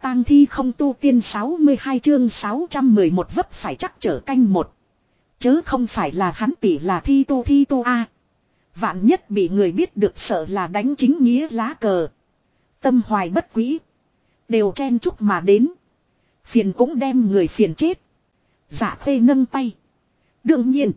tang thi không tu tiên 62 chương 611 vấp phải chắc trở canh một. Chớ không phải là hắn tỷ là thi tu a. Vạn nhất bị người biết được sợ là đánh chính nghĩa lá cờ. Tâm hoài bất quý. Đều chen chúc mà đến. Phiền cũng đem người phiền chết. Dạ Khê nâng tay. Đương nhiên.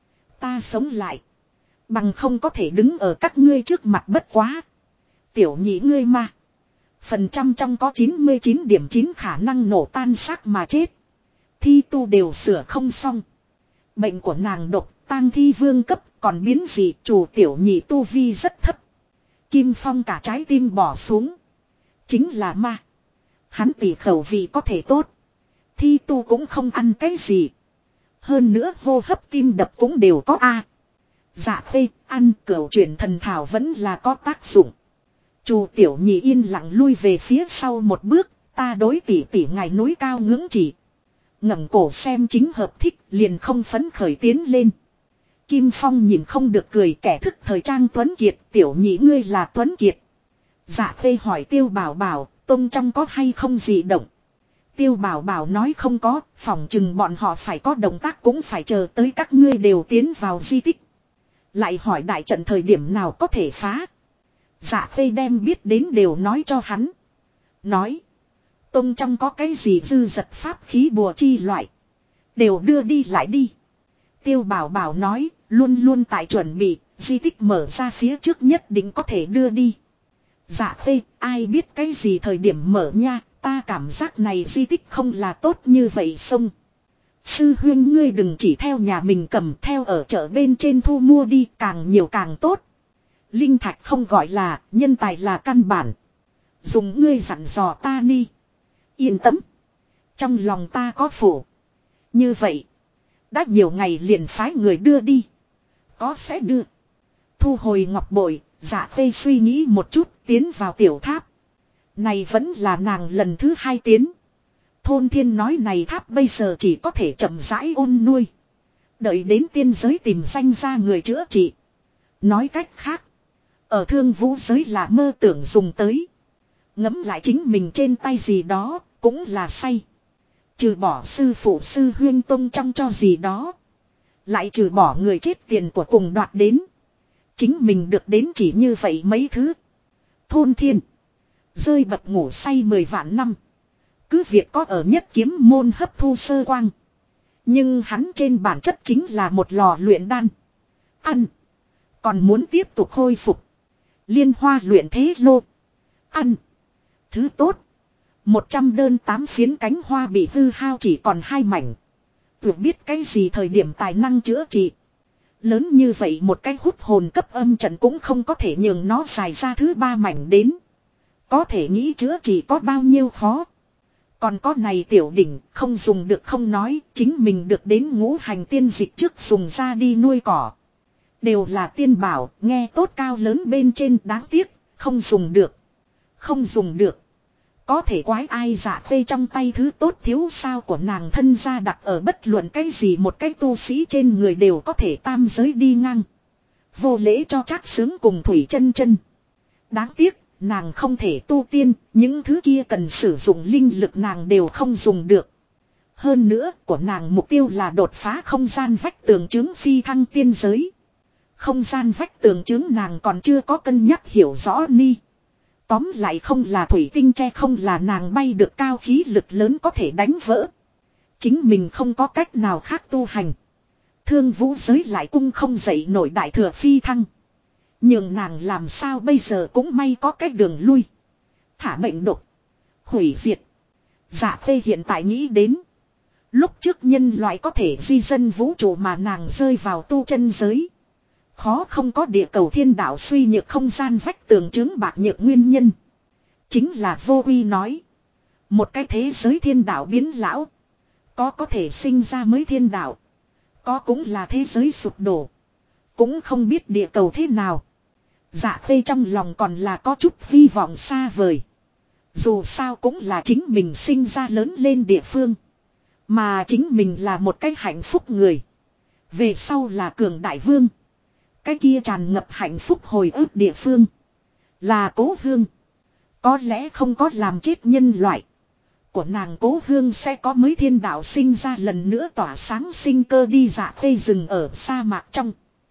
Ta sống lại. Bằng không có thể đứng ở các ngươi trước mặt bất quá. Tiểu nhị ngươi mà. Phần trăm trong có 99.9 khả năng nổ tan xác mà chết. Thi tu đều sửa không xong. Bệnh của nàng độc, tang thi vương cấp, còn biến gì chủ tiểu nhị tu vi rất thấp. Kim Phong cả trái tim bỏ xuống. Chính là ma. Hắn tỷ khẩu vị có thể tốt. Thi tu cũng không ăn cái gì. Hơn nữa hô hấp tim đập cũng đều có a. Dạ Khê, ăn cửu chuyển thần thảo vẫn là có tác dụng. Chu tiểu nhị yên lặng lui về phía sau một bước, ta đối tỷ tỷ ngài núi cao ngưỡng chỉ. Ngẩng cổ xem chính hợp thích, liền không phấn khởi tiến lên. Kim Phong nhìn không được cười, kẻ thức thời trang Tuấn Kiệt, tiểu nhị ngươi là Tuấn Kiệt. Dạ Khê hỏi Tiêu Bảo Bảo, tông trong có hay không gì động. Tiêu Bảo Bảo nói không có, phỏng chừng bọn họ phải có động tác cũng phải chờ tới các ngươi đều tiến vào di tích. Lại hỏi đại trận thời điểm nào có thể phá. Dạ Khê đem biết đến đều nói cho hắn. Nói. Tông trong có cái gì dư dật pháp khí bùa chi loại. Đều đưa đi lại đi. Tiêu Bảo Bảo nói. Luôn luôn tại chuẩn bị. Di tích mở ra phía trước nhất định có thể đưa đi. Dạ Khê. Ai biết cái gì thời điểm mở nha. Ta cảm giác này di tích không là tốt như vậy xong. Sư huynh ngươi đừng chỉ theo nhà mình cầm, theo ở chợ bên trên thu mua đi, càng nhiều càng tốt. Linh thạch không gọi là, nhân tài là căn bản. Dùng ngươi dặn dò ta ni. Yên tâm. Trong lòng ta có phủ. Như vậy. Đã nhiều ngày liền phái người đưa đi. Có sẽ đưa. Thu hồi ngọc bội. Dạ Khê suy nghĩ một chút. Tiến vào tiểu tháp. Này vẫn là nàng lần thứ 2 tiến. Thôn Thiên nói này tháp bây giờ chỉ có thể chậm rãi ôn nuôi. Đợi đến tiên giới tìm danh ra người chữa trị. Nói cách khác. Ở thương vũ giới là mơ tưởng dùng tới. Ngẫm lại chính mình trên tay gì đó, cũng là say. Trừ bỏ sư phụ sư huyên tông trong cho gì đó. Lại trừ bỏ người chết tiền của cùng đoạt đến. Chính mình được đến chỉ như vậy mấy thứ. Thôn Thiên. Rơi bậc ngủ say 10 vạn năm. Cứ việc có ở nhất kiếm môn hấp thu sơ quang. Nhưng hắn trên bản chất chính là một lò luyện đan. Ăn. Còn muốn tiếp tục khôi phục. Liên hoa luyện thế lô. Ăn. Thứ tốt. 100 đơn 8 phiến cánh hoa bị hư hao chỉ còn 2 mảnh. Tưởng biết cái gì thời điểm tài năng chữa trị. Lớn như vậy một cái hút hồn cấp âm trận cũng không có thể nhường nó dài ra thứ 3 mảnh đến. Có thể nghĩ chữa trị có bao nhiêu khó. Còn có này tiểu đỉnh không dùng được không nói. Chính mình được đến ngũ hành tiên dịch trước dùng ra đi nuôi cỏ. Đều là tiên bảo, nghe tốt cao lớn bên trên đáng tiếc, không dùng được. Không dùng được. Có thể quái ai dạ Khê trong tay thứ tốt thiếu sao của nàng thân ra đặt ở bất luận cái gì một cái tu sĩ trên người đều có thể tam giới đi ngang. Vô lễ cho Trác Xướng cùng Thủy Chân Chân. Đáng tiếc, nàng không thể tu tiên, những thứ kia cần sử dụng linh lực nàng đều không dùng được. Hơn nữa, của nàng mục tiêu là đột phá không gian vách tường chứng phi thăng tiên giới. Không gian vách tường chứng nàng còn chưa có cân nhắc hiểu rõ ni. Tóm lại không là thủy tinh tre không là nàng bay được cao khí lực lớn có thể đánh vỡ. Chính mình không có cách nào khác tu hành. Thương vũ giới lại cung không dậy nổi đại thừa phi thăng. Nhưng nàng làm sao bây giờ cũng may có cách đường lui. Thả bệnh độc. Hủy diệt. Dạ Khê hiện tại nghĩ đến. Lúc trước nhân loại có thể di dân vũ trụ mà nàng rơi vào tu chân giới. Khó không có địa cầu thiên đạo suy nhược không gian vách tường chứng bạc nhược nguyên nhân. Chính là vô uy nói. Một cái thế giới thiên đạo biến lão. Có thể sinh ra mới thiên đạo. Có cũng là thế giới sụp đổ. Cũng không biết địa cầu thế nào. Dạ Khê trong lòng còn là có chút hy vọng xa vời. Dù sao cũng là chính mình sinh ra lớn lên địa phương. Mà chính mình là một cái hạnh phúc người. Về sau là cường đại vương. Cái kia tràn ngập hạnh phúc hồi ức địa phương. Là cố hương. Có lẽ không có làm chết nhân loại. của nàng cố hương sẽ có mới thiên đạo sinh ra lần nữa tỏa sáng sinh cơ đi. Dạ khê rừng ở sa mạc trong.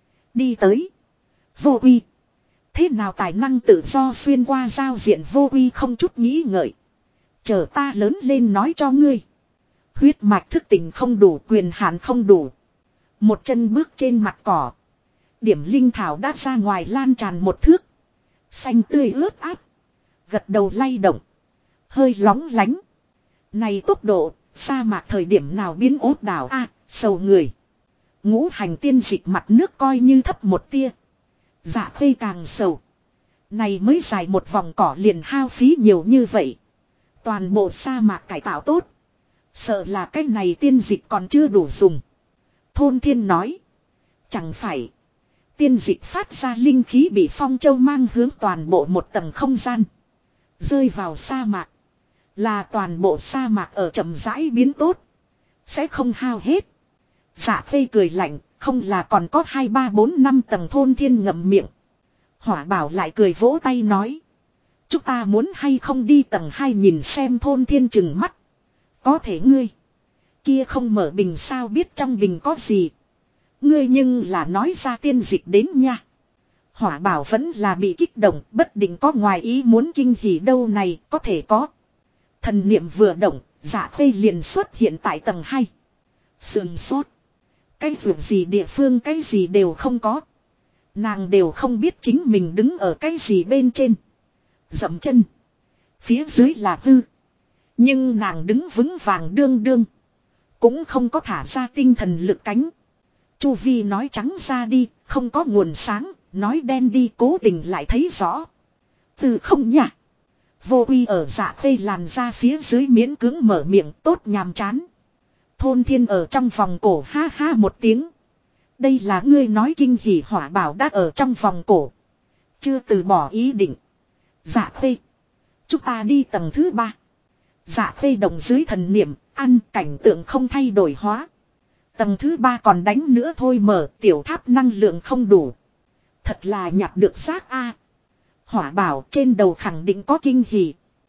Đi tới. Vô uy. Thế nào tài năng tự do xuyên qua giao diện vô uy không chút nghĩ ngợi. Chờ ta lớn lên nói cho ngươi. Huyết mạch thức tỉnh không đủ, quyền hạn không đủ. Một chân bước trên mặt cỏ. Điểm linh thảo đã ra ngoài lan tràn một thước. Xanh tươi ướt át. Gật đầu lay động. Hơi lóng lánh. Này tốc độ, sa mạc thời điểm nào biến ốt đảo a, sầu người. Ngũ hành tiên dịch mặt nước coi như thấp một tia. Dạ khê càng sầu. Này mới dài một vòng cỏ liền hao phí nhiều như vậy. Toàn bộ sa mạc cải tạo tốt. Sợ là cái này tiên dịch còn chưa đủ dùng. Thôn thiên nói. Chẳng phải. Tiên dịch phát ra linh khí bị phong châu mang hướng toàn bộ một tầng không gian. Rơi vào sa mạc. Là toàn bộ sa mạc ở chậm rãi biến tốt. Sẽ không hao hết. Dạ khê cười lạnh. Không là còn có 2, 3, 4, 5 tầng. Thôn thiên ngậm miệng. Hỏa bảo lại cười vỗ tay nói. Chúng ta muốn hay không đi tầng 2 nhìn xem. Thôn thiên chừng mắt. Có thể ngươi. Kia không mở bình sao biết trong bình có gì. Ngươi nhưng là nói ra tiên dịch đến nha. Hỏa bảo vẫn là bị kích động. Bất định có ngoài ý muốn kinh hỉ đâu này. Có thể có. Thần niệm vừa động. Dạ khê liền xuất hiện tại tầng 2. Sườn sốt. Cái vườn gì địa phương cái gì đều không có. Nàng đều không biết chính mình đứng ở cái gì bên trên. Dậm chân. Phía dưới là hư. Nhưng nàng đứng vững vàng đương đương. Cũng không có thả ra tinh thần lực cánh. Chu vi nói trắng ra đi. Không có nguồn sáng. Nói đen đi cố tình lại thấy rõ. Từ không nhả. Vô uy ở dạ khê làn ra phía dưới miễn cưỡng mở miệng tốt nhàm chán. Thôn thiên ở trong vòng cổ ha ha một tiếng. Đây là ngươi nói kinh hỉ. Hỏa bảo đã ở trong vòng cổ. Chưa từ bỏ ý định. Dạ khê. Chúng ta đi tầng thứ 3. Dạ khê động dưới thần niệm. Ăn cảnh tượng không thay đổi hóa. Tầng thứ 3 còn đánh nữa thôi mở. Tiểu tháp năng lượng không đủ. Thật là nhặt được xác a. Hỏa bảo trên đầu khẳng định có kinh hỉ.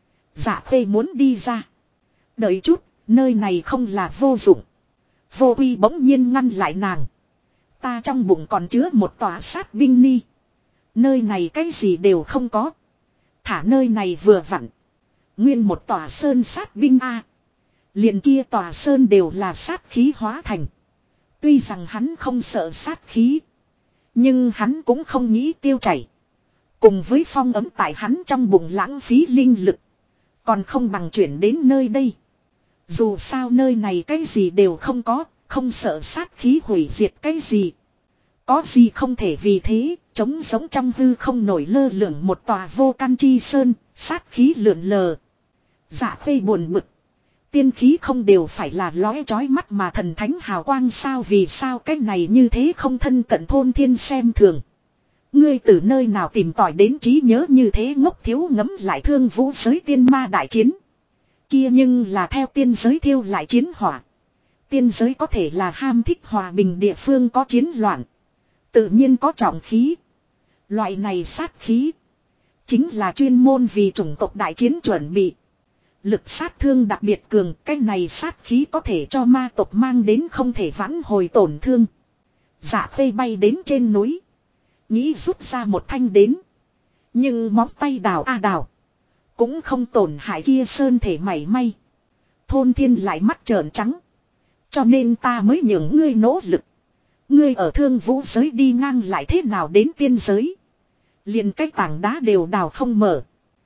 Dạ khê muốn đi ra. Đợi chút. Nơi này không là vô dụng. Vô uy bỗng nhiên ngăn lại nàng. Ta trong bụng còn chứa một tòa sát binh ni. Nơi này cái gì đều không có. Thả nơi này vừa vặn. Nguyên một tòa sơn sát binh a. Liền kia tòa sơn đều là sát khí hóa thành. Tuy rằng hắn không sợ sát khí. Nhưng hắn cũng không nghĩ tiêu chảy. Cùng với phong ấm tại hắn trong bụng lãng phí linh lực. Còn không bằng chuyển đến nơi đây. Dù sao nơi này cái gì đều không có. Không sợ sát khí hủy diệt cái gì. Có gì không thể vì thế. Trống giống trong hư không nổi lơ lửng một tòa vô căn chi sơn. Sát khí lượn lờ. Dạ khê buồn bực. Tiên khí không đều phải là lóe chói mắt mà thần thánh hào quang sao. Vì sao cái này như thế không thân cận thôn thiên xem thường. Ngươi từ nơi nào tìm tòi đến trí nhớ như thế ngốc thiếu ngấm lại thương vũ giới tiên ma đại chiến. Kia nhưng là theo tiên giới thiêu lại chiến hỏa. Tiên giới có thể là ham thích hòa bình địa phương có chiến loạn. Tự nhiên có trọng khí. Loại này sát khí. Chính là chuyên môn vì chủng tộc đại chiến chuẩn bị. Lực sát thương đặc biệt cường. Cái này sát khí có thể cho ma tộc mang đến không thể vãn hồi tổn thương. Dạ khê bay đến trên núi. Nghĩ rút ra một thanh đến. Nhưng móng tay đào a đào. Cũng không tổn hại kia sơn thể mảy may. Thôn thiên lại mắt trợn trắng. Cho nên ta mới nhường ngươi nỗ lực. Ngươi ở thương vũ giới đi ngang lại thế nào đến tiên giới. Liền cái tảng đá đều đào không mở.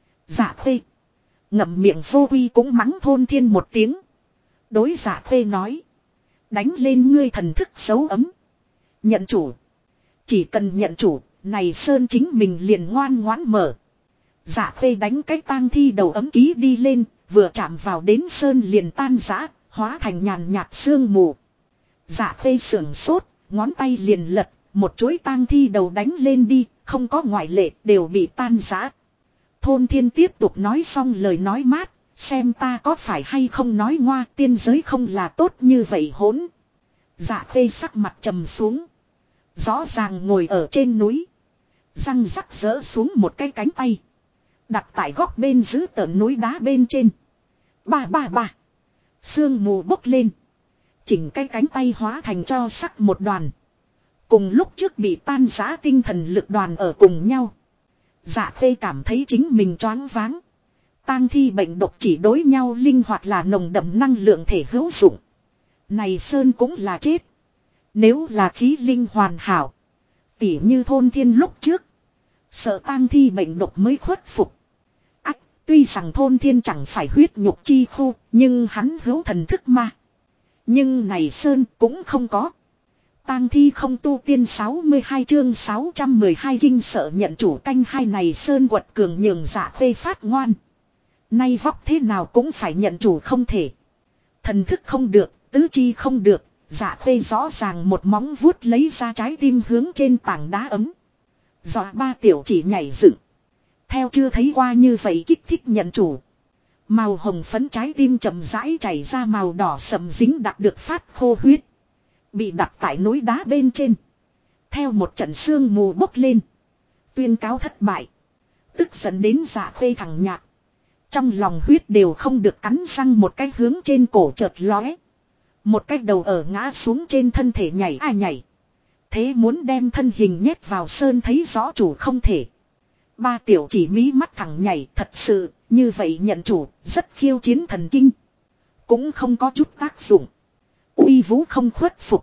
Dạ khê. Ngậm miệng vô uy cũng mắng thôn thiên một tiếng. Đối dạ khê nói. Đánh lên ngươi thần thức dấu ấm. Nhận chủ. Chỉ cần nhận chủ. Này sơn chính mình liền ngoan ngoãn mở. Dạ khê đánh cái tang thi đầu ấm ký đi lên. Vừa chạm vào đến sơn liền tan rã. Hóa thành nhàn nhạt sương mù. Dạ khê sưởng sốt. Ngón tay liền lật. Một chuỗi tang thi đầu đánh lên đi. Không có ngoại lệ đều bị tan rã. Thôn thiên tiếp tục nói xong lời nói mát. Xem ta có phải hay không nói ngoa. Tiên giới không là tốt như vậy hỗn. Dạ khê sắc mặt trầm xuống. Rõ ràng ngồi ở trên núi. Răng rắc rỡ xuống một cái cánh tay. Đặt tại góc bên giữ tợn núi đá bên trên. Ba ba ba. Sương mù bốc lên. Chỉnh cái cánh tay hóa thành cho sắc một đoàn. Cùng lúc trước bị tan rã tinh thần lực đoàn ở cùng nhau. Dạ Khê cảm thấy chính mình choáng váng. Tang thi bệnh độc chỉ đối nhau linh hoạt là nồng đậm năng lượng thể hữu dụng. Này Sơn cũng là chết. Nếu là khí linh hoàn hảo. Tỉ như thôn thiên lúc trước. Sợ tang thi bệnh độc mới khuất phục. Ách, tuy rằng thôn thiên chẳng phải huyết nhục chi khu, nhưng hắn hữu thần thức ma. Nhưng này Sơn cũng không có. Tang thi không tu tiên 62 chương 612 kinh sợ nhận chủ canh hai này Sơn quật cường nhường Dạ Khê phát ngoan. Nay vóc thế nào cũng phải nhận chủ không thể. Thần thức không được, tứ chi không được, Dạ Khê rõ ràng một móng vuốt lấy ra trái tim hướng trên tảng đá ấm. Dọa ba tiểu chỉ nhảy dựng. Theo chưa thấy qua như vậy kích thích nhận chủ. Màu hồng phấn trái tim chậm rãi chảy ra màu đỏ sầm dính đặc được phát khô huyết. Bị đặt tại núi đá bên trên. Theo một trận sương mù bốc lên. Tuyên cáo thất bại. Tức giận đến Dạ Khê thằng nhạc. Trong lòng huyết đều không được cắn răng một cái hướng trên cổ chợt lóe. Một cái đầu ở ngã xuống trên thân thể nhảy nhảy. Thế muốn đem thân hình nhét vào Sơn thấy rõ chủ không thể. Ba tiểu chỉ mí mắt thẳng nhảy thật sự, như vậy nhận chủ, rất khiêu chiến thần kinh. Cũng không có chút tác dụng. Uy vũ không khuất phục.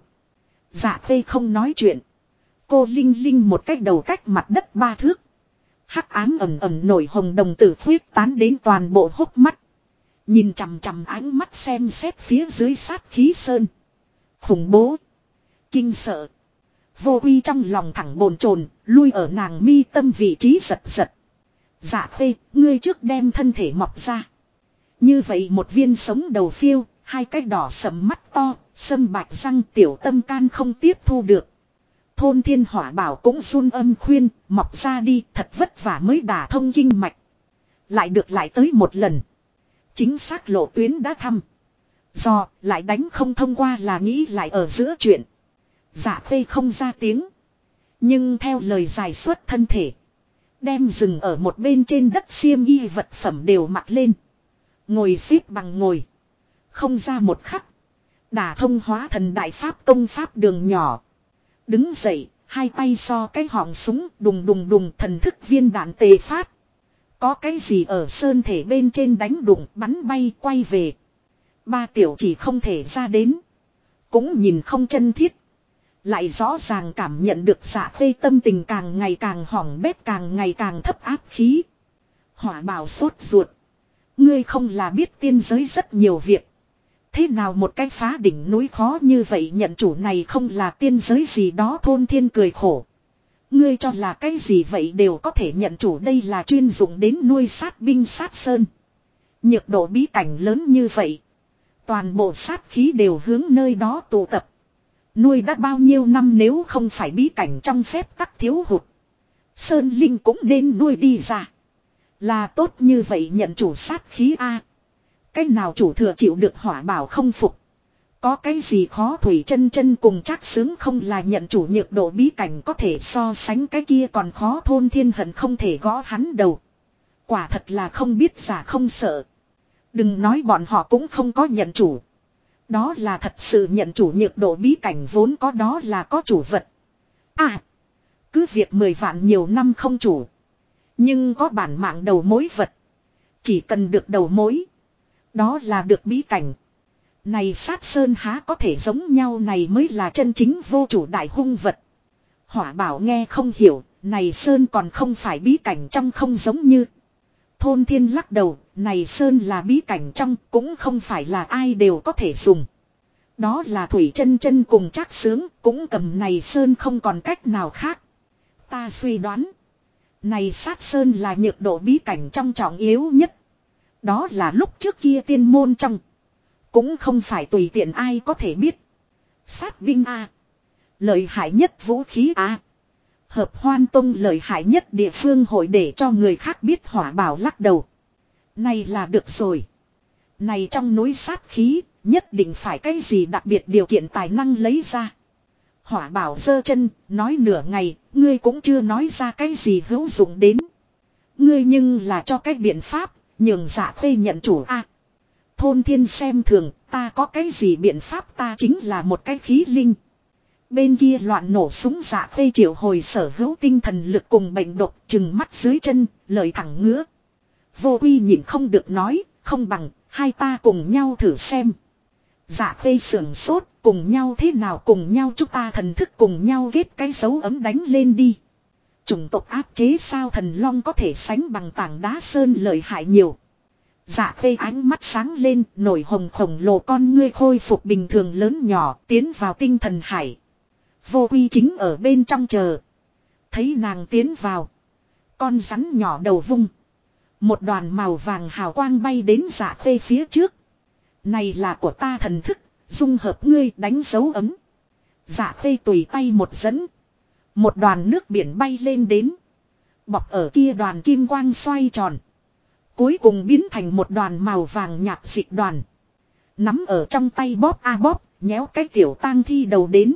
Dạ Khê không nói chuyện. Cô Linh Linh một cách đầu cách mặt đất 3 thước. Hắc ám ẩm ẩm nổi hồng đồng tử khuyết tán đến toàn bộ hốc mắt. Nhìn chằm chằm ánh mắt xem xét phía dưới sát khí Sơn. Khủng bố. Kinh sợ. Vô uy trong lòng thẳng bồn chồn, lui ở nàng mi tâm vị trí giật giật. Dạ Khê, ngươi trước đem thân thể mọc ra. Như vậy một viên sống đầu phiêu, hai cái đỏ sầm mắt to, sâm bạch răng tiểu tâm can không tiếp thu được. Thôn Thiên Hỏa Bảo cũng run âm khuyên, mọc ra đi, thật vất vả mới đả thông kinh mạch. Lại được lại tới một lần. Chính xác lộ tuyến đã thăm. Do, lại đánh không thông qua là nghĩ lại ở giữa chuyện. Dạ Khê không ra tiếng. Nhưng theo lời giải xuất thân thể. Đem dừng ở một bên trên đất xiêm y vật phẩm đều mặc lên. Ngồi xếp bằng ngồi. Không ra một khắc. Đả thông hóa thần đại pháp công pháp đường nhỏ. Đứng dậy, hai tay so cái họng súng đùng đùng đùng thần thức viên đạn tề phát. Có cái gì ở sơn thể bên trên đánh đụng bắn bay quay về. Ba tiểu chỉ không thể ra đến. Cũng nhìn không chân thiết. Lại rõ ràng cảm nhận được Dạ Khê tâm tình càng ngày càng hỏng bét càng ngày càng thấp áp khí. Hỏa Bảo sốt ruột. Ngươi không là biết tiên giới rất nhiều việc. Thế nào một cái phá đỉnh núi khó như vậy nhận chủ này không là tiên giới gì đó Thôn Thiên cười khổ. Ngươi cho là cái gì vậy đều có thể nhận chủ đây là chuyên dụng đến nuôi sát binh sát sơn. Nhược độ bí cảnh lớn như vậy. Toàn bộ sát khí đều hướng nơi đó tụ tập. Nuôi đã bao nhiêu năm nếu không phải bí cảnh trong phép tắc thiếu hụt. Sơn Linh cũng nên nuôi đi ra. Là tốt như vậy nhận chủ sát khí A. Cái nào chủ thừa chịu được Hỏa Bảo không phục. Có cái gì khó Thủy chân chân cùng chắc sướng không là nhận chủ nhược độ bí cảnh có thể so sánh cái kia còn khó Thôn Thiên hận không thể gõ hắn đầu. Quả thật là không biết giả không sợ. Đừng nói bọn họ cũng không có nhận chủ. Đó là thật sự nhận chủ nhược độ bí cảnh vốn có đó là có chủ vật. À, cứ việc 10 vạn nhiều năm không chủ. Nhưng có bản mạng đầu mối vật. Chỉ cần được đầu mối. Đó là được bí cảnh. Này sát sơn há có thể giống nhau này mới là chân chính vô chủ đại hung vật. Hỏa Bảo nghe không hiểu, này sơn còn không phải bí cảnh trong không giống như. Thôn Thiên lắc đầu, này sơn là bí cảnh trong cũng không phải là ai đều có thể dùng. Đó là Thủy chân chân cùng chắc sướng cũng cầm này sơn không còn cách nào khác. Ta suy đoán. Này sát sơn là nhược độ bí cảnh trong trọng yếu nhất. Đó là lúc trước kia tiên môn trong. Cũng không phải tùy tiện ai có thể biết. Sát binh A. Lợi hại nhất vũ khí A. Hợp Hoan Tông lợi hại nhất địa phương hội để cho người khác biết. Hỏa Bảo lắc đầu. Này là được rồi. Này trong núi sát khí. Nhất định phải cái gì đặc biệt điều kiện tài năng lấy ra. Hỏa Bảo giơ chân. Nói nửa ngày. Ngươi cũng chưa nói ra cái gì hữu dụng đến. Ngươi nhưng là cho cái biện pháp. Nhường Dạ Khê nhận chủ A. Thôn thiên xem thường, ta có cái gì biện pháp, ta chính là một cái khí linh. Bên kia loạn nổ súng Dạ Khê triệu hồi sở hữu tinh thần lực cùng bệnh độc, chừng mắt dưới chân, lời thẳng ngứa. Vô Uy nhịn không được nói, không bằng, hai ta cùng nhau thử xem. Dạ Khê sưởng sốt, cùng nhau thế nào, cùng nhau chúng ta thần thức cùng nhau ghét cái dấu ấm đánh lên đi. Chủng tộc áp chế sao, thần long có thể sánh bằng tảng đá sơn lợi hại nhiều. Dạ Khê ánh mắt sáng lên, nổi hồng khổng lồ con ngươi khôi phục bình thường lớn nhỏ, tiến vào tinh thần hải. Vô Uy chính ở bên trong chờ. Thấy nàng tiến vào. Con rắn nhỏ đầu vung. Một đoàn màu vàng hào quang bay đến Dạ Khê phía trước. Này là của ta thần thức, dung hợp ngươi đánh dấu ấm. Dạ Khê tùy tay một dẫn. Một đoàn nước biển bay lên đến. Bọc ở kia đoàn kim quang xoay tròn. Cuối cùng biến thành một đoàn màu vàng nhạt dịch đoàn. Nắm ở trong tay bóp a bóp, nhéo cái tiểu tang thi đầu đến.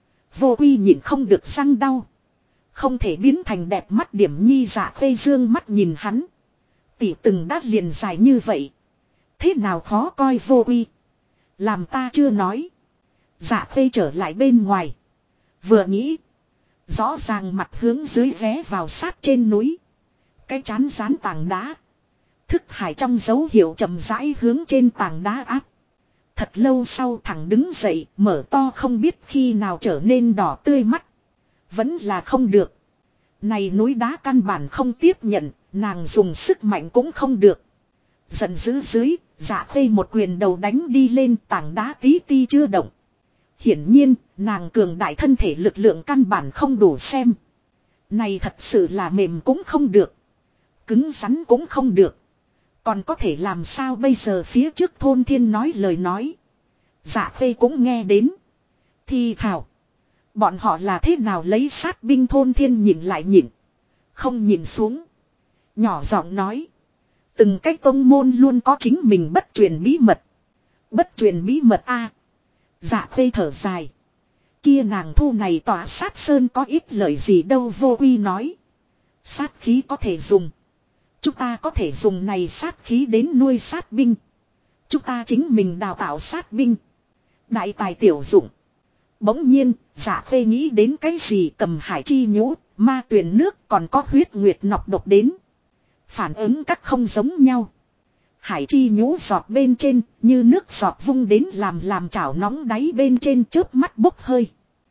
Vô Uy nhịn không được răng đau. Không thể biến thành đẹp mắt điểm nhi. Dạ Khê dương mắt nhìn hắn. Tỷ từng đã liền dài như vậy. Thế nào khó coi Vô Uy. Làm ta chưa nói. Dạ Khê trở lại bên ngoài. Vừa nghĩ. Rõ ràng mặt hướng dưới vé vào sát trên núi. Cái chán dán tảng đá. Thức hải trong dấu hiệu chậm rãi hướng trên tảng đá áp. Thật lâu sau thằng đứng dậy, mở to không biết khi nào trở nên đỏ tươi mắt. Vẫn là không được. Này núi đá căn bản không tiếp nhận, nàng dùng sức mạnh cũng không được. Giận dữ dưới, Dạ Khê một quyền đầu đánh đi lên, tảng đá tí ti chưa động. Hiển nhiên, nàng cường đại thân thể lực lượng căn bản không đủ xem. Này thật sự là mềm cũng không được. Cứng rắn cũng không được. Còn có thể làm sao bây giờ, phía trước thôn thiên nói lời nói. Dạ Khê cũng nghe đến. Thì thảo. Bọn họ là thế nào lấy sát binh, thôn thiên nhìn lại nhìn. Không nhìn xuống. Nhỏ giọng nói. Từng cái tông môn luôn có chính mình bất truyền bí mật. Bất truyền bí mật a. Dạ Khê thở dài. Kia nàng thu này tỏa sát sơn có ít lời gì đâu. Vô Uy nói. Sát khí có thể dùng. Chúng ta có thể dùng này sát khí đến nuôi sát binh. Chúng ta chính mình đào tạo sát binh. Đại tài tiểu dụng. Bỗng nhiên, Dạ Khê nghĩ đến cái gì, cầm hải chi nhũ, ma tuyền nước, còn có huyết nguyệt nọc độc đến. Phản ứng các không giống nhau. Hải chi nhũ giọt bên trên, như nước giọt vung đến làm chảo nóng đáy bên trên chớp mắt bốc hơi.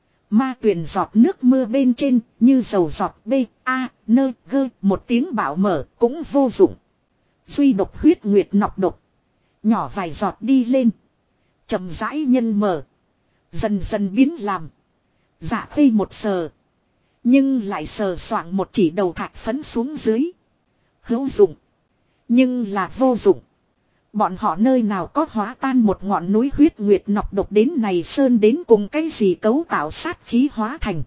Ma tuyền giọt nước mưa bên trên, như dầu giọt B.A.N.G. một tiếng bạo mở, cũng vô dụng. Duy độc huyết nguyệt nọc độc. Nhỏ vài giọt đi lên. Chậm rãi nhân mở. Dần dần biến làm. Dạ Khê một sờ. Nhưng lại sờ soạng một chỉ đầu thạch phấn xuống dưới. Hữu dụng. Nhưng là vô dụng. Bọn họ nơi nào có hóa tan một ngọn núi huyết nguyệt nọc độc đến này sơn đến cùng cái gì cấu tạo sát khí hóa thành.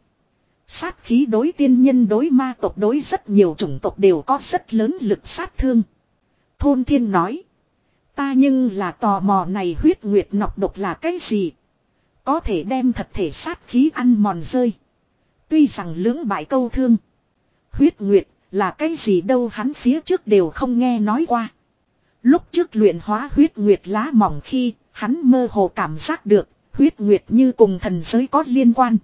Sát khí đối tiên nhân, đối ma tộc, đối rất nhiều chủng tộc đều có rất lớn lực sát thương. Thôn thiên nói. Ta nhưng là tò mò này huyết nguyệt nọc độc là cái gì. Có thể đem thật thể sát khí ăn mòn rơi. Tuy rằng lưỡng bại câu thương. Huyết nguyệt là cái gì đâu, hắn phía trước đều không nghe nói qua. Lúc trước luyện hóa huyết nguyệt lá mỏng khi, hắn mơ hồ cảm giác được, huyết nguyệt như cùng thần giới có liên quan.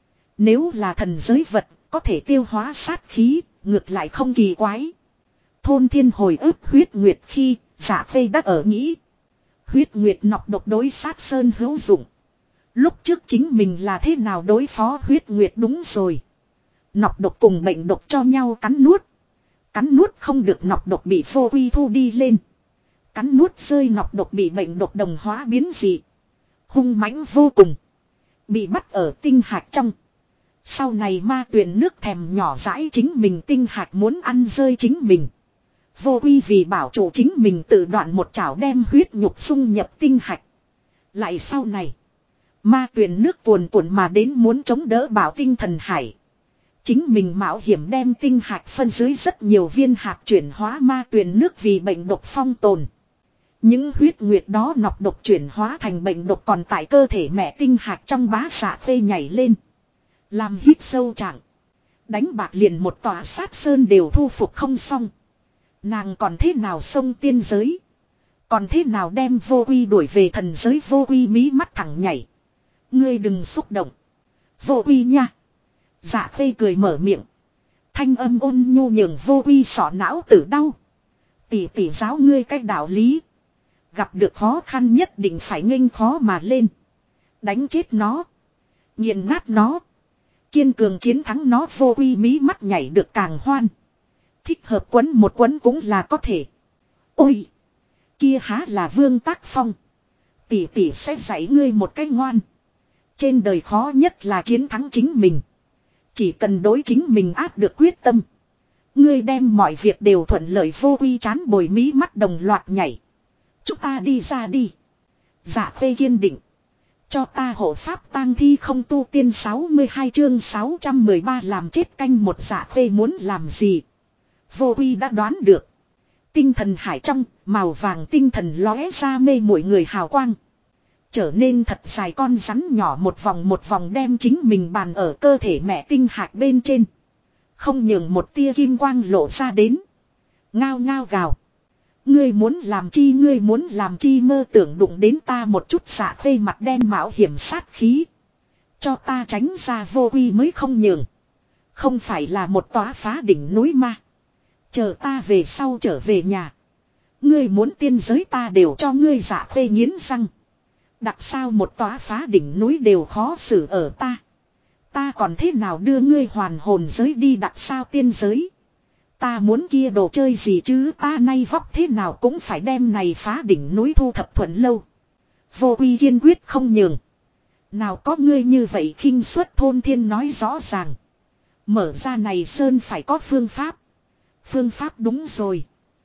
Nếu là thần giới vật, có thể tiêu hóa sát khí, ngược lại không kỳ quái. Thôn thiên hồi ức huyết nguyệt khi, Dạ Khê đã ở nghĩ. Huyết nguyệt nọc độc đối sát sơn hữu dụng. Lúc trước chính mình là thế nào đối phó huyết nguyệt, đúng rồi. Nọc độc cùng bệnh độc cho nhau cắn nuốt. Cắn nuốt không được nọc độc bị Vô Uy thu đi lên. Cắn nuốt rơi nọc độc bị bệnh độc đồng hóa biến dị. Hung mãnh vô cùng. Bị bắt ở tinh hạt trong. Sau này ma tuyền nước thèm nhỏ dãi chính mình tinh hạt muốn ăn rơi chính mình. Vô Uy vì bảo chủ chính mình tự đoạn một chảo đem huyết nhục xung nhập tinh hạt. Lại sau này. Ma tuyền nước cuồn cuộn mà đến muốn chống đỡ bảo tinh thần hải. Chính mình mạo hiểm đem tinh hạt phân dưới rất nhiều viên hạt chuyển hóa ma tuyền nước vì bệnh độc phong tồn. Những huyết nguyệt đó nọc độc chuyển hóa thành bệnh độc còn tại cơ thể mẹ tinh hạt trong bá xạ phê nhảy lên. Làm hít sâu trạng. Đánh bạc liền một tòa sát sơn đều thu phục không xong. Nàng còn thế nào xông tiên giới. Còn thế nào đem Vô Quy đuổi về thần giới? Vô Quy mí mắt thẳng nhảy. Ngươi đừng xúc động. Vô Quy nha. Dạ khê cười mở miệng. Thanh âm ôn nhu nhường Vô Quy sọ não tử đau. Tỷ tỷ giáo ngươi cách đạo lý. Gặp được khó khăn nhất định phải nghênh khó mà lên. Đánh chết nó. Nghiền nát nó. Kiên cường chiến thắng nó. Vô Quy mí mắt nhảy được càng hoan. Thích hợp quấn một quấn cũng là có thể. Ôi! Kia há là Vương Tác Phong. Tỷ tỷ sẽ dạy ngươi một cách ngoan. Trên đời khó nhất là chiến thắng chính mình. Chỉ cần đối chính mình áp được quyết tâm. Ngươi đem mọi việc đều thuận lợi. Vô Quy chán bồi mí mắt đồng loạt nhảy. Chúng ta đi ra đi. Dạ khê kiên định. Cho ta hộ pháp tang thi không tu tiên 62 chương 613 làm chết canh một. Dạ khê muốn làm gì? Vô Quy đã đoán được. Tinh thần hải trong, màu vàng tinh thần lóe ra mê muội người hào quang. Trở nên thật dài con rắn nhỏ một vòng đem chính mình bàn ở cơ thể mẹ tinh hạch bên trên. Không nhường một tia kim quang lộ ra đến. Ngao ngao gào. Ngươi muốn làm chi mơ tưởng đụng đến ta một chút. Dạ khê mặt đen mạo hiểm sát khí. Cho ta tránh ra. Vô Quy mới không nhường. Không phải là một tòa phá đỉnh núi ma. Chờ ta về sau trở về nhà. Ngươi muốn tiên giới ta đều cho ngươi. Dạ khê nghiến răng. Đặc sao một tòa phá đỉnh núi đều khó xử ở ta. Ta còn thế nào đưa ngươi hoàn hồn giới đi? Đặc sao tiên giới. Ta muốn kia đồ chơi gì chứ? Ta nay vóc thế nào cũng phải đem này phá đỉnh núi thu thập thuận lâu. Vô Quy kiên quyết không nhường. Nào có ngươi như vậy khinh suất thôn thiên nói rõ ràng. Mở ra này sơn phải có phương pháp. Phương pháp đúng rồi.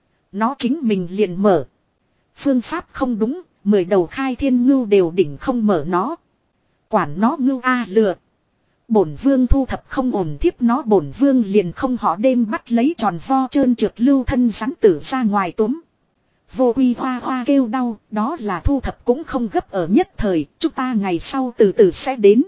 Nó chính mình liền mở. Phương pháp không đúng. 10 đầu khai thiên ngưu đều đỉnh không mở nó. Quản nó ngưu a lừa. Bổn vương thu thập không ổn thiếp nó. Bổn vương liền không họ đêm bắt lấy tròn vo trơn trượt lưu thân rắn tử ra ngoài túm. Vô Quy hoa hoa kêu đau. Đó là thu thập cũng không gấp ở nhất thời. Chúng ta ngày sau từ từ sẽ đến.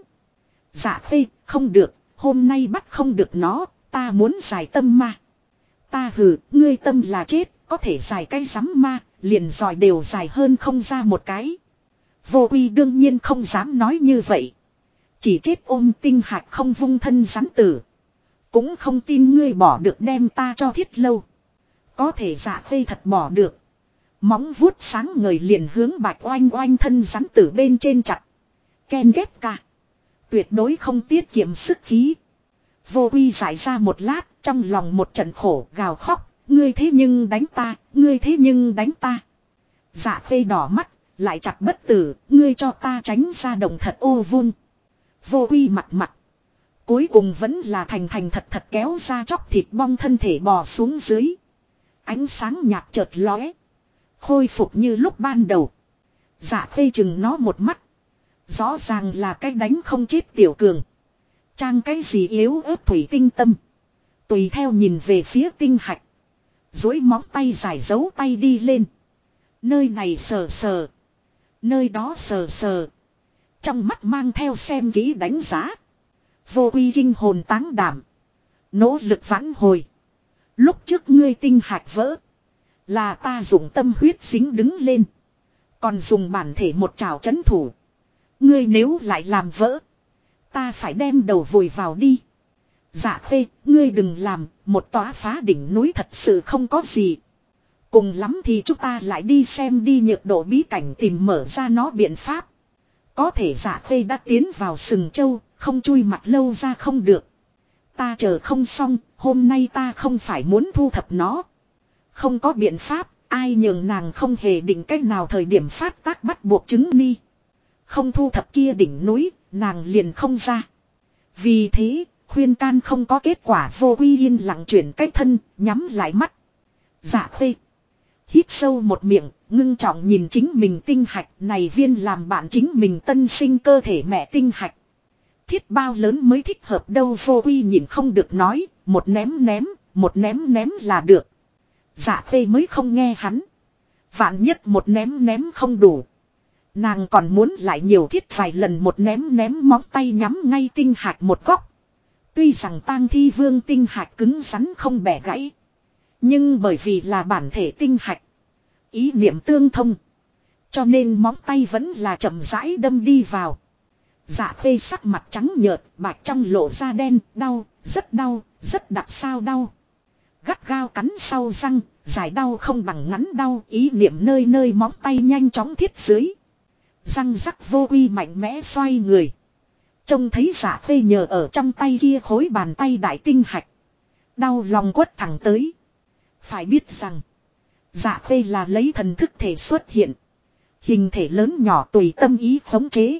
Dạ khê không được. Hôm nay bắt không được nó. Ta muốn giải tâm ma. Ta hừ, ngươi tâm là chết. Có thể giải cái rắm ma. Liền giỏi đều dài hơn không ra một cái. Vô Quy đương nhiên không dám nói như vậy. Chỉ chết ôm tinh hạch không vung thân rắn tử. Cũng không tin ngươi bỏ được đem ta cho Thiết Lâu. Có thể Dạ khê thật bỏ được. Móng vuốt sáng ngời liền hướng Bạch Oanh Oanh thân rắn tử bên trên chặt. Ken ghép ca. Tuyệt đối không tiết kiệm sức khí. Vô Quy giải ra một lát, trong lòng một trận khổ gào khóc. Ngươi thế nhưng đánh ta, ngươi thế nhưng đánh ta. Dạ khê đỏ mắt, lại chặt bất tử, ngươi cho ta tránh ra đồng thật ô vun. Vô Quy mặt. Cuối cùng vẫn là thành thật kéo ra chóc thịt bong thân thể bò xuống dưới. Ánh sáng nhạt chợt lóe. Khôi phục như lúc ban đầu. Dạ khê chừng nó một mắt. Rõ ràng là cái đánh không chết tiểu cường. Trang cái gì yếu ớt thủy tinh tâm. Tùy theo nhìn về phía tinh hạch. Duỗi móng tay giải dấu tay đi lên. Nơi này sờ sờ. Nơi đó sờ sờ. Trong mắt mang theo xem kỹ đánh giá. Vô Quy kinh hồn táng đảm. Nỗ lực vãn hồi. Lúc trước ngươi tinh hạch vỡ. Là ta dùng tâm huyết xính đứng lên. Còn dùng bản thể một trảo chấn thủ. Ngươi nếu lại làm vỡ. Ta phải đem đầu vùi vào đi. Dạ khê, ngươi đừng làm. Một tòa phá đỉnh núi thật sự không có gì. Cùng lắm thì chúng ta lại đi xem đi nhược độ bí cảnh tìm mở ra nó biện pháp. Có thể Dạ khê đã tiến vào sừng châu. Không chui mặt lâu ra không được. Ta chờ không xong. Hôm nay ta không phải muốn thu thập nó. Không có biện pháp. Ai nhường nàng không hề định cách nào thời điểm phát tác bắt buộc chứng ni. Không thu thập kia đỉnh núi. Nàng liền không ra. Vì thế khuyên can không có kết quả. Vô Quy yên lặng chuyển cái thân. Nhắm lại mắt. Dạ khê. Hít sâu một miệng. Ngưng trọng nhìn chính mình tinh hạch. Này viên làm bạn chính mình tân sinh cơ thể mẹ tinh hạch. Thiết bao lớn mới thích hợp đâu. Vô Quy nhìn không được nói. Một ném là được. Dạ khê mới không nghe hắn. Vạn nhất một ném không đủ. Nàng còn muốn lại nhiều thiết vài lần. Một ném móng tay nhắm ngay tinh hạch một góc. Tuy rằng tang thi vương tinh hạch cứng rắn không bẻ gãy. Nhưng bởi vì là bản thể tinh hạch. Ý niệm tương thông. Cho nên móng tay vẫn là chậm rãi đâm đi vào. Dạ phê sắc mặt trắng nhợt, bạch trong lộ ra đen, đau, rất đặc sao đau. Gắt gao cắn sau răng, dài đau không bằng ngắn đau, ý niệm nơi nơi móng tay nhanh chóng thiết dưới. Răng rắc vô uy mạnh mẽ xoay người. Trông thấy dạ phê nhờ ở trong tay kia khối bàn tay đại tinh hạch. Đau lòng quất thẳng tới. Phải biết rằng, dạ phê là lấy thần thức thể xuất hiện. Hình thể lớn nhỏ tùy tâm ý khống chế.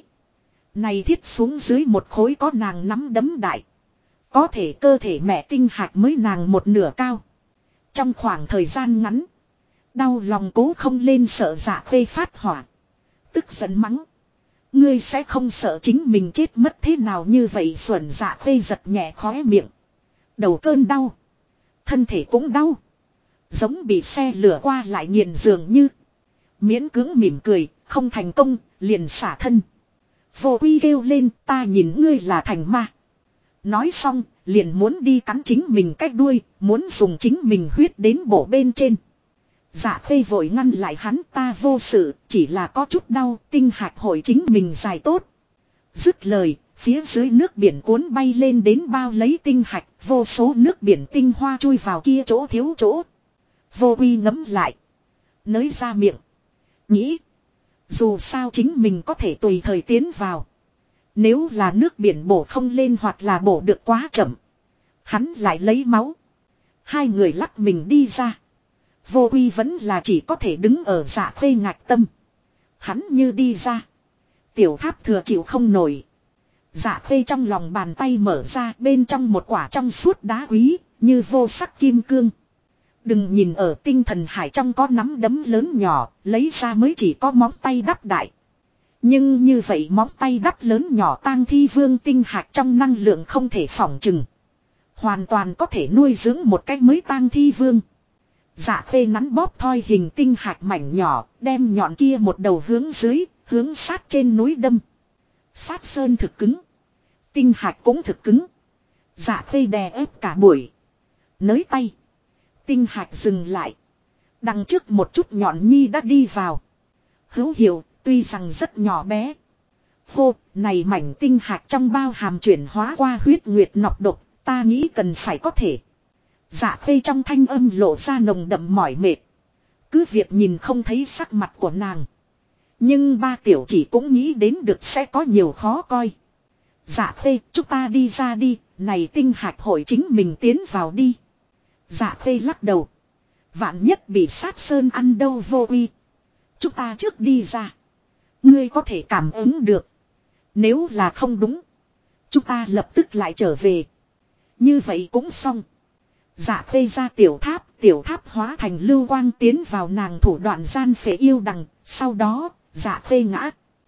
Này thiết xuống dưới một khối có nàng nắm đấm đại. Có thể cơ thể mẹ tinh hạch mới nàng một nửa cao. Trong khoảng thời gian ngắn, đau lòng cố không lên sợ dạ phê phát hỏa. Tức giận mắng. Ngươi sẽ không sợ chính mình chết mất thế nào như vậy xuẩn dạ phê giật nhẹ khóe miệng. Đầu cơn đau. Thân thể cũng đau. Giống bị xe lửa qua lại nghiền dường như. Miễn cưỡng mỉm cười, không thành công, liền xả thân. Vô uy kêu lên ta nhìn ngươi là thành ma. Nói xong, liền muốn đi cắn chính mình cái đuôi, muốn dùng chính mình huyết đến bổ bên trên. Dạ phê vội ngăn lại hắn ta vô sự, chỉ là có chút đau, tinh hạch hội chính mình dài tốt. Dứt lời, phía dưới nước biển cuốn bay lên đến bao lấy tinh hạch, vô số nước biển tinh hoa chui vào kia chỗ thiếu chỗ. Vô uy ngấm lại. Nới ra miệng. Nghĩ. Dù sao chính mình có thể tùy thời tiến vào. Nếu là nước biển bổ không lên hoặc là bổ được quá chậm. Hắn lại lấy máu. Hai người lắc mình đi ra. Vô uy vẫn là chỉ có thể đứng ở dạ phê ngạch tâm. Hắn như đi ra. Tiểu tháp thừa chịu không nổi. Dạ phê trong lòng bàn tay mở ra bên trong một quả trong suốt đá quý, như vô sắc kim cương. Đừng nhìn ở tinh thần hải trong có nắm đấm lớn nhỏ, lấy ra mới chỉ có móng tay đắp đại. Nhưng như vậy móng tay đắp lớn nhỏ tang thi vương tinh hạch trong năng lượng không thể phỏng chừng. Hoàn toàn có thể nuôi dưỡng một cách mới tang thi vương. Dạ phê nắn bóp thoi hình tinh hạch mảnh nhỏ, đem nhọn kia một đầu hướng dưới, hướng sát trên núi đâm. Sát sơn thực cứng. Tinh hạch cũng thực cứng. Dạ phê đè ép cả buổi. Nới tay. Tinh hạch dừng lại. Đằng trước một chút nhọn nhi đã đi vào. Hữu hiệu, tuy rằng rất nhỏ bé. Hô, này mảnh tinh hạch trong bao hàm chuyển hóa qua huyết nguyệt nọc độc, ta nghĩ cần phải có thể. Dạ phê trong thanh âm lộ ra nồng đậm mỏi mệt. Cứ việc nhìn không thấy sắc mặt của nàng. Nhưng ba tiểu chỉ cũng nghĩ đến được sẽ có nhiều khó coi. Dạ phê, chúng ta đi ra đi, này tinh hạch hội chính mình tiến vào đi. Dạ phê lắc đầu. Vạn nhất bị sát sơn ăn đâu vô uy. Chúng ta trước đi ra. Ngươi có thể cảm ứng được. Nếu là không đúng. Chúng ta lập tức lại trở về. Như vậy cũng xong. Dạ phê ra tiểu tháp hóa thành lưu quang tiến vào nàng thủ đoạn gian phệ yêu đằng. Sau đó, dạ phê ngã.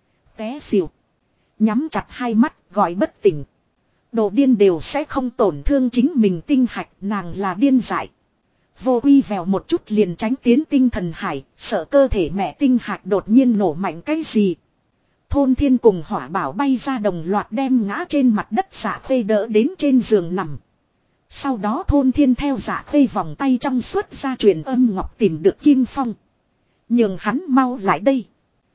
Té xỉu. Nhắm chặt hai mắt, gọi bất tỉnh. Đồ điên đều sẽ không tổn thương chính mình tinh hạch, nàng là điên dại. Vô uy vèo một chút liền tránh tiến tinh thần hải, sợ cơ thể mẹ tinh hạch đột nhiên nổ mạnh cái gì. Thôn thiên cùng hỏa bảo bay ra đồng loạt đem ngã trên mặt đất dạ phê đỡ đến trên giường nằm. Sau đó thôn thiên theo dạ phê vòng tay trong suốt ra truyền âm ngọc tìm được Kim Phong. Nhường hắn mau lại đây.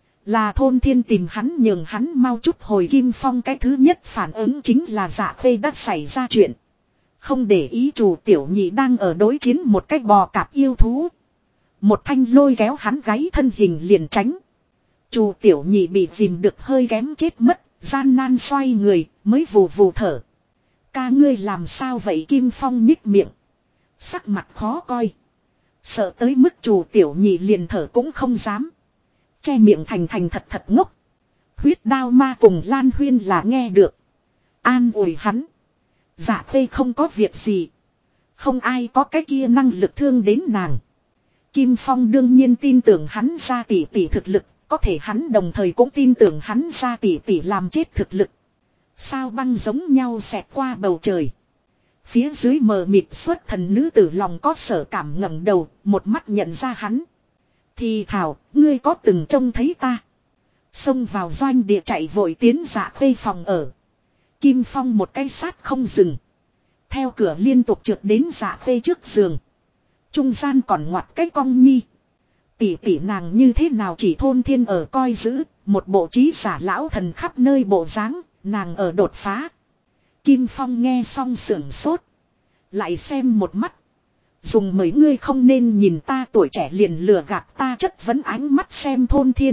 Là thôn thiên tìm hắn nhường hắn mau chút hồi Kim Phong, cái thứ nhất phản ứng chính là dạ phê đã xảy ra chuyện. Không để ý chủ tiểu nhị đang ở đối chiến một cái bò cạp yêu thú. Một thanh lôi kéo hắn gáy thân hình liền tránh. Chủ tiểu nhị bị dìm được hơi kém chết mất, gian nan xoay người, mới vù vù thở. Ca ngươi làm sao vậy? Kim Phong nhích miệng. Sắc mặt khó coi. Sợ tới mức chủ tiểu nhị liền thở cũng không dám. Che miệng thành thật ngốc. Huyết đao ma cùng Lan Huyên là nghe được. An ủi hắn. Dạ phê không có việc gì. Không ai có cái kia năng lực thương đến nàng. Kim Phong đương nhiên tin tưởng hắn ra tỷ tỷ thực lực. Có thể hắn đồng thời cũng tin tưởng hắn ra tỷ tỷ làm chết thực lực. Sao băng giống nhau xẹt qua bầu trời. Phía dưới mờ mịt xuất thần nữ tử lòng có sở cảm ngẩng đầu. Một mắt nhận ra hắn. Thì thảo, ngươi có từng trông thấy ta? Xông vào doanh địa chạy vội tiến dạ phê phòng ở. Kim Phong một cái sát không dừng. Theo cửa liên tục trượt đến dạ phê trước giường. Trung gian còn ngoặt cái cong nhi. Tỷ tỷ nàng như thế nào chỉ thôn thiên ở coi giữ, một bộ trí giả lão thần khắp nơi bộ dáng, nàng ở đột phá. Kim Phong nghe xong sưởng sốt. Lại xem một mắt. Dùng mấy ngươi không nên nhìn ta tuổi trẻ liền lừa gạt ta chất vấn ánh mắt xem thôn thiên.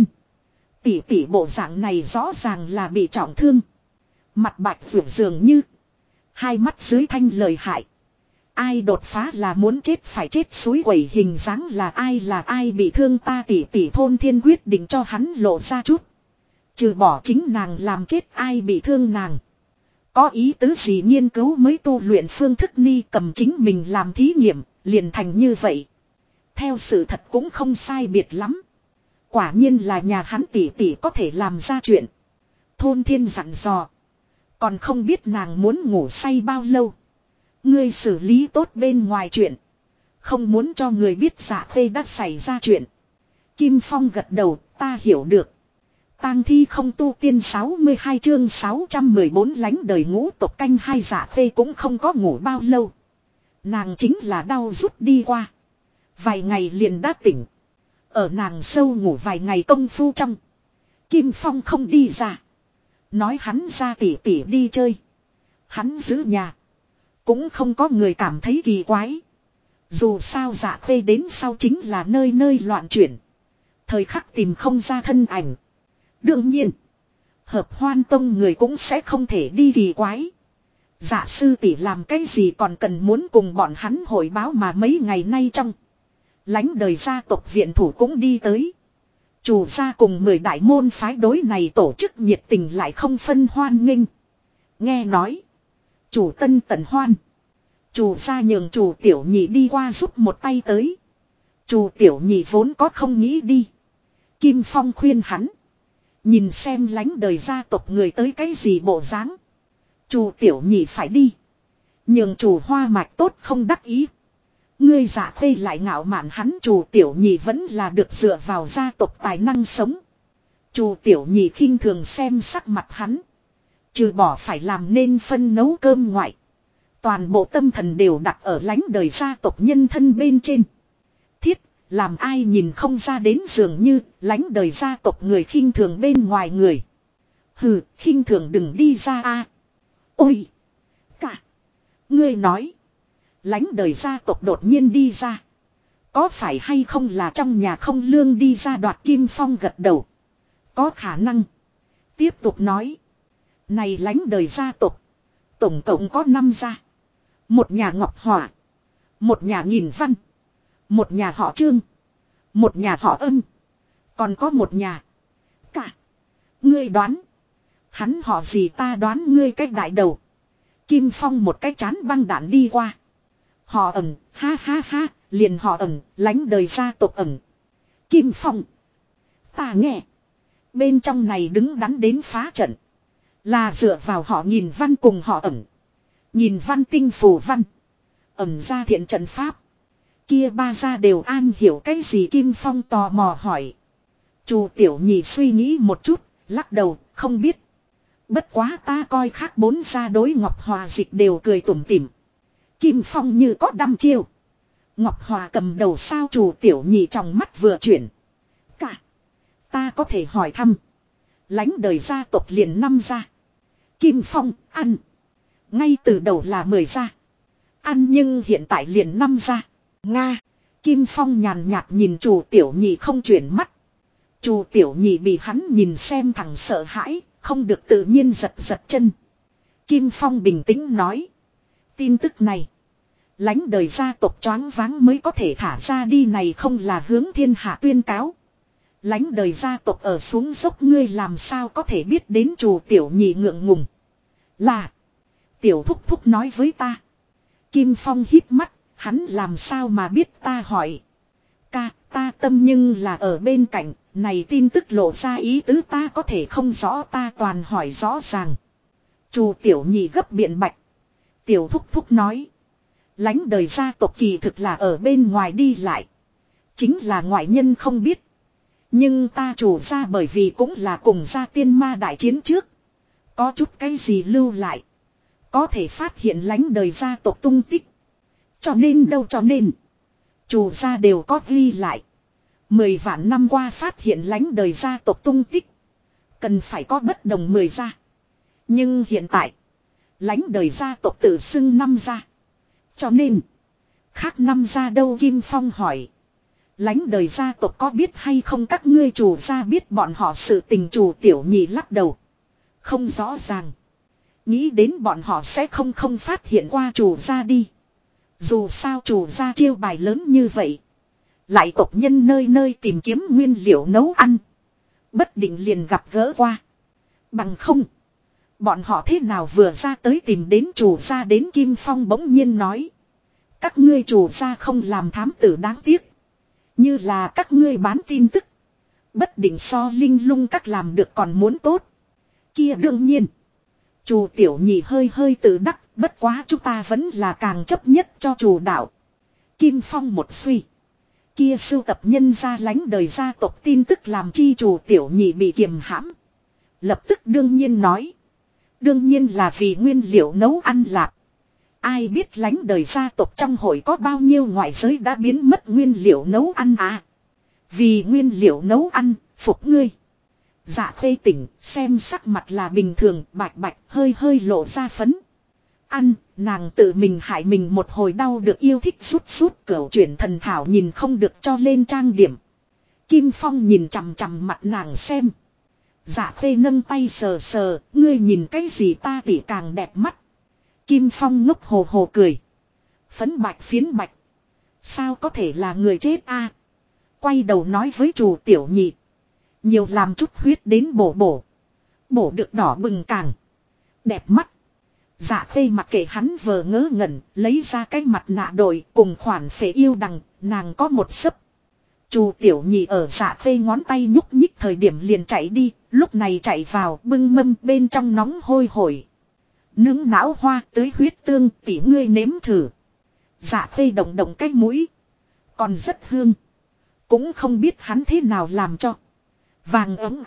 Tỷ tỷ bộ dạng này rõ ràng là bị trọng thương. Mặt bạch vượt dường như. Hai mắt dưới thanh lời hại. Ai đột phá là muốn chết phải chết suối quẩy hình dáng là ai bị thương ta tỷ tỷ thôn thiên quyết định cho hắn lộ ra chút. Trừ bỏ chính nàng làm chết ai bị thương nàng. Có ý tứ gì nghiên cứu mới tu luyện phương thức ni cầm chính mình làm thí nghiệm, liền thành như vậy. Theo sự thật cũng không sai biệt lắm. Quả nhiên là nhà hắn tỷ tỷ có thể làm ra chuyện. Thôn thiên dặn dò. Còn không biết nàng muốn ngủ say bao lâu. Ngươi xử lý tốt bên ngoài chuyện. Không muốn cho người biết Dạ Khê đã xảy ra chuyện. Kim Phong gật đầu, ta hiểu được. Tang thi không tu tiên 62 chương 614 lánh đời ngũ tộc canh hai Dạ Khê cũng không có ngủ bao lâu. Nàng chính là đau rút đi qua. Vài ngày liền đã tỉnh. Ở nàng sâu ngủ vài ngày công phu trong. Kim Phong không đi ra. Nói hắn ra tỉ tỉ đi chơi. Hắn giữ nhà. Cũng không có người cảm thấy kỳ quái. Dù sao Dạ Khê đến sau chính là nơi nơi loạn chuyển. Thời khắc tìm không ra thân ảnh. Đương nhiên. Hợp Hoan Tông người cũng sẽ không thể đi kỳ quái. Dạ sư tỷ làm cái gì còn cần muốn cùng bọn hắn hội báo mà mấy ngày nay trong. Lánh đời gia tộc viện thủ cũng đi tới. Chủ gia cùng 10 đại môn phái đối này tổ chức nhiệt tình lại không phân hoan nghênh. Nghe nói. Chủ Tân Tần hoan. Chủ gia nhường chủ tiểu nhị đi qua giúp một tay tới. Chủ tiểu nhị vốn có không nghĩ đi. Kim Phong khuyên hắn. Nhìn xem lánh đời gia tộc người tới cái gì bộ dáng. Chủ tiểu nhị phải đi. Nhường chủ hoa mạch tốt không đắc ý. Ngươi Dạ Khê lại ngạo mạn hắn chủ tiểu nhị vẫn là được dựa vào gia tộc tài năng sống. Chủ tiểu nhị khinh thường xem sắc mặt hắn. Trừ bỏ phải làm nên phân nấu cơm ngoại. Toàn bộ tâm thần đều đặt ở lánh đời gia tộc nhân thân bên trên. Thiết, làm ai nhìn không ra đến dường như lánh đời gia tộc người khinh thường bên ngoài người. Hừ, khinh thường đừng đi ra a. Ôi! Cả! Ngươi nói. Lánh đời gia tộc đột nhiên đi ra. Có phải hay không là trong nhà không lương đi ra đoạt Kim Phong gật đầu. Có khả năng. Tiếp tục nói. Này lánh đời gia tộc. Tổng cộng có 5 gia. Một nhà Ngọc Hỏa. Một nhà Nghìn Văn. Một nhà họ Trương. Một nhà họ Âm. Còn có một nhà. Cả. Ngươi đoán. Hắn họ gì ta đoán ngươi cách đại đầu. Kim Phong một cái chán băng đạn đi qua. Họ ẩn, ha ha ha, liền họ ẩn, lánh đời gia tộc ẩn. Kim Phong. Ta nghe. Bên trong này đứng đắn đến phá trận. Là dựa vào họ Nghìn Văn cùng họ ẩn. Nghìn Văn tinh phù văn. Ẩn ra thiện trận pháp. Kia ba gia đều an hiểu cái gì Kim Phong tò mò hỏi. Chu tiểu nhị suy nghĩ một chút, lắc đầu, không biết. Bất quá ta coi khác 4 gia đối Ngọc Hòa Dịch đều cười tủm tỉm. Kim Phong như có đăm chiêu. Ngọc Hòa cầm đầu sao chủ tiểu nhị trong mắt vừa chuyển. Cả. Ta có thể hỏi thăm. Lánh đời gia tộc liền 5 gia. Kim Phong ăn. Ngay từ đầu là 10 gia. Ăn nhưng hiện tại liền 5 gia. Nga. Kim Phong nhàn nhạt nhìn chủ tiểu nhị không chuyển mắt. Chủ tiểu nhị bị hắn nhìn xem thằng sợ hãi. Không được tự nhiên giật giật chân. Kim Phong bình tĩnh nói. Tin tức này. Lánh đời gia tộc choáng váng mới có thể thả ra đi này không là hướng thiên hạ tuyên cáo. Lánh đời gia tộc ở xuống dốc ngươi làm sao có thể biết đến chủ tiểu nhị ngượng ngùng. Là. Tiểu thúc thúc nói với ta. Kim Phong hít mắt. Hắn làm sao mà biết ta hỏi. Ca ta tâm nhưng là ở bên cạnh. Này tin tức lộ ra ý tứ ta có thể không rõ ta toàn hỏi rõ ràng. Chủ tiểu nhị gấp biện bạch. Tiểu thúc thúc nói. Lánh đời gia tộc kỳ thực là ở bên ngoài đi lại. Chính là ngoại nhân không biết. Nhưng ta chủ gia bởi vì cũng là cùng gia tiên ma đại chiến trước. Có chút cái gì lưu lại. Có thể phát hiện lánh đời gia tộc tung tích. Cho nên đâu cho nên. Chủ gia đều có ghi lại. 10 vạn năm qua phát hiện lãnh đời gia tộc tung tích. Cần phải có bất đồng 10 gia. Nhưng hiện tại, lãnh đời gia tộc tự xưng 5 gia. Cho nên, khác 5 gia đâu? Kim Phong hỏi. Lãnh đời gia tộc có biết hay không các ngươi chủ gia biết bọn họ sự tình? Chủ Tiểu Nhị lắc đầu. Không rõ ràng. Nghĩ đến bọn họ sẽ không phát hiện qua chủ gia đi. Dù sao chủ gia chiêu bài lớn như vậy. Lại tộc nhân nơi nơi tìm kiếm nguyên liệu nấu ăn. Bất định liền gặp gỡ qua. Bằng không. Bọn họ thế nào vừa ra tới tìm đến chủ gia? Đến Kim Phong bỗng nhiên nói. Các ngươi chủ gia không làm thám tử đáng tiếc. Như là các ngươi bán tin tức. Bất định so Linh Lung các làm được còn muốn tốt. Kia đương nhiên. Chủ Tiểu Nhị hơi tự đắc. Bất quá chúng ta vẫn là càng chấp nhất cho chủ đạo. Kim Phong một suy. Kia sưu tập nhân gia lãnh đời gia tộc tin tức làm chi? Chủ Tiểu Nhị bị kiềm hãm. Lập tức đương nhiên nói. Đương nhiên là vì nguyên liệu nấu ăn lạp. Ai biết lãnh đời gia tộc trong hội có bao nhiêu ngoại giới đã biến mất nguyên liệu nấu ăn à. Vì nguyên liệu nấu ăn, phục ngươi. Dạ Khê tỉnh, xem sắc mặt là bình thường, bạch bạch, hơi lộ ra phấn. Ăn, nàng tự mình hại mình một hồi đau được yêu thích rút cửu chuyển thần thảo nhìn không được cho lên trang điểm. Kim Phong nhìn chằm chằm mặt nàng xem. Dạ Khê nâng tay sờ, ngươi nhìn cái gì ta tỉ càng đẹp mắt. Kim Phong ngốc hồ cười. Phấn bạch phiến bạch. Sao có thể là người chết a? Quay đầu nói với chủ Tiểu Nhị. Nhiều làm chút huyết đến bổ. Bổ được đỏ bừng càng đẹp mắt. Dạ Khê mặc kệ hắn vờ ngớ ngẩn, lấy ra cái mặt nạ đội cùng khoản phệ yêu đằng, nàng có một sấp. Chủ Tiểu Nhị ở Dạ Khê ngón tay nhúc nhích thời điểm liền chạy đi, lúc này chạy vào bưng mâm bên trong nóng hôi hổi. Nướng não hoa tưới huyết tương tỉ ngươi nếm thử. Dạ Khê động cái mũi. Còn rất hương. Cũng không biết hắn thế nào làm cho. Vàng ấm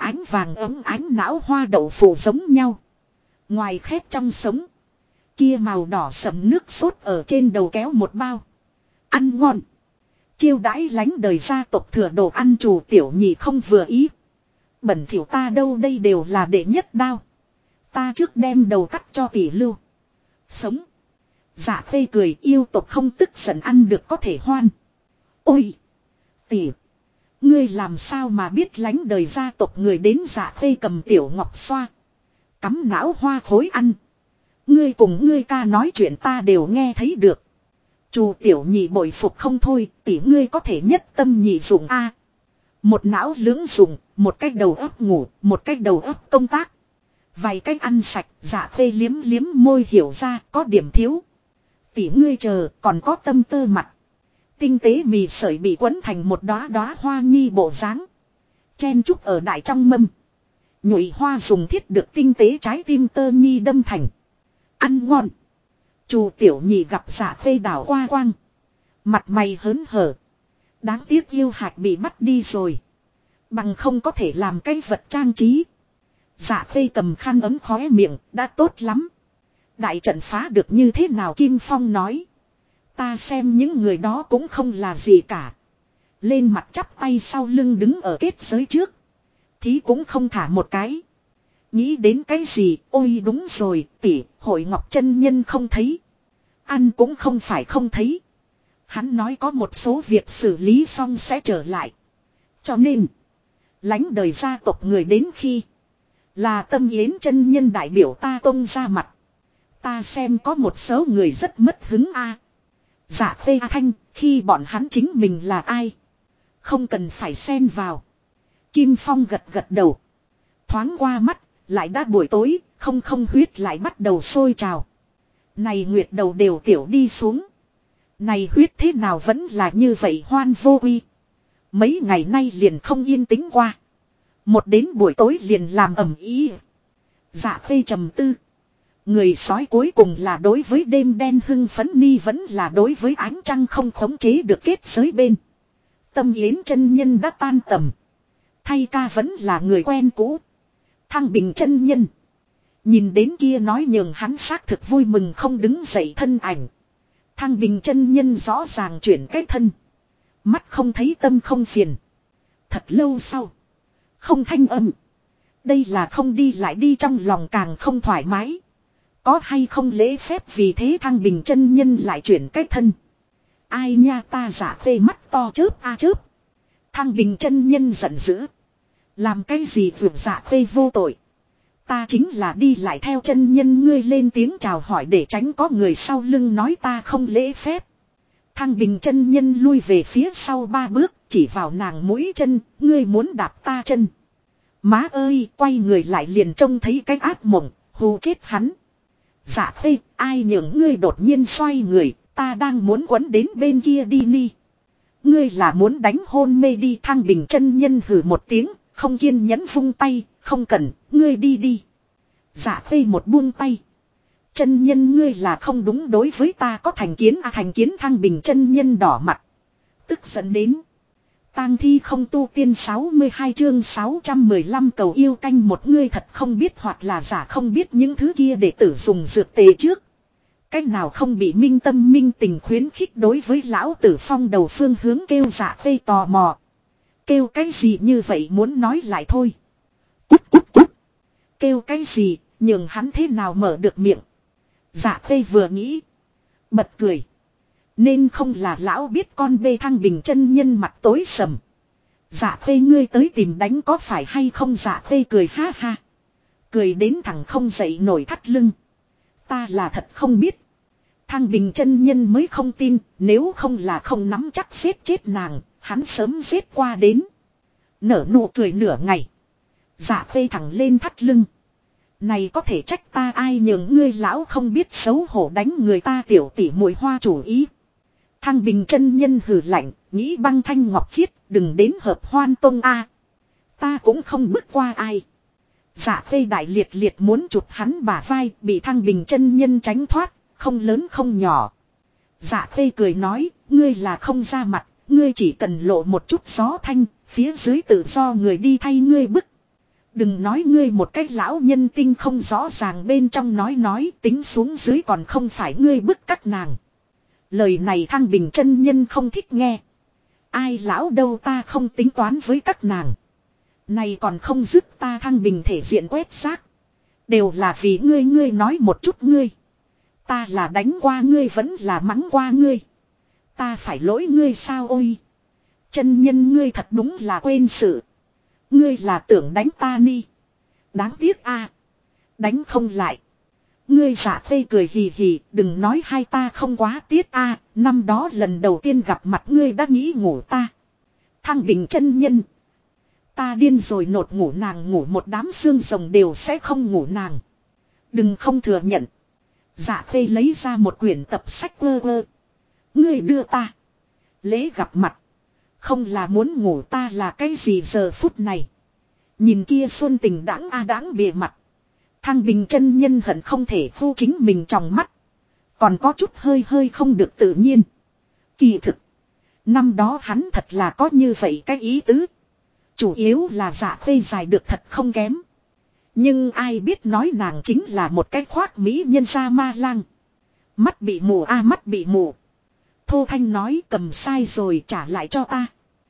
ánh não hoa đậu phụ giống nhau. Ngoài khét trong sống. Kia màu đỏ sẫm nước sốt ở trên đầu kéo một bao. Ăn ngon. Chiêu đãi lánh đời gia tộc thừa đồ ăn. Chủ Tiểu Nhị không vừa ý. Bẩn thỉu ta đâu đây đều là đệ nhất đao. Ta trước đem đầu cắt cho tỷ lưu. Sống. Dạ Khê cười, yêu tộc không tức giận ăn được có thể hoan. Ôi. Tỷ. Ngươi làm sao mà biết lánh đời gia tộc người đến? Dạ Khê cầm tiểu ngọc xoa. Cắm não hoa khối ăn. Ngươi cùng ngươi ca nói chuyện ta đều nghe thấy được. Chủ Tiểu Nhị bội phục không thôi, tỷ ngươi có thể nhất tâm nhị dụng a. Một não lưỡng dụng, một cách đầu óc ngủ, một cách đầu óc công tác. Vài cách ăn sạch, Dạ Khê liếm môi hiểu ra có điểm thiếu. Tỷ ngươi chờ, còn có tâm tơ mặt. Tinh tế mì sợi bị quấn thành một đóa hoa nhi bộ dáng, chen chúc ở đại trong mâm. Nhụy hoa dùng thiết được tinh tế trái tim tơ nhi đâm thành. Ăn ngon. Chủ Tiểu Nhị gặp Dạ Khê đảo qua quang. Mặt mày hớn hở. Đáng tiếc yêu hạch bị bắt đi rồi. Bằng không có thể làm cái vật trang trí. Dạ Khê cầm khăn ấm khóe miệng, đã tốt lắm. Đại trận phá được như thế nào? Kim Phong nói. Ta xem những người đó cũng không là gì cả. Lên mặt chắp tay sau lưng đứng ở kết giới trước. Thí cũng không thả một cái. Nghĩ đến cái gì? Ôi đúng rồi, tỷ, Hội Ngọc chân nhân không thấy. Ăn cũng không phải không thấy. Hắn nói có một số việc xử lý xong sẽ trở lại. Cho nên, lánh đời gia tộc người đến khi là Tâm Yến chân nhân đại biểu ta tông ra mặt. Ta xem có một số người rất mất hứng a. Dạ Khê Thanh, khi bọn hắn chính mình là ai? Không cần phải xen vào. Kim Phong gật đầu. Thoáng qua mắt, lại đã buổi tối, không huyết lại bắt đầu sôi trào. Này nguyệt đầu đều tiểu đi xuống. Này huyết thế nào vẫn là như vậy hoan vô uy. Mấy ngày nay liền không yên tĩnh qua. Một đến buổi tối liền làm ầm ĩ. Dạ Khê trầm tư. Người sói cuối cùng là đối với đêm đen hưng phấn ni vẫn là đối với ánh trăng không khống chế được kết giới bên. Tâm Yến chân nhân đã tan tầm. Thay ca vẫn là người quen cũ. Thăng Bình chân nhân. Nhìn đến kia nói nhường hắn xác thực vui mừng không đứng dậy thân ảnh. Thăng Bình chân nhân rõ ràng chuyển cái thân. Mắt không thấy tâm không phiền. Thật lâu sau. Không thanh âm. Đây là không đi lại đi trong lòng càng không thoải mái. Có hay không lễ phép vì thế Thăng Bình chân nhân lại chuyển cách thân. Ai nha ta Dạ Khê mắt to chớp a chớp. Thăng Bình chân nhân giận dữ. Làm cái gì vượt Dạ Khê vô tội. Ta chính là đi lại theo chân nhân ngươi lên tiếng chào hỏi để tránh có người sau lưng nói ta không lễ phép. Thăng Bình chân nhân lui về phía sau 3 bước chỉ vào nàng mũi chân, ngươi muốn đạp ta chân. Má ơi, quay người lại liền trông thấy cái ác mộng, hù chết hắn. Dạ Khê, ai nhường ngươi đột nhiên xoay người, ta đang muốn quấn đến bên kia đi ni. Ngươi là muốn đánh hôn mê đi. Thăng Bình chân nhân hừ một tiếng, không kiên nhẫn vung tay, không cần, ngươi đi đi. Dạ Khê một buông tay. Chân nhân ngươi là không đúng đối với ta có thành kiến à, thành kiến. Thăng Bình chân nhân đỏ mặt. Tức giận đến. Tang thi không tu tiên 62 chương 615 cầu yêu canh một. Ngươi thật không biết hoặc là giả không biết những thứ kia để tử dùng dược tề trước. Cách nào không bị minh tâm minh tình khuyến khích đối với lão tử phong đầu phương hướng kêu Dạ Khê tò mò. Kêu cái gì như vậy muốn nói lại thôi. Cút cút cút. Kêu cái gì nhường hắn thế nào mở được miệng. Dạ Khê vừa nghĩ. Bật cười. Nên không là lão biết con bê. Thăng Bình chân nhân mặt tối sầm. Dạ Khê ngươi tới tìm đánh có phải hay không. Dạ Khê cười ha ha. Cười đến thẳng không dậy nổi thắt lưng. Ta là thật không biết. Thăng Bình chân nhân mới không tin. Nếu không là không nắm chắc giết chết nàng. Hắn sớm giết qua đến. Nở nụ cười nửa ngày. Dạ Khê thẳng lên thắt lưng. Này có thể trách ta ai nhường ngươi lão không biết xấu hổ đánh người ta tiểu tỷ muội hoa chủ ý. Thăng Bình chân nhân hừ lạnh, nghĩ băng thanh ngọc khiết, đừng đến hợp hoan tông a. Ta cũng không bước qua ai. Dạ Khê đại liệt liệt muốn chụp hắn bả vai, bị Thăng Bình chân nhân tránh thoát, không lớn không nhỏ. Dạ Khê cười nói, ngươi là không ra mặt, ngươi chỉ cần lộ một chút gió thanh, phía dưới tự do người đi thay ngươi bức. Đừng nói ngươi một cách lão nhân tinh không rõ ràng bên trong nói tính xuống dưới còn không phải ngươi bức các nàng. Lời này Thăng Bình chân nhân không thích nghe. Ai lão đâu ta không tính toán với các nàng. Này còn không dứt ta Thăng Bình thể diện quét xác. Đều là vì ngươi nói một chút ngươi. Ta là đánh qua ngươi vẫn là mắng qua ngươi. Ta phải lỗi ngươi sao ôi. Chân nhân ngươi thật đúng là quên sự. Ngươi là tưởng đánh ta ni. Đáng tiếc a, đánh không lại. Ngươi Dạ Khê cười hì hì, đừng nói hai ta không quá tiếc a, năm đó lần đầu tiên gặp mặt ngươi đã nghĩ ngủ ta. Thăng Bình chân nhân. Ta điên rồi nột ngủ nàng ngủ một đám xương rồng đều sẽ không ngủ nàng. Đừng không thừa nhận. Dạ Khê lấy ra một quyển tập sách ơ. Ngươi đưa ta. Lễ gặp mặt. Không là muốn ngủ ta là cái gì giờ phút này. Nhìn kia xuân tình đãng a đãng bìa mặt. Thăng Bình chân nhân hận không thể thu chính mình trong mắt. Còn có chút hơi không được tự nhiên. Kỳ thực. Năm đó hắn thật là có như vậy cái ý tứ. Chủ yếu là Dạ Khê dài được thật không kém. Nhưng ai biết nói nàng chính là một cái khoác mỹ nhân gia ma lang. Mắt bị mù a mắt bị mù. Thô Thanh nói cầm sai rồi trả lại cho ta.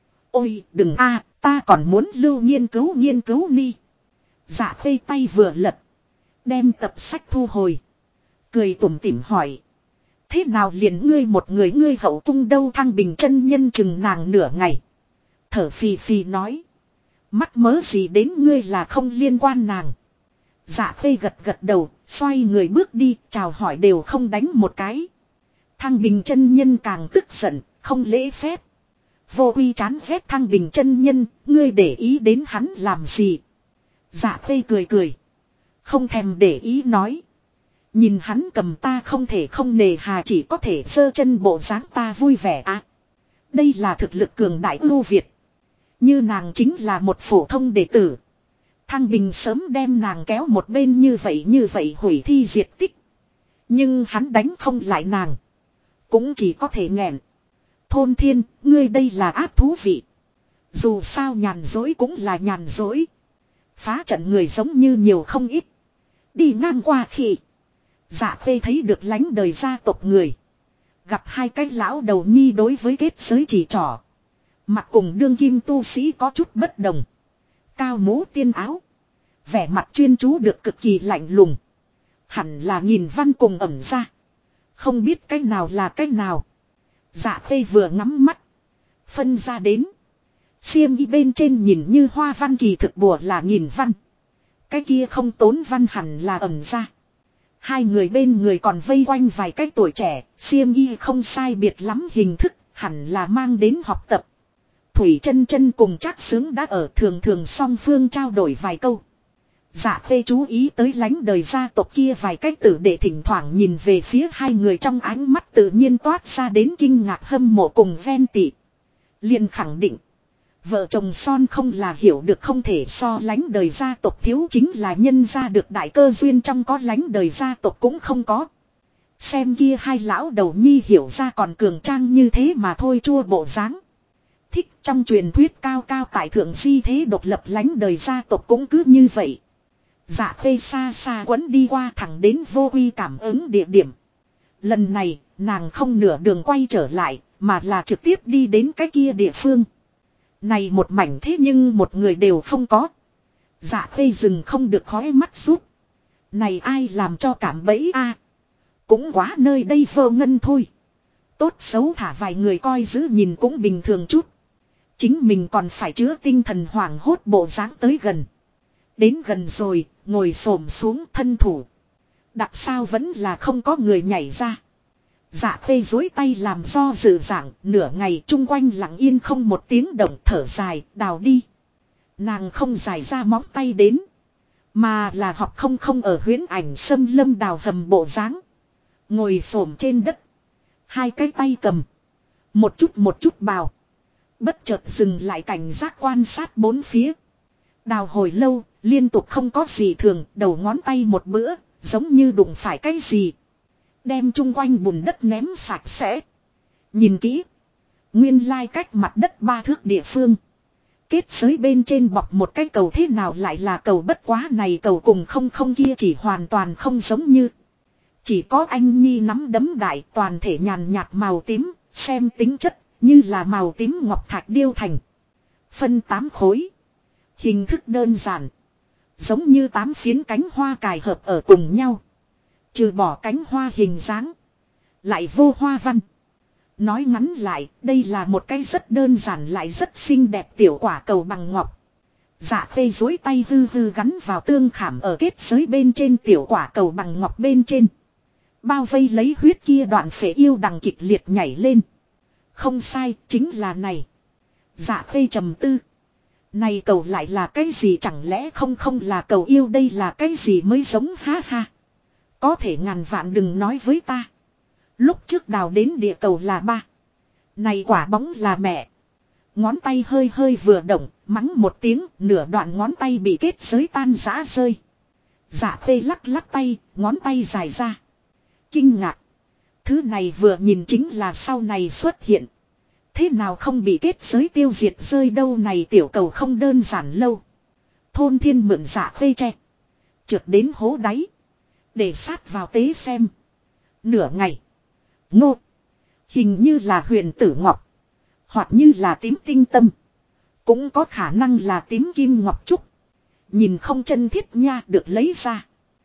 Ôi đừng a, ta còn muốn lưu nghiên cứu ni. Dạ Khê tay vừa lật. Đem tập sách thu hồi. Cười tủm tỉm hỏi. Thế nào liền ngươi một người ngươi hậu cung đâu. Thăng Bình chân nhân chừng nàng nửa ngày. Thở phì phì nói. Mắc mớ gì đến ngươi là không liên quan nàng. Dạ Khê gật đầu, xoay người bước đi, chào hỏi đều không đánh một cái. Thăng Bình chân nhân càng tức giận, không lễ phép. Vô Uy chán ghét Thăng Bình chân nhân, ngươi để ý đến hắn làm gì. Dạ Khê cười. Không thèm để ý nói. Nhìn hắn cầm ta không thể không nề hà chỉ có thể giơ chân bộ dáng ta vui vẻ à. Đây là thực lực cường đại ưu việt. Như nàng chính là một phổ thông đệ tử. Thăng Bình sớm đem nàng kéo một bên như vậy hủy thi diệt tích. Nhưng hắn đánh không lại nàng. Cũng chỉ có thể nghẹn. Thôn Thiên, ngươi đây là áp thú vị. Dù sao nhàn dối cũng là nhàn dối. Phá trận người giống như nhiều không ít. Đi ngang qua khi Dạ Khê thấy được lánh đời gia tộc người. Gặp hai cái lão đầu nhi đối với kết giới chỉ trỏ. Mặt cùng đương kim tu sĩ có chút bất đồng. Cao mũ tiên áo. Vẻ mặt chuyên chú được cực kỳ lạnh lùng. Hẳn là nhìn văn cùng ẩm ra. Không biết cái nào là cái nào. Dạ khê vừa ngắm mắt. Phân ra đến. Xiêm y bên trên nhìn như hoa văn kỳ thực bùa là nghìn văn. Cái kia không tốn văn hẳn là ẩm ra. Hai người bên người còn vây quanh vài cái tuổi trẻ. Xiêm y không sai biệt lắm hình thức. Hẳn là mang đến học tập. Thủy chân chân cùng Trác Sướng đã ở thường thường song phương trao đổi vài câu. Dạ khê chú ý tới lánh đời gia tộc kia vài cách tử để thỉnh thoảng nhìn về phía hai người trong ánh mắt tự nhiên toát ra đến kinh ngạc hâm mộ cùng ven tị. Liền khẳng định. Vợ chồng son không là hiểu được không thể so lánh đời gia tộc thiếu chính là nhân ra được đại cơ duyên trong có lánh đời gia tộc cũng không có. Xem kia hai lão đầu nhi hiểu ra còn cường trang như thế mà thôi chua bộ dáng. Thích trong truyền thuyết cao cao tại thượng di thế độc lập lánh đời gia tộc cũng cứ như vậy. Dạ khê xa xa quấn đi qua thẳng đến vô quy cảm ứng địa điểm. Lần này nàng không nửa đường quay trở lại mà là trực tiếp đi đến cái kia địa phương. Này một mảnh thế nhưng một người đều không có. Dạ khê dừng không được khói mắt rút. Này ai làm cho cảm bẫy a? Cũng quá nơi đây vô ngân thôi. Tốt xấu thả vài người coi giữ nhìn cũng bình thường chút. Chính mình còn phải chứa tinh thần hoảng hốt bộ dáng tới gần. Đến gần rồi, ngồi xổm xuống thân thủ. Đặc sao vẫn là không có người nhảy ra. Dạ khê dối tay làm do dự dạng, nửa ngày chung quanh lặng yên không một tiếng động thở dài, đào đi. Nàng không dài ra móng tay đến. Mà là học không ở huyễn ảnh xâm lâm đào hầm bộ dáng. Ngồi xổm trên đất. Hai cái tay cầm. Một chút bào. Bất chợt dừng lại cảnh giác quan sát bốn phía. Đào hồi lâu, liên tục không có gì thường, đầu ngón tay một bữa, giống như đụng phải cái gì. Đem chung quanh bùn đất ném sạch sẽ. Nhìn kỹ. Nguyên lai cách mặt đất 3 thước địa phương. Kết giới bên trên bọc một cái cầu thế nào lại là cầu bất quá này cầu cùng không kia chỉ hoàn toàn không giống như. Chỉ có anh Nhi nắm đấm đại toàn thể nhàn nhạt màu tím, xem tính chất như là màu tím ngọc thạch điêu thành. Phân 8 khối. Hình thức đơn giản. Giống như 8 phiến cánh hoa cài hợp ở cùng nhau. Trừ bỏ cánh hoa hình dáng. Lại vô hoa văn. Nói ngắn lại, đây là một cái rất đơn giản lại rất xinh đẹp tiểu quả cầu bằng ngọc. Dạ khê dối tay hư hư gắn vào tương khảm ở kết giới bên trên tiểu quả cầu bằng ngọc bên trên. Bao vây lấy huyết kia đoạn phệ yêu đằng kịch liệt nhảy lên. Không sai, chính là này. Dạ khê trầm tư. Này cầu lại là cái gì chẳng lẽ không là cầu yêu đây là cái gì mới giống ha ha. Có thể ngàn vạn đừng nói với ta. Lúc trước đào đến địa cầu là ba. Này quả bóng là mẹ. Ngón tay hơi vừa động, mắng một tiếng, nửa đoạn ngón tay bị kết giới tan rã rơi. Dạ khê lắc tay, ngón tay dài ra. Kinh ngạc. Thứ này vừa nhìn chính là sau này xuất hiện. Thế nào không bị kết giới tiêu diệt rơi đâu này tiểu cầu không đơn giản lâu. Thôn thiên mượn dạ khê tre. Trượt đến hố đáy. Để sát vào tế xem. Nửa ngày. Ngô. Hình như là huyền tử ngọc. Hoặc như là tím tinh tâm. Cũng có khả năng là tím kim ngọc trúc. Nhìn không chân thiết nha được lấy ra.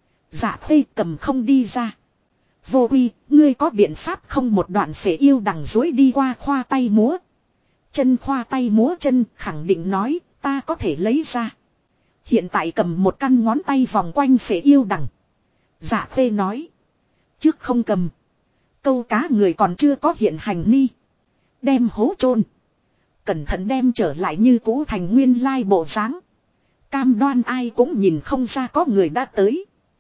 Dạ khê cầm không đi ra. Vô uy, ngươi có biện pháp không một đoạn phệ yêu đằng dối đi qua khoa tay múa. Chân khoa tay múa chân khẳng định nói ta có thể lấy ra. Hiện tại cầm một căn ngón tay vòng quanh phệ yêu đằng. Dạ khê nói. Trước không cầm. Câu cá người còn chưa có hiện hành ni. Đem hố chôn cẩn thận đem trở lại như cũ thành nguyên lai bộ dáng. Cam đoan ai cũng nhìn không ra có người đã tới.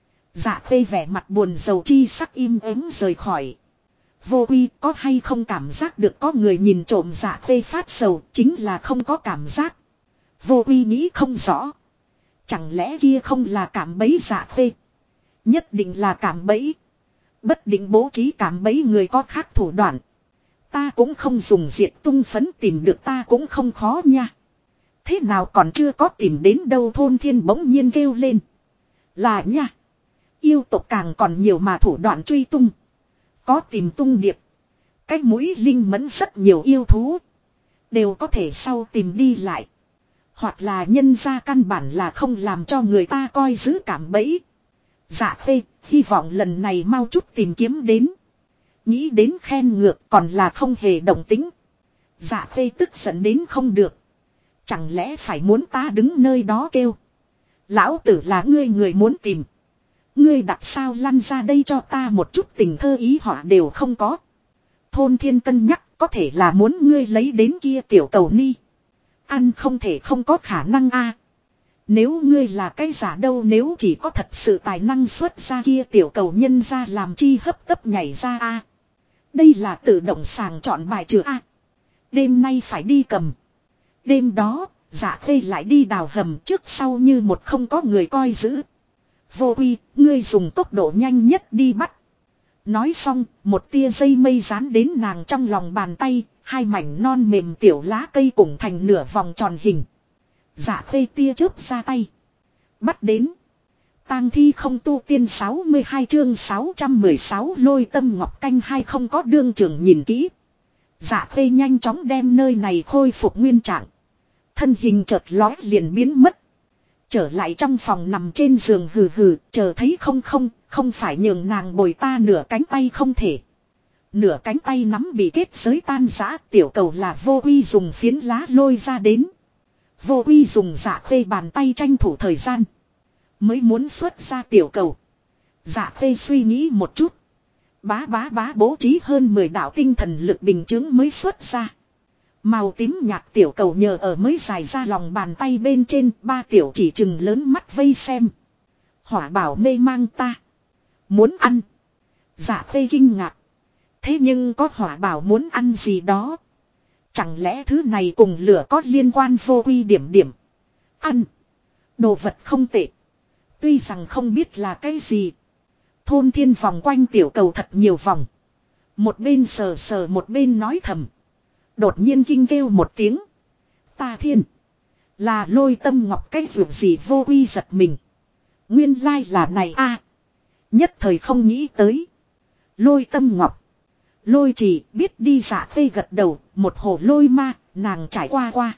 Dạ khê vẻ mặt buồn rầu chi sắc im ắng rời khỏi. Vô uy có hay không cảm giác được có người nhìn trộm dạ khê phát sầu chính là không có cảm giác. Vô uy nghĩ không rõ. Chẳng lẽ kia không là cảm bẫy dạ khê. Nhất định là cảm bẫy. Bất định bố trí cảm bẫy người có khác thủ đoạn. Ta cũng không dùng diệt tung phấn tìm được ta cũng không khó nha. Thế nào còn chưa có tìm đến đâu thôn thiên bỗng nhiên kêu lên. Là nha. Yêu tộc càng còn nhiều mà thủ đoạn truy tung. Có tìm tung điệp. Cái mũi linh mẫn rất nhiều yêu thú. Đều có thể sau tìm đi lại. Hoặc là nhân ra căn bản là không làm cho người ta coi giữ cảm bẫy. Dạ Khê, hy vọng lần này mau chút tìm kiếm đến. Nghĩ đến khen ngược còn là không hề động tính. Dạ Khê tức giận đến không được. Chẳng lẽ phải muốn ta đứng nơi đó kêu. Lão tử là ngươi người muốn tìm. Ngươi đặt sao lăn ra đây cho ta một chút tình thơ ý họa đều không có. Thôn Thiên cân nhắc có thể là muốn ngươi lấy đến kia tiểu cầu ni. Ăn không thể không có khả năng a. Nếu ngươi là cái giả đâu, nếu chỉ có thật sự tài năng xuất ra kia tiểu cầu nhân ra làm chi hấp tấp nhảy ra a. Đây là tự động sàng chọn bài trừ a. Đêm nay phải đi cầm. Đêm đó, Dạ Khê lại đi đào hầm trước sau như một không có người coi giữ. Vô Uy, ngươi dùng tốc độ nhanh nhất đi bắt. Nói xong, một tia dây mây dán đến nàng trong lòng bàn tay, hai mảnh non mềm tiểu lá cây cùng thành nửa vòng tròn hình. Dạ Khê tia chớp ra tay. Bắt đến. Tang thi không tu tiên 62 chương 616 lôi tâm ngọc canh hai không có đương trường nhìn kỹ. Dạ Khê nhanh chóng đem nơi này khôi phục nguyên trạng. Thân hình chợt lói liền biến mất. Trở lại trong phòng nằm trên giường hừ hừ, chờ thấy không phải nhường nàng bồi ta nửa cánh tay không thể. Nửa cánh tay nắm bị kết giới tan rã, tiểu cầu là Vô Uy dùng phiến lá lôi ra đến. Vô Uy dùng Dạ Khê bàn tay tranh thủ thời gian. Mới muốn xuất ra tiểu cầu. Dạ Khê suy nghĩ một chút. Bá bố trí hơn 10 đạo tinh thần lực bình chứng mới xuất ra. Màu tím nhạt tiểu cầu nhờ ở mới dài ra lòng bàn tay bên trên, ba tiểu chỉ chừng lớn mắt vây xem. Hỏa bảo mê mang ta. Muốn ăn. Dạ Khê kinh ngạc. Thế nhưng có hỏa bảo muốn ăn gì đó. Chẳng lẽ thứ này cùng lửa có liên quan? Vô Uy điểm. Ăn. Đồ vật không tệ. Tuy rằng không biết là cái gì. Thôn Thiên vòng quanh tiểu cầu thật nhiều vòng. Một bên sờ một bên nói thầm. Đột nhiên kinh kêu một tiếng. Ta thiên. Là lôi tâm ngọc cái vượt gì? Vô Uy giật mình. Nguyên lai là này a. Nhất thời không nghĩ tới. Lôi tâm ngọc. Lôi chỉ biết đi. Dạ Khê gật đầu. Một hồ lôi ma nàng trải qua.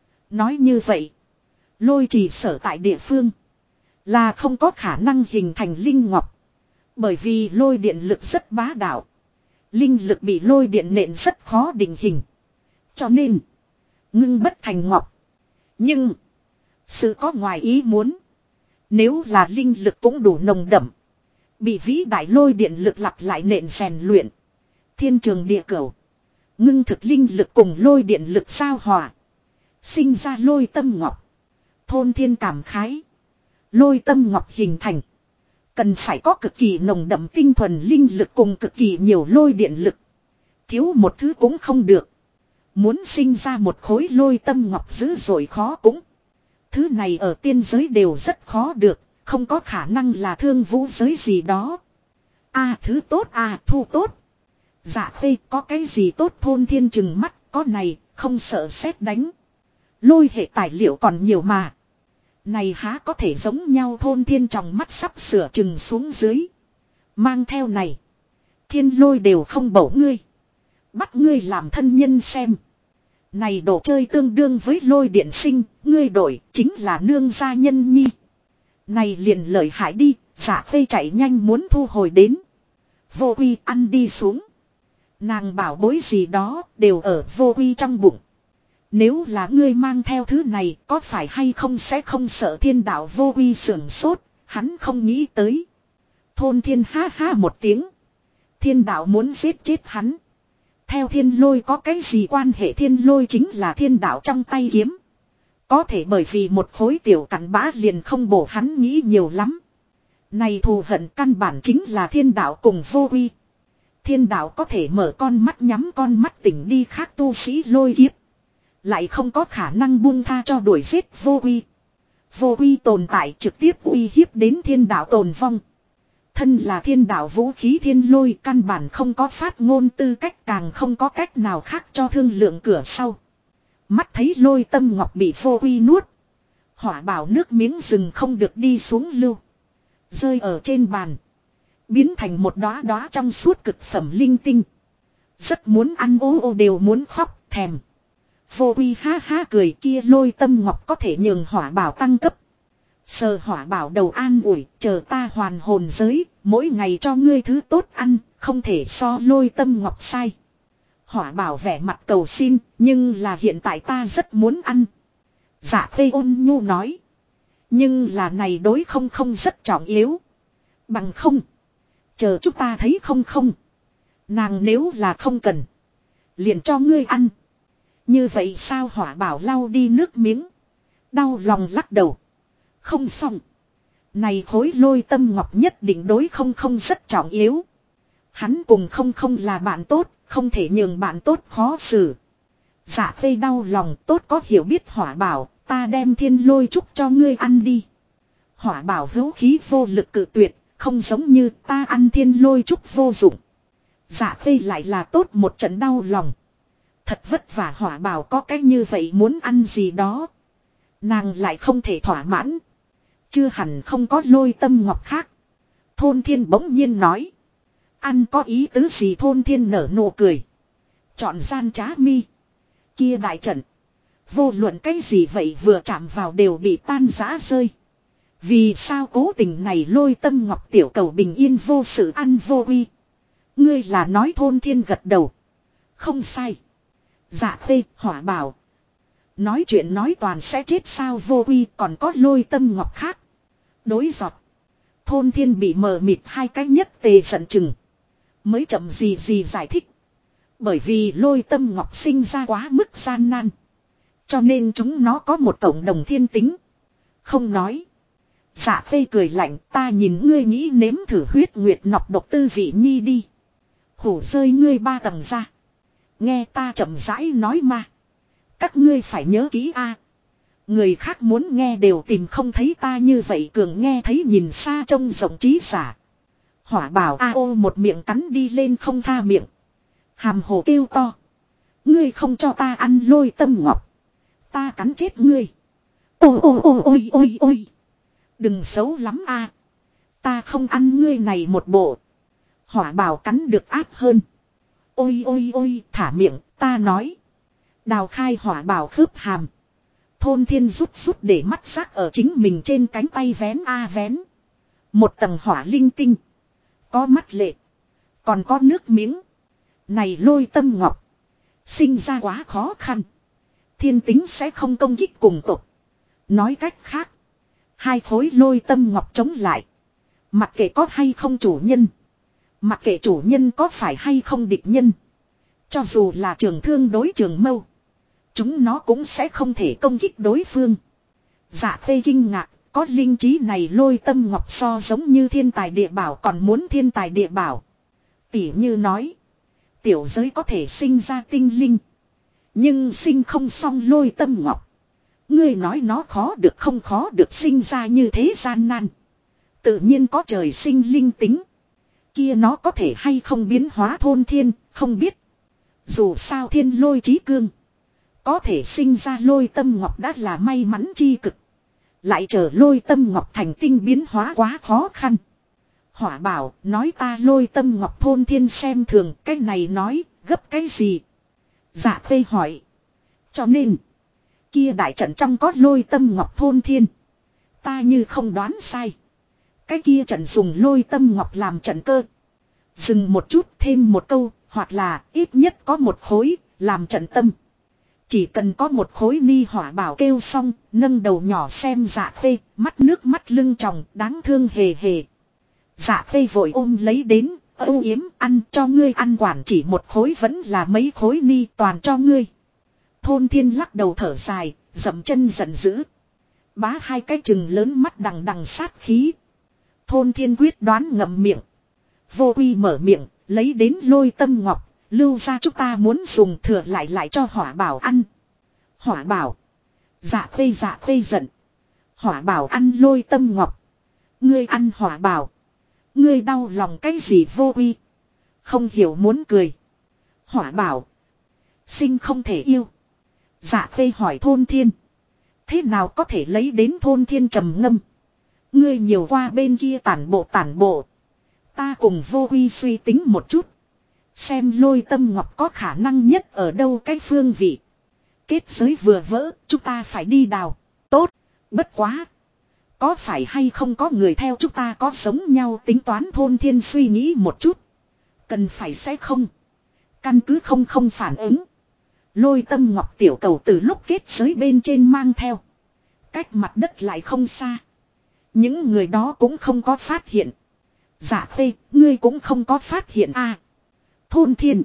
Nói như vậy. Lôi chỉ sở tại địa phương. Là không có khả năng hình thành linh ngọc. Bởi vì lôi điện lực rất bá đạo. Linh lực bị lôi điện nện rất khó định hình. Cho nên. Ngưng bất thành ngọc. Nhưng. Sự có ngoài ý muốn. Nếu là linh lực cũng đủ nồng đậm. Bị vĩ đại lôi điện lực lặp lại nện rèn luyện. Thiên trường địa cửu. Ngưng thực linh lực cùng lôi điện lực sao hòa. Sinh ra lôi tâm ngọc. Thôn Thiên cảm khái. Lôi tâm ngọc hình thành. Cần phải có cực kỳ nồng đậm tinh thuần linh lực cùng cực kỳ nhiều lôi điện lực. Thiếu một thứ cũng không được. Muốn sinh ra một khối lôi tâm ngọc dữ dội khó cũng. Thứ này ở tiên giới đều rất khó được. Không có khả năng là thương vũ giới gì đó. Thứ tốt thu tốt. Dạ Khê có cái gì tốt? Thôn Thiên chừng mắt. Có này không sợ sét đánh. Lôi hệ tài liệu còn nhiều mà. Này há có thể giống nhau? Thôn Thiên trong mắt sắp sửa chừng xuống dưới. Mang theo này. Thiên lôi đều không bổ ngươi. Bắt ngươi làm thân nhân xem. Này đồ chơi tương đương với lôi điện sinh. Ngươi đổi chính là nương gia nhân nhi. Này liền lợi hại đi. Dạ Khê chạy nhanh muốn thu hồi đến. Vô Uy ăn đi xuống. Nàng bảo bối gì đó đều ở Vô Uy trong bụng. Nếu là ngươi mang theo thứ này có phải hay không sẽ không sợ thiên đạo? Vô Uy sưởng sốt, hắn không nghĩ tới. Thôn Thiên ha ha một tiếng. Thiên đạo muốn giết chết hắn. Theo thiên lôi có cái gì quan hệ? Thiên lôi chính là thiên đạo trong tay kiếm. Có thể bởi vì một khối tiểu cặn bã liền không bổ hắn nghĩ nhiều lắm. Này thù hận căn bản chính là thiên đạo cùng Vô Uy. Thiên đạo có thể mở con mắt nhắm con mắt tỉnh đi khác tu sĩ lôi kiếp. Lại không có khả năng buông tha cho đuổi giết Vô Uy. Vô Uy tồn tại trực tiếp uy hiếp đến thiên đạo tồn vong. Thân là thiên đạo vũ khí thiên lôi căn bản không có phát ngôn tư cách, càng không có cách nào khác cho thương lượng cửa sau. Mắt thấy lôi tâm ngọc bị Vô Uy nuốt. Hỏa bảo nước miếng rừng không được đi xuống lưu. Rơi ở trên bàn. Biến thành một đóa đóa trong suốt cực phẩm linh tinh. Rất muốn ăn đều muốn khóc thèm. Vô Uy ha ha cười, kia Lôi Tâm Ngọc có thể nhường Hỏa Bảo tăng cấp. Sờ Hỏa Bảo đầu an ủi, chờ ta hoàn hồn giới, mỗi ngày cho ngươi thứ tốt ăn, không thể so Lôi Tâm Ngọc sai. Hỏa Bảo vẻ mặt cầu xin, nhưng là hiện tại ta rất muốn ăn. Dạ Khê ôn nhu nói. Nhưng là này đối không không rất trọng yếu. Bằng không. Chờ chúng ta thấy không không. Nàng nếu là không cần. Liền cho ngươi ăn. Như vậy sao? Hỏa Bảo lau đi nước miếng. Đau lòng lắc đầu. Không xong. Này khối Lôi Tâm Ngọc nhất định đối không không rất trọng yếu. Hắn cùng không không là bạn tốt. Không thể nhường bạn tốt khó xử. Dạ Khê đau lòng tốt có hiểu biết Hỏa Bảo. Ta đem thiên lôi trúc cho ngươi ăn đi. Hỏa Bảo hữu khí vô lực cự tuyệt. Không giống như ta ăn thiên lôi trúc vô dụng. Dạ Khê lại là tốt một trận đau lòng. Thật vất vả Hỏa Bảo có cách như vậy muốn ăn gì đó. Nàng lại không thể thỏa mãn. Chưa hẳn không có Lôi Tâm Ngọc khác. Thôn Thiên bỗng nhiên nói. Ăn có ý tứ gì? Thôn Thiên nở nụ cười. Chọn gian trá mi. Kia đại trận. Vô luận cái gì vậy vừa chạm vào đều bị tan rã rơi. Vì sao cố tình này Lôi Tâm Ngọc tiểu cầu bình yên vô sự ăn Vô Uy. Ngươi là nói? Thôn Thiên gật đầu. Không sai. Dạ Khê, Hỏa Bảo. Nói chuyện nói toàn sẽ chết sao? Vô Uy còn có Lôi Tâm Ngọc khác. Đối giọt. Thôn Thiên bị mờ mịt hai cái nhất tề giận chừng. Mới chậm gì gì giải thích. Bởi vì Lôi Tâm Ngọc sinh ra quá mức gian nan. Cho nên chúng nó có một cộng đồng thiên tính. Không nói. Dạ Khê cười lạnh, ta nhìn ngươi nghĩ nếm thử huyết nguyệt nọc độc tư vị nhi đi. Hổ rơi ngươi 3 tầng ra. Nghe ta chậm rãi nói mà. Các ngươi phải nhớ kỹ a. Người khác muốn nghe đều tìm không thấy, ta như vậy cường nghe thấy nhìn xa trông rộng trí giả. Hỏa Bảo a ô một miệng cắn đi lên không tha miệng. Hàm hồ kêu to. Ngươi không cho ta ăn Lôi Tâm Ngọc. Ta cắn chết ngươi. Ôi ôi ôi ôi ôi ôi. Đừng xấu lắm a. Ta không ăn ngươi này một bộ. Hỏa Bảo cắn được áp hơn. Ôi ôi ôi thả miệng ta nói. Đào khai Hỏa Bảo khớp hàm. Thôn Thiên rút rút để mắt xác ở chính mình trên cánh tay vén a vén. Một tầng hỏa linh tinh. Có mắt lệ. Còn có nước miếng. Này Lôi Tâm Ngọc. Sinh ra quá khó khăn. Thiên tính sẽ không công kích cùng tục. Nói cách khác. Hai khối Lôi Tâm Ngọc chống lại. Mặc kệ có hay không chủ nhân. Mặc kệ chủ nhân có phải hay không địch nhân. Cho dù là trường thương đối trường mâu. Chúng nó cũng sẽ không thể công kích đối phương. Dạ Khê kinh ngạc. Có linh trí này Lôi Tâm Ngọc so giống như thiên tài địa bảo còn muốn thiên tài địa bảo. Tỉ như nói. Tiểu giới có thể sinh ra tinh linh. Nhưng sinh không xong Lôi Tâm Ngọc. Ngươi nói nó khó được không khó được sinh ra như thế gian nan. Tự nhiên có trời sinh linh tính. Kia nó có thể hay không biến hóa Thôn Thiên, không biết. Dù sao thiên lôi chí cương. Có thể sinh ra Lôi Tâm Ngọc đã là may mắn chi cực. Lại chờ Lôi Tâm Ngọc thành tinh biến hóa quá khó khăn. Hỏa Bảo nói ta Lôi Tâm Ngọc. Thôn Thiên xem thường cái này nói gấp cái gì. Dạ Khê hỏi. Cho nên. Kia đại trận trong có Lôi Tâm Ngọc. Thôn Thiên. Ta như không đoán sai. Cái kia trận dùng Lôi Tâm Ngọc làm trận cơ. Dừng một chút thêm một câu. Hoặc là ít nhất có một khối làm trận tâm. Chỉ cần có một khối ni. Hỏa Bảo kêu xong. Nâng đầu nhỏ xem Dạ Khê. Mắt nước mắt lưng tròng đáng thương hề hề. Dạ Khê vội ôm lấy đến. Âu yếm ăn cho ngươi ăn quản chỉ một khối vẫn là mấy khối ni toàn cho ngươi. Thôn Thiên lắc đầu thở dài. Dậm chân giận dữ. Bá hai cái chừng lớn mắt đằng đằng sát khí. Thôn Thiên quyết đoán ngậm miệng. Vô Uy mở miệng. Lấy đến Lôi Tâm Ngọc. Lưu ra chúng ta muốn dùng thừa lại cho Hỏa Bảo ăn. Hỏa Bảo. Dạ Khê giận. Hỏa Bảo ăn Lôi Tâm Ngọc. Ngươi ăn Hỏa Bảo. Ngươi đau lòng cái gì? Vô Uy. Không hiểu muốn cười. Hỏa Bảo. Sinh không thể yêu. Dạ Khê hỏi Thôn Thiên. Thế nào có thể lấy đến? Thôn Thiên trầm ngâm. Ngươi nhiều qua bên kia tản bộ. Ta cùng Vô Uy suy tính một chút. Xem Lôi Tâm Ngọc có khả năng nhất ở đâu cái phương vị. Kết giới vừa vỡ, chúng ta phải đi đào. Tốt, bất quá. Có phải hay không có người theo chúng ta có giống nhau tính toán Thôn Thiên suy nghĩ một chút. Cần phải sẽ không. Căn cứ không phản ứng. Lôi Tâm Ngọc tiểu cầu từ lúc kết giới bên trên mang theo. Cách mặt đất lại không xa. Những người đó cũng không có phát hiện. Dạ Khê, ngươi cũng không có phát hiện à. Thôn Thiên.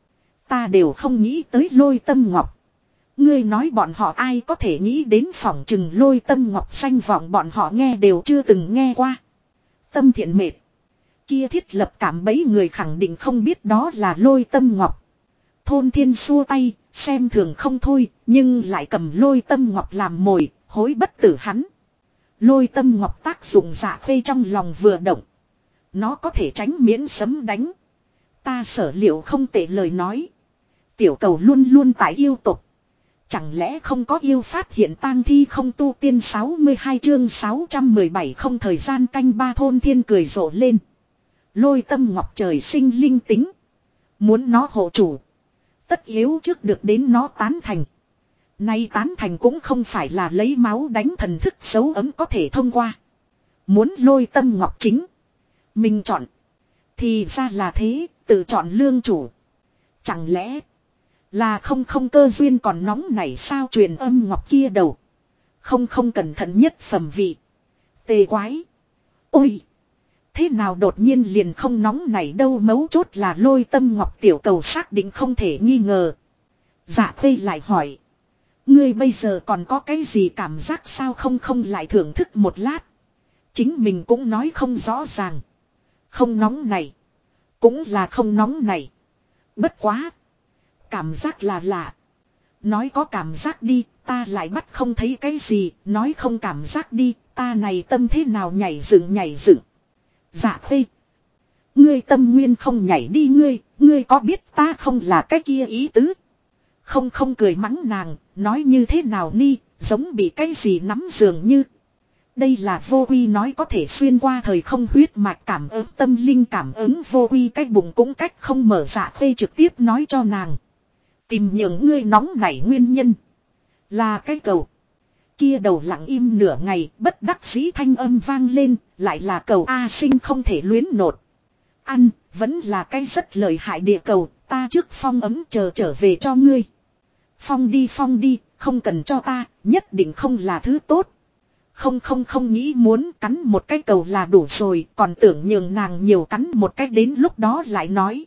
Ta đều không nghĩ tới Lôi Tâm Ngọc. Ngươi nói bọn họ ai có thể nghĩ đến phỏng chừng Lôi Tâm Ngọc danh vọng bọn họ nghe đều chưa từng nghe qua. Tâm Thiện mệt. Kia thiết lập cảm bấy người khẳng định không biết đó là Lôi Tâm Ngọc. Thôn Thiên xua tay, xem thường không thôi, nhưng lại cầm Lôi Tâm Ngọc làm mồi, hối bất tử hắn. Lôi Tâm Ngọc tác dụng Dạ Khê trong lòng vừa động. Nó có thể tránh miễn sấm đánh. Ta sở liệu không tệ lời nói. Tiểu cầu luôn luôn tại yêu tục. Chẳng lẽ không có yêu phát hiện tang thi không tu tiên 62 chương 617 không thời gian canh ba. Thôn Thiên cười rộ lên. Lôi Tâm Ngọc trời sinh linh tính. Muốn nó hộ chủ. Tất yếu trước được đến nó tán thành. Nay tán thành cũng không phải là lấy máu đánh thần thức dấu ấm có thể thông qua. Muốn Lôi Tâm Ngọc chính. Mình chọn. Thì ra là thế, tự chọn lương chủ. Chẳng lẽ là không cơ duyên còn nóng này sao? Truyền âm ngọc kia đầu. Không cẩn thận nhất phẩm vị. Tề quái. Ôi. Thế nào đột nhiên liền không nóng này đâu, mấu chốt là Lôi Tâm Ngọc tiểu cầu xác định không thể nghi ngờ. Dạ Khê lại hỏi. Ngươi bây giờ còn có cái gì cảm giác sao? Không lại thưởng thức một lát. Chính mình cũng nói không rõ ràng. Không nóng này. Cũng là không nóng này. Bất quá. Cảm giác là lạ. Nói có cảm giác đi, ta lại bắt không thấy cái gì. Nói không cảm giác đi, ta này tâm thế nào nhảy dựng. Dạ Khê. Ngươi tâm nguyên không nhảy đi ngươi có biết ta không là cái kia ý tứ. Không cười mắng nàng, nói như thế nào ni, giống bị cái gì nắm dường như. Đây là vô quy nói có thể xuyên qua thời không huyết mạch cảm ứng tâm linh cảm ứng vô quy cái bụng cũng cách không mở. Dạ Khê trực tiếp nói cho nàng. Tìm những ngươi nóng nảy nguyên nhân. Là cái cầu. Kia đầu lặng im nửa ngày, bất đắc dĩ thanh âm vang lên, lại là cầu A Sinh không thể luyến nột. Ăn, vẫn là cái rất lợi hại địa cầu, ta trước phong ấm trở về cho ngươi. Phong đi, không cần cho ta, nhất định không là thứ tốt. Không nghĩ muốn cắn một cái cầu là đủ rồi, còn tưởng nhường nàng nhiều cắn một cái đến lúc đó lại nói.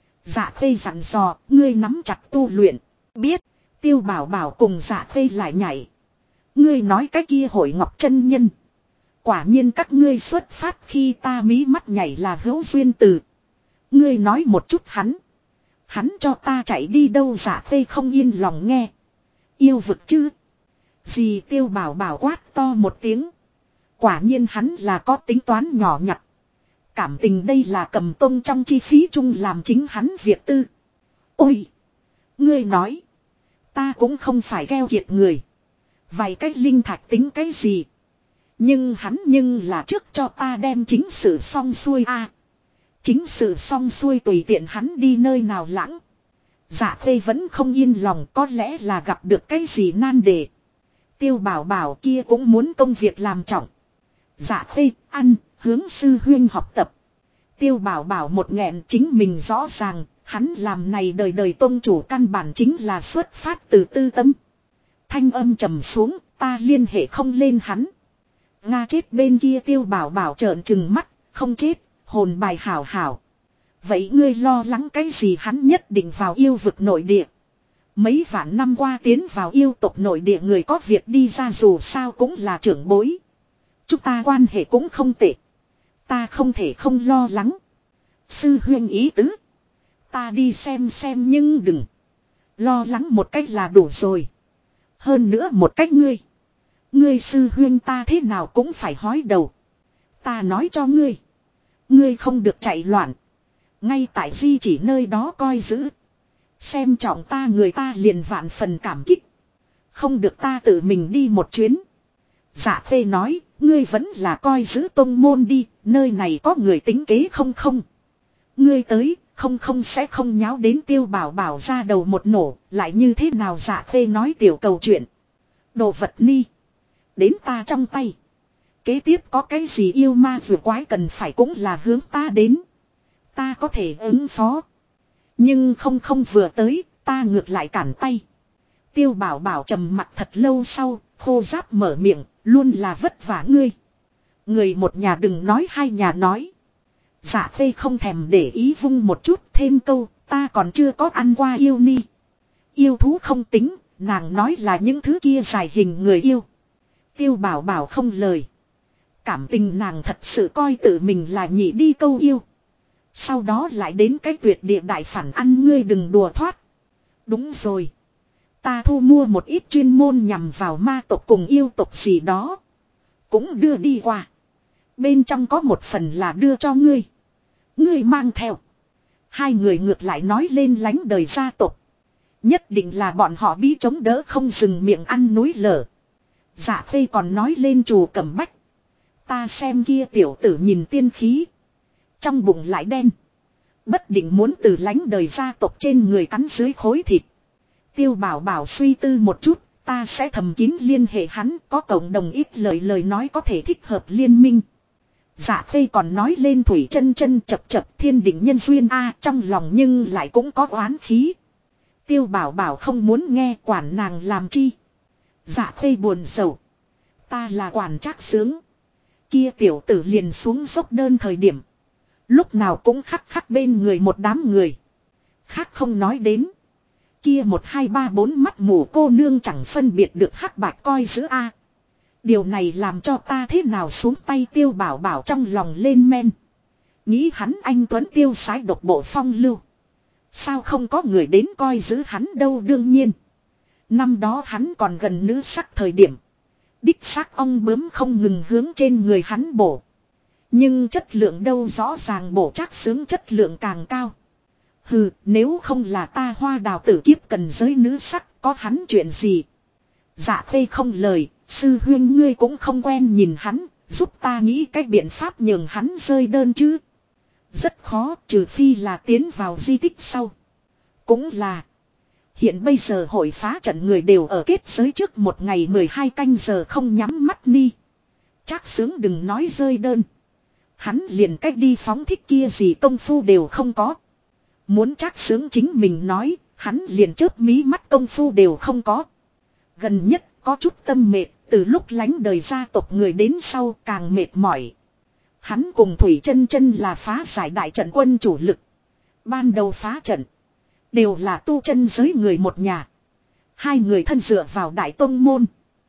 Dạ Khê dặn dò, ngươi nắm chặt tu luyện. Biết, Tiêu Bảo Bảo cùng Dạ Khê lại nhảy. Ngươi nói cái kia Hội Ngọc chân nhân. Quả nhiên các ngươi xuất phát khi ta mí mắt nhảy là hữu duyên từ. Ngươi nói một chút hắn. Hắn cho ta chạy đi đâu? Dạ Khê không yên lòng nghe. Yêu vực chứ. Gì? Tiêu Bảo Bảo quát to một tiếng. Quả nhiên hắn là có tính toán nhỏ nhặt. Cảm tình đây là cầm tông trong chi phí chung làm chính hắn việc tư. Ôi! Ngươi nói. Ta cũng không phải gheo kiệt người. Vài cái linh thạch tính cái gì. Nhưng hắn là trước cho ta đem chính sự xong xuôi a. Chính sự xong xuôi tùy tiện hắn đi nơi nào lãng. Dạ Khê vẫn không yên lòng, có lẽ là gặp được cái gì nan đề. Tiêu Bảo Bảo kia cũng muốn công việc làm trọng. Dạ Khê ăn, hướng sư huyên học tập. Tiêu Bảo Bảo một nghẹn chính mình rõ ràng, hắn làm này đời đời tôn chủ căn bản chính là xuất phát từ tư tâm. Thanh âm trầm xuống, ta liên hệ không lên hắn. Nga chết bên kia. Tiêu Bảo Bảo trợn trừng mắt, không chết, hồn bài hảo hảo. Vậy ngươi lo lắng cái gì? Hắn nhất định vào yêu vực nội địa. Mấy vạn năm qua tiến vào yêu tộc nội địa người có việc đi ra dù sao cũng là trưởng bối. Chúng ta quan hệ cũng không tệ. Ta không thể không lo lắng. Sư huyên ý tứ. Ta đi xem nhưng đừng. Lo lắng một cách là đủ rồi. Hơn nữa một cách ngươi. Ngươi sư huyên ta thế nào cũng phải hói đầu. Ta nói cho ngươi. Ngươi không được chạy loạn. Ngay tại Di chỉ nơi đó coi giữ. Xem trọng ta người ta liền vạn phần cảm kích. Không được ta tự mình đi một chuyến. Dạ Khê nói, ngươi vẫn là coi giữ tông môn đi, nơi này có người tính kế không. Ngươi tới, Không sẽ không nháo đến Tiêu Bảo Bảo ra đầu một nổ, lại như thế nào Dạ Khê nói tiểu cầu chuyện. Đồ vật ni. Đến ta trong tay. Kế tiếp có cái gì yêu ma vừa quái cần phải cũng là hướng ta đến. Ta có thể ứng phó. Nhưng không vừa tới, ta ngược lại cản tay. Tiêu Bảo Bảo trầm mặt thật lâu sau, khô giáp mở miệng, luôn là vất vả ngươi. Người một nhà đừng nói hai nhà nói. Dạ Khê không thèm để ý vung một chút thêm câu, ta còn chưa có ăn qua yêu ni. Yêu thú không tính, nàng nói là những thứ kia dài hình người yêu. Tiêu Bảo Bảo không lời. Cảm tình nàng thật sự coi tự mình là nhị đi câu yêu. Sau đó lại đến cái tuyệt địa đại phản ăn ngươi đừng đùa thoát. Đúng rồi. Ta thu mua một ít chuyên môn nhằm vào ma tộc cùng yêu tộc gì đó. Cũng đưa đi qua. Bên trong có một phần là đưa cho ngươi. Ngươi mang theo. Hai người ngược lại nói lên lánh đời gia tộc. Nhất định là bọn họ bí chống đỡ không dừng miệng ăn núi lở. Dạ Khê còn nói lên Trù Cẩm Bách. Ta xem kia tiểu tử nhìn tiên khí. Trong bụng lại đen. Bất định muốn từ lánh đời gia tộc trên người cắn dưới khối thịt. Tiêu Bảo Bảo suy tư một chút. Ta sẽ thầm kín liên hệ hắn. Có cộng đồng ít lời nói có thể thích hợp liên minh. Dạ Khê còn nói lên Thủy Chân Chân chập thiên định nhân duyên a trong lòng nhưng lại cũng có oán khí. Tiêu Bảo Bảo không muốn nghe quản nàng làm chi. Dạ Khê buồn sầu. Ta là quản trác sướng. Kia tiểu tử liền xuống dốc đơn thời điểm. Lúc nào cũng khắc bên người một đám người. Khác không nói đến. Kia 1 2 3 4 mắt mù cô nương chẳng phân biệt được hắc bạch coi giữ a. Điều này làm cho ta thế nào xuống tay Tiêu Bảo Bảo trong lòng lên men. Nghĩ hắn anh Tuấn tiêu sái độc bộ phong lưu. Sao không có người đến coi giữ hắn đâu đương nhiên. Năm đó hắn còn gần nữ sắc thời điểm. Đích xác ong bướm không ngừng hướng trên người hắn bổ. Nhưng chất lượng đâu rõ ràng bổ Trác sướng chất lượng càng cao. Hừ, nếu không là ta Hoa Đào tử kiếp cần giới nữ sắc có hắn chuyện gì. Dạ Khê không lời, sư huynh ngươi cũng không quen nhìn hắn, giúp ta nghĩ cách biện pháp nhường hắn rơi đơn chứ. Rất khó, trừ phi là tiến vào di tích sau. Cũng là. Hiện bây giờ hội phá trận người đều ở kết giới trước một ngày 12 canh giờ không nhắm mắt ni. Trác sướng đừng nói rơi đơn. Hắn liền cách đi phóng thích kia gì công phu đều không có. Muốn Trác sướng chính mình nói, hắn liền chớp mí mắt công phu đều không có. Gần nhất có chút tâm mệt, từ lúc lánh đời gia tộc người đến sau càng mệt mỏi. Hắn cùng Thủy Chân Chân là phá giải đại trận quân chủ lực. Ban đầu phá trận. Đều là tu chân giới người một nhà. Hai người thân dựa vào đại tông môn.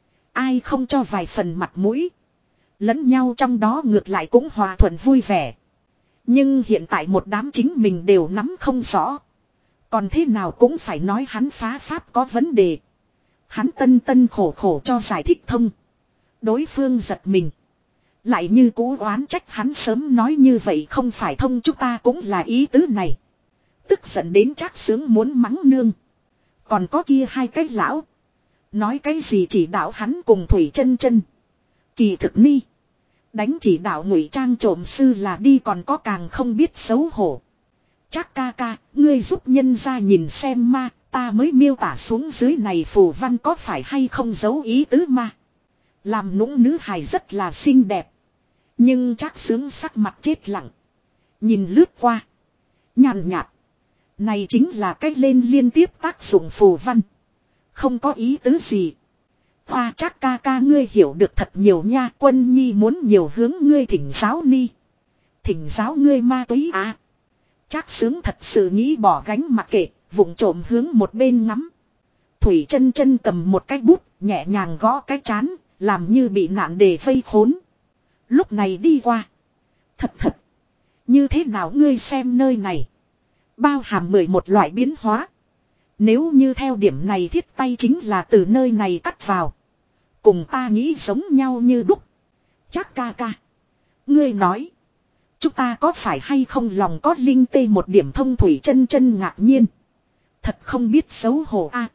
Ai không cho vài phần mặt mũi. Lẫn nhau trong đó ngược lại cũng hòa thuận vui vẻ. Nhưng hiện tại một đám chính mình đều nắm không rõ. Còn thế nào cũng phải nói hắn phá pháp có vấn đề. Hắn tân khổ cho giải thích thông. Đối phương giật mình. Lại như cú oán trách hắn sớm nói như vậy không phải thông chúng ta cũng là ý tứ này. Tức giận đến Trác sướng muốn mắng nương. Còn có kia hai cái lão. Nói cái gì chỉ đạo hắn cùng Thủy Chân Chân. Kỳ thực ni. Đánh chỉ đạo ngụy trang trộm sư là đi còn có càng không biết xấu hổ. Trác ca ca, ngươi giúp nhân ra nhìn xem ma, ta mới miêu tả xuống dưới này phù văn có phải hay không giấu ý tứ ma. Làm nũng nữ hài rất là xinh đẹp. Nhưng Trác sướng sắc mặt chết lặng. Nhìn lướt qua. Nhàn nhạt. Này chính là cách lên liên tiếp tác dụng phù văn. Không có ý tứ gì. Hoa Trác ca ca ngươi hiểu được thật nhiều nha. Quân nhi muốn nhiều hướng ngươi thỉnh giáo ni. Thỉnh giáo ngươi ma túy à. Trác sướng thật sự nghĩ bỏ gánh mặc kệ. Vụng trộm hướng một bên ngắm. Thủy Chân Chân cầm một cái bút. Nhẹ nhàng gõ cái chán. Làm như bị nạn đề vây khốn. Lúc này đi qua. Thật. Như thế nào ngươi xem nơi này. Bao hàm 11 loại biến hóa. Nếu như theo điểm này thiết tay chính là từ nơi này cắt vào. Cùng ta nghĩ giống nhau như đúc. Trác ca ca. Ngươi nói. Chúng ta có phải hay không lòng có linh tê một điểm thông Thủy Chân Chân ngạc nhiên. Thật không biết xấu hổ a.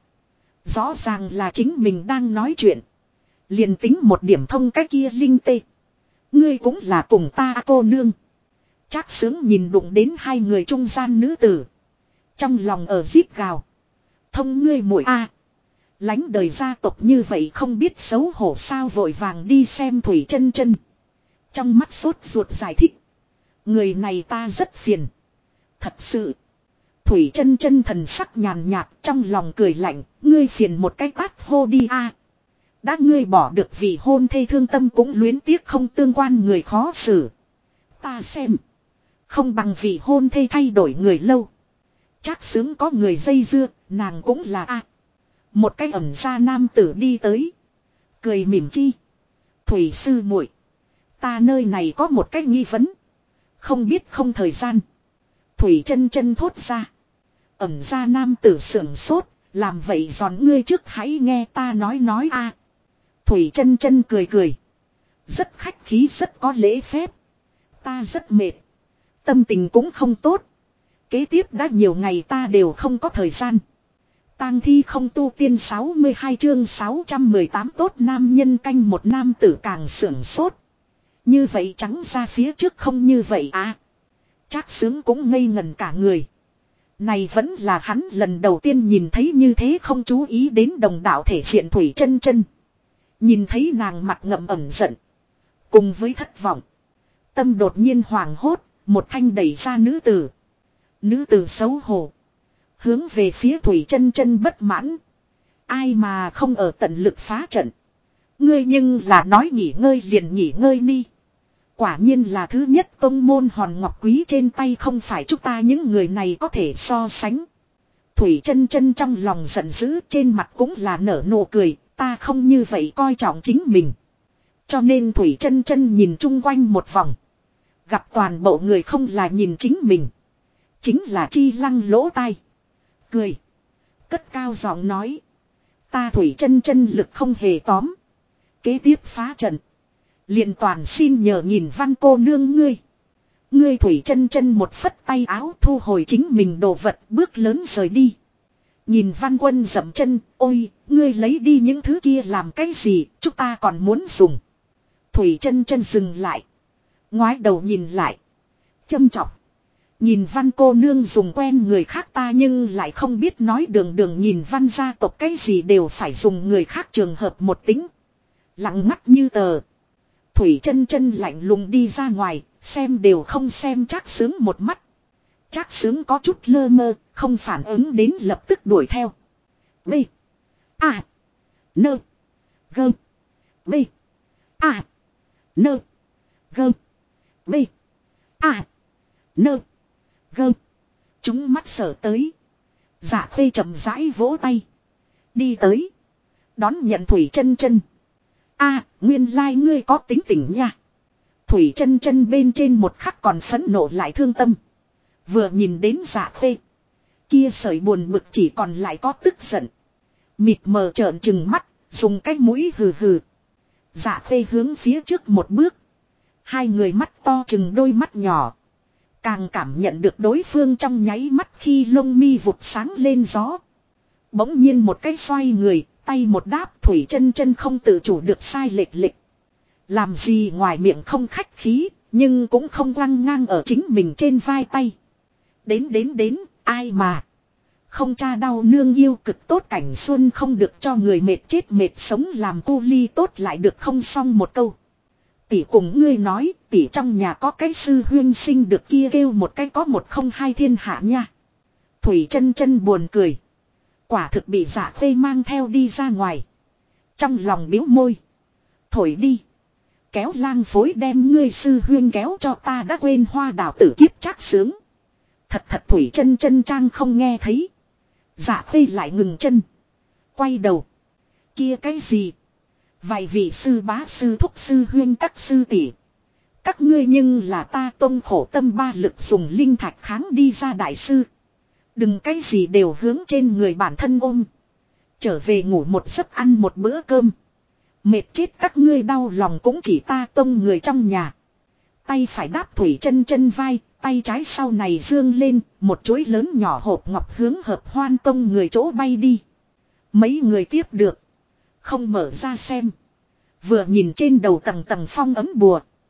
Rõ ràng là chính mình đang nói chuyện. Liền tính một điểm thông cái kia linh tê. Ngươi cũng là cùng ta cô nương. Trác Sướng nhìn đụng đến hai người trung gian nữ tử. Trong lòng ở rít gào. Thông ngươi muội a, lánh đời gia tộc như vậy không biết xấu hổ sao, vội vàng đi xem Thủy Chân Chân. Trong mắt sốt ruột giải thích. Người này ta rất phiền. Thật sự. Thủy Chân Chân thần sắc nhàn nhạt, trong lòng cười lạnh. Ngươi phiền một cái tát hô đi a. Đã ngươi bỏ được vị hôn thê, thương tâm cũng luyến tiếc không tương quan người khó xử. Ta xem. Không bằng vị hôn thê thay đổi người lâu. Trác Sướng có người dây dưa, nàng cũng là a. Một cái ẩn ra nam tử đi tới. Cười mỉm chi. Thủy sư muội, ta nơi này có một cái nghi vấn. Không biết không thời gian. Thủy Chân Chân thốt ra. Ẩn ra nam tử sưởng sốt. Làm vậy giòn ngươi trước hãy nghe ta nói a. Thủy Chân Chân cười cười. Rất khách khí, rất có lễ phép. Ta rất mệt. Tâm tình cũng không tốt. Kế tiếp đã nhiều ngày ta đều không có thời gian. Tang thi không tu tiên 62 chương 618 tốt nam nhân canh một, nam tử càng sưởng sốt. Như vậy trắng ra phía trước không như vậy à. Trác Sướng cũng ngây ngẩn cả người. Này vẫn là hắn lần đầu tiên nhìn thấy như thế không chú ý đến đồng đạo thể diện Thủy Chân Chân. Nhìn thấy nàng mặt ngậm ẩn giận. Cùng với thất vọng. Tâm đột nhiên hoảng hốt, một thanh đẩy ra nữ tử. Nữ tử xấu hổ. Hướng về phía Thủy Chân Chân bất mãn. Ai mà không ở tận lực phá trận. Ngươi nhưng là nói nghỉ ngơi liền nghỉ ngơi đi. Quả nhiên là thứ nhất tông môn hòn ngọc quý trên tay, không phải chúng ta những người này có thể so sánh. Thủy Chân Chân trong lòng giận dữ, trên mặt cũng là nở nụ cười. Ta không như vậy coi trọng chính mình. Cho nên Thủy Chân Chân nhìn chung quanh một vòng. Gặp toàn bộ người không là nhìn chính mình. Chính là chi lăng lỗ tai. Cười. Cất cao giọng nói. Ta Thủy Chân Chân lực không hề tóm. Kế tiếp phá trận. Liền toàn xin nhờ nhìn Văn cô nương ngươi. Ngươi Thủy Chân Chân một phất tay áo thu hồi chính mình đồ vật, bước lớn rời đi. Nhìn Văn Quân dậm chân. Ôi, ngươi lấy đi những thứ kia làm cái gì, chúng ta còn muốn dùng. Thủy Chân Chân dừng lại. Ngoái đầu nhìn lại. Châm chọc. Nhìn Văn cô nương dùng quen người khác, ta nhưng lại không biết nói, đường đường nhìn Văn gia tộc cái gì đều phải dùng người khác, trường hợp một tính. Lặng ngắt như tờ. Thủy Chân Chân lạnh lùng đi ra ngoài, xem đều không xem Trác Sướng một mắt. Trác Sướng có chút lơ mơ, không phản ứng đến lập tức đuổi theo. B. A. Nơ. Gơ. B. A. Nơ. Gơ. B. A. Nơ. Gơ. Chúng mắt sở tới. Dạ Khê chậm rãi vỗ tay. Đi tới. Đón nhận Thủy Chân Chân. A, nguyên lai ngươi có tính tình nha. Thủy Chân Chân bên trên một khắc còn phẫn nộ lại thương tâm. Vừa nhìn đến Dạ Khê. Kia sợi buồn bực chỉ còn lại có tức giận. Mịt mờ trợn trừng mắt, dùng cái mũi hừ hừ. Dạ Khê hướng phía trước một bước. Hai người mắt to chừng đôi mắt nhỏ. Càng cảm nhận được đối phương trong nháy mắt khi lông mi vụt sáng lên gió. Bỗng nhiên một cái xoay người, tay một đáp, Thủy Chân Chân không tự chủ được sai lệch lệch. Làm gì ngoài miệng không khách khí, nhưng cũng không lăng ngang ở chính mình trên vai tay. Đến, ai mà. Không cha đau nương yêu cực tốt, cảnh xuân không được cho người mệt chết mệt sống, làm cu ly tốt lại được không, xong một câu. Tỷ cùng ngươi nói, tỷ trong nhà có cái sư huyên sinh được kia kêu một cái có một không hai thiên hạ nha. Thủy Chân Chân buồn cười. Quả thực bị Dạ Khê mang theo đi ra ngoài. Trong lòng biếu môi. Thổi đi. Kéo lang phối đem ngươi sư huyên kéo cho ta, đã quên hoa đào tử kiếp Trác Sướng. Thật Thủy Chân Chân trang không nghe thấy. Dạ Khê lại ngừng chân. Quay đầu. Kia cái gì? Vài vị sư bá sư thúc sư huyên các sư tỷ, các ngươi nhưng là ta tông khổ tâm ba lực dùng linh thạch kháng đi ra đại sư. Đừng cái gì đều hướng trên người bản thân ôm. Trở về ngủ một giấc ăn một bữa cơm. Mệt chết các ngươi, đau lòng cũng chỉ ta tông người trong nhà. Tay phải đáp Thủy Chân Chân vai, tay trái sau này dương lên, một chuỗi lớn nhỏ hộp ngọc hướng Hợp Hoan tông người chỗ bay đi. Mấy người tiếp được. Không mở ra xem. Vừa nhìn trên đầu tầng tầng phong ấm bùa.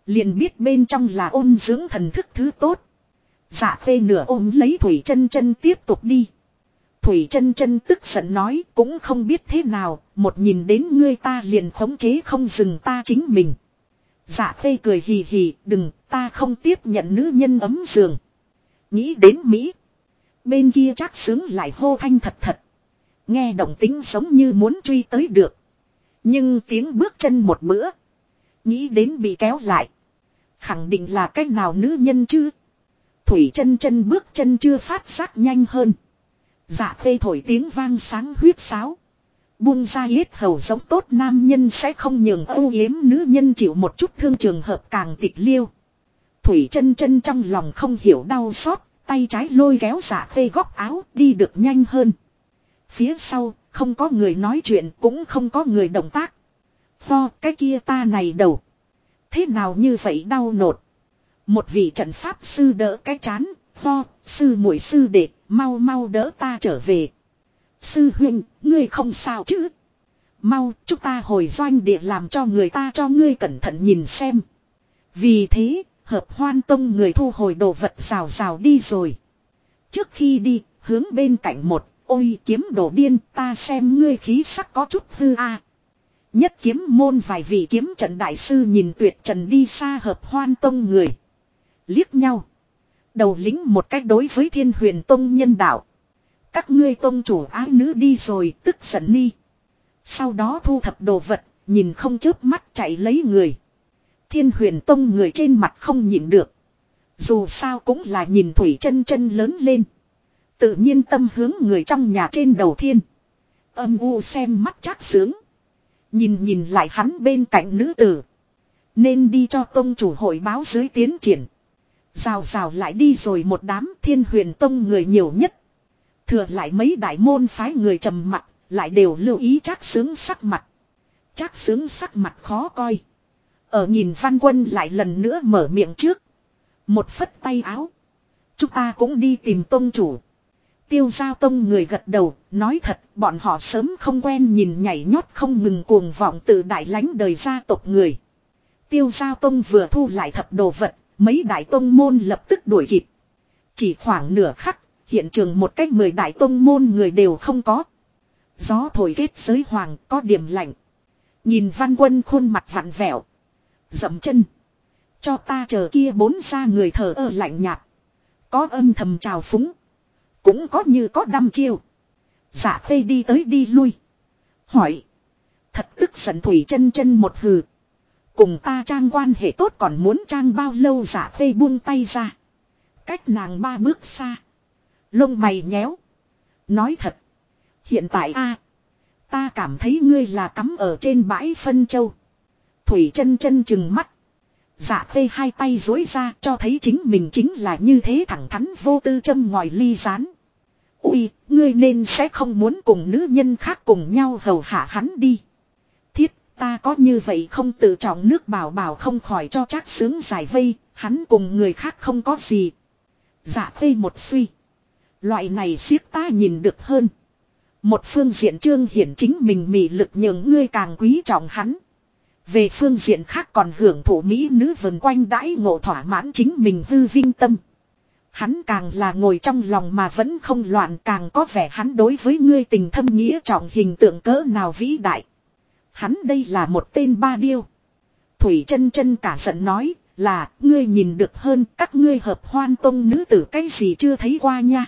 Liền biết bên trong là ôn dưỡng thần thức thứ tốt. Dạ Khê nửa ôm lấy Thủy Chân Chân tiếp tục đi. Thủy Chân Chân tức giận nói cũng không biết thế nào, một nhìn đến ngươi ta liền khống chế không dừng ta chính mình. Dạ Khê cười hì hì, đừng, ta không tiếp nhận nữ nhân ấm giường. Nghĩ đến Mỹ. Bên kia Trác Xướng lại hô thanh thật thật. Nghe động tính giống như muốn truy tới được. Nhưng tiếng bước chân một bữa. Nghĩ đến bị kéo lại. Khẳng định là cách nào nữ nhân chứ. Thủy Chân Chân bước chân chưa phát giác nhanh hơn. Dạ Khê thổi tiếng vang sáng huyết sáo. Buông ra yết hầu giống tốt nam nhân sẽ không nhường âu yếm nữ nhân chịu một chút thương trường hợp càng tịch liêu. Thủy Chân Chân trong lòng không hiểu đau xót, tay trái lôi kéo Dạ Khê góc áo đi được nhanh hơn. Phía sau không có người nói chuyện cũng không có người động tác. Pho cái kia ta này đầu. Thế nào như vậy đau nột. Một vị trận pháp sư đỡ cái chán. Pho sư muội sư đệ mau mau đỡ ta trở về. Sư huynh ngươi không sao chứ. Mau chúng ta hồi doanh địa làm cho người ta cho ngươi cẩn thận nhìn xem. Vì thế Hợp Hoan Tông người thu hồi đồ vật rào rào đi rồi. Trước khi đi hướng bên cạnh một. Ôi kiếm đồ điên ta xem ngươi khí sắc có chút hư a. Nhất kiếm môn vài vị kiếm trận đại sư nhìn Tuyệt Trần đi xa Hợp Hoan Tông người. Liếc nhau. Đầu lính một cách đối với Thiên Huyền Tông nhân đạo. Các ngươi tông chủ ái nữ đi rồi tức giận đi. Sau đó thu thập đồ vật, nhìn không chớp mắt chạy lấy người. Thiên Huyền Tông người trên mặt không nhịn được. Dù sao cũng là nhìn Thủy Chân Chân lớn lên. Tự nhiên tâm hướng người trong nhà trên đầu thiên. Âm u xem mắt Trác Xướng. Nhìn lại hắn bên cạnh nữ tử. Nên đi cho tông chủ hội báo dưới tiến triển. Rào rào lại đi rồi một đám Thiên Huyền Tông người nhiều nhất. Thừa lại mấy đại môn phái người trầm mặc, lại đều lưu ý Trác Xướng sắc mặt. Trác Xướng sắc mặt khó coi. Ở nhìn Văn Quân lại lần nữa mở miệng trước. Một phất tay áo. Chúng ta cũng đi tìm tông chủ. Tiêu Giao Tông người gật đầu, nói thật, bọn họ sớm không quen nhìn nhảy nhót không ngừng cuồng vọng từ đại lãnh đời gia tộc người. Tiêu Giao Tông vừa thu lại thập đồ vật, mấy đại tông môn lập tức đuổi kịp. Chỉ khoảng nửa khắc, hiện trường một cách 10 đại tông môn người đều không có. Gió thổi kết giới hoàng có điểm lạnh. Nhìn Văn Quân khuôn mặt vặn vẹo. Dậm chân. Cho ta chờ kia bốn ra người thờ ơ lạnh nhạt. Có âm thầm trào phúng. Cũng có như có đăm chiêu. Dạ Khê đi tới đi lui. Hỏi. Thật tức giận Thủy Chân Chân một hừ. Cùng ta trang quan hệ tốt còn muốn trang bao lâu. Dạ Khê buông tay ra. Cách nàng 3 bước xa. Lông mày nhéo. Nói thật. Hiện tại ta cảm thấy ngươi là cắm ở trên bãi phân châu. Thủy Chân Chân chừng mắt. Dạ Khê hai tay duỗi ra cho thấy chính mình chính là như thế thẳng thắn vô tư châm ngòi ly rán. Ui, ngươi nên sẽ không muốn cùng nữ nhân khác cùng nhau hầu hạ hắn đi. Thiết, ta có như vậy không tự trọng nước bảo bảo không khỏi cho Trác Xướng giải vây, hắn cùng người khác không có gì. Dạ Khê một suy. Loại này siết ta nhìn được hơn. Một phương diện trương hiển chính mình mị lực nhường ngươi càng quý trọng hắn. Về phương diện khác còn hưởng thụ mỹ nữ vần quanh đãi ngộ thỏa mãn chính mình hư vinh tâm. Hắn càng là ngồi trong lòng mà vẫn không loạn càng có vẻ hắn đối với ngươi tình thâm nghĩa trọng hình tượng cỡ nào vĩ đại. Hắn đây là một tên ba điêu. Thủy Chân Chân cả giận nói là ngươi nhìn được hơn các ngươi Hợp Hoan Tông nữ tử cái gì chưa thấy qua nha.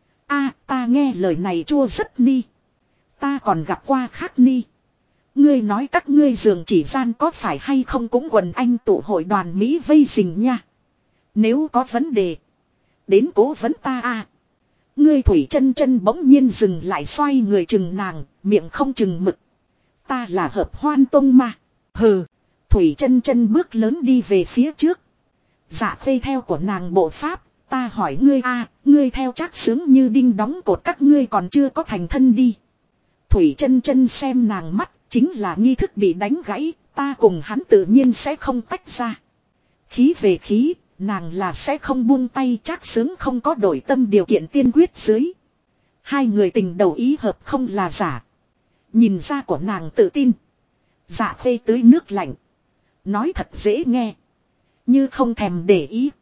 Ta nghe lời này chua rất ni. Ta còn gặp qua khác ni. Ngươi nói các ngươi giường chỉ gian có phải hay không cũng quần anh tụ hội đoàn Mỹ vây rình nha. Nếu có vấn đề. Đến cố vấn ta Ngươi Thủy Chân Chân bỗng nhiên dừng lại xoay người chừng nàng, miệng không chừng mực. Ta là Hợp Hoan Tông mà. Hừ. Thủy Chân Chân bước lớn đi về phía trước. Dạ Khê theo của nàng bộ pháp. Ta hỏi ngươi ngươi theo Trác Xướng như đinh đóng cột các ngươi còn chưa có thành thân đi. Thủy Chân Chân xem nàng mắt, chính là nghi thức bị đánh gãy, ta cùng hắn tự nhiên sẽ không tách ra. Khí về khí, nàng là sẽ không buông tay. Trác Xướng không có đổi tâm điều kiện tiên quyết dưới. Hai người tình đầu ý hợp không là giả. Nhìn ra của nàng tự tin. Dạ Khê tưới nước lạnh. Nói thật dễ nghe. Như không thèm để ý.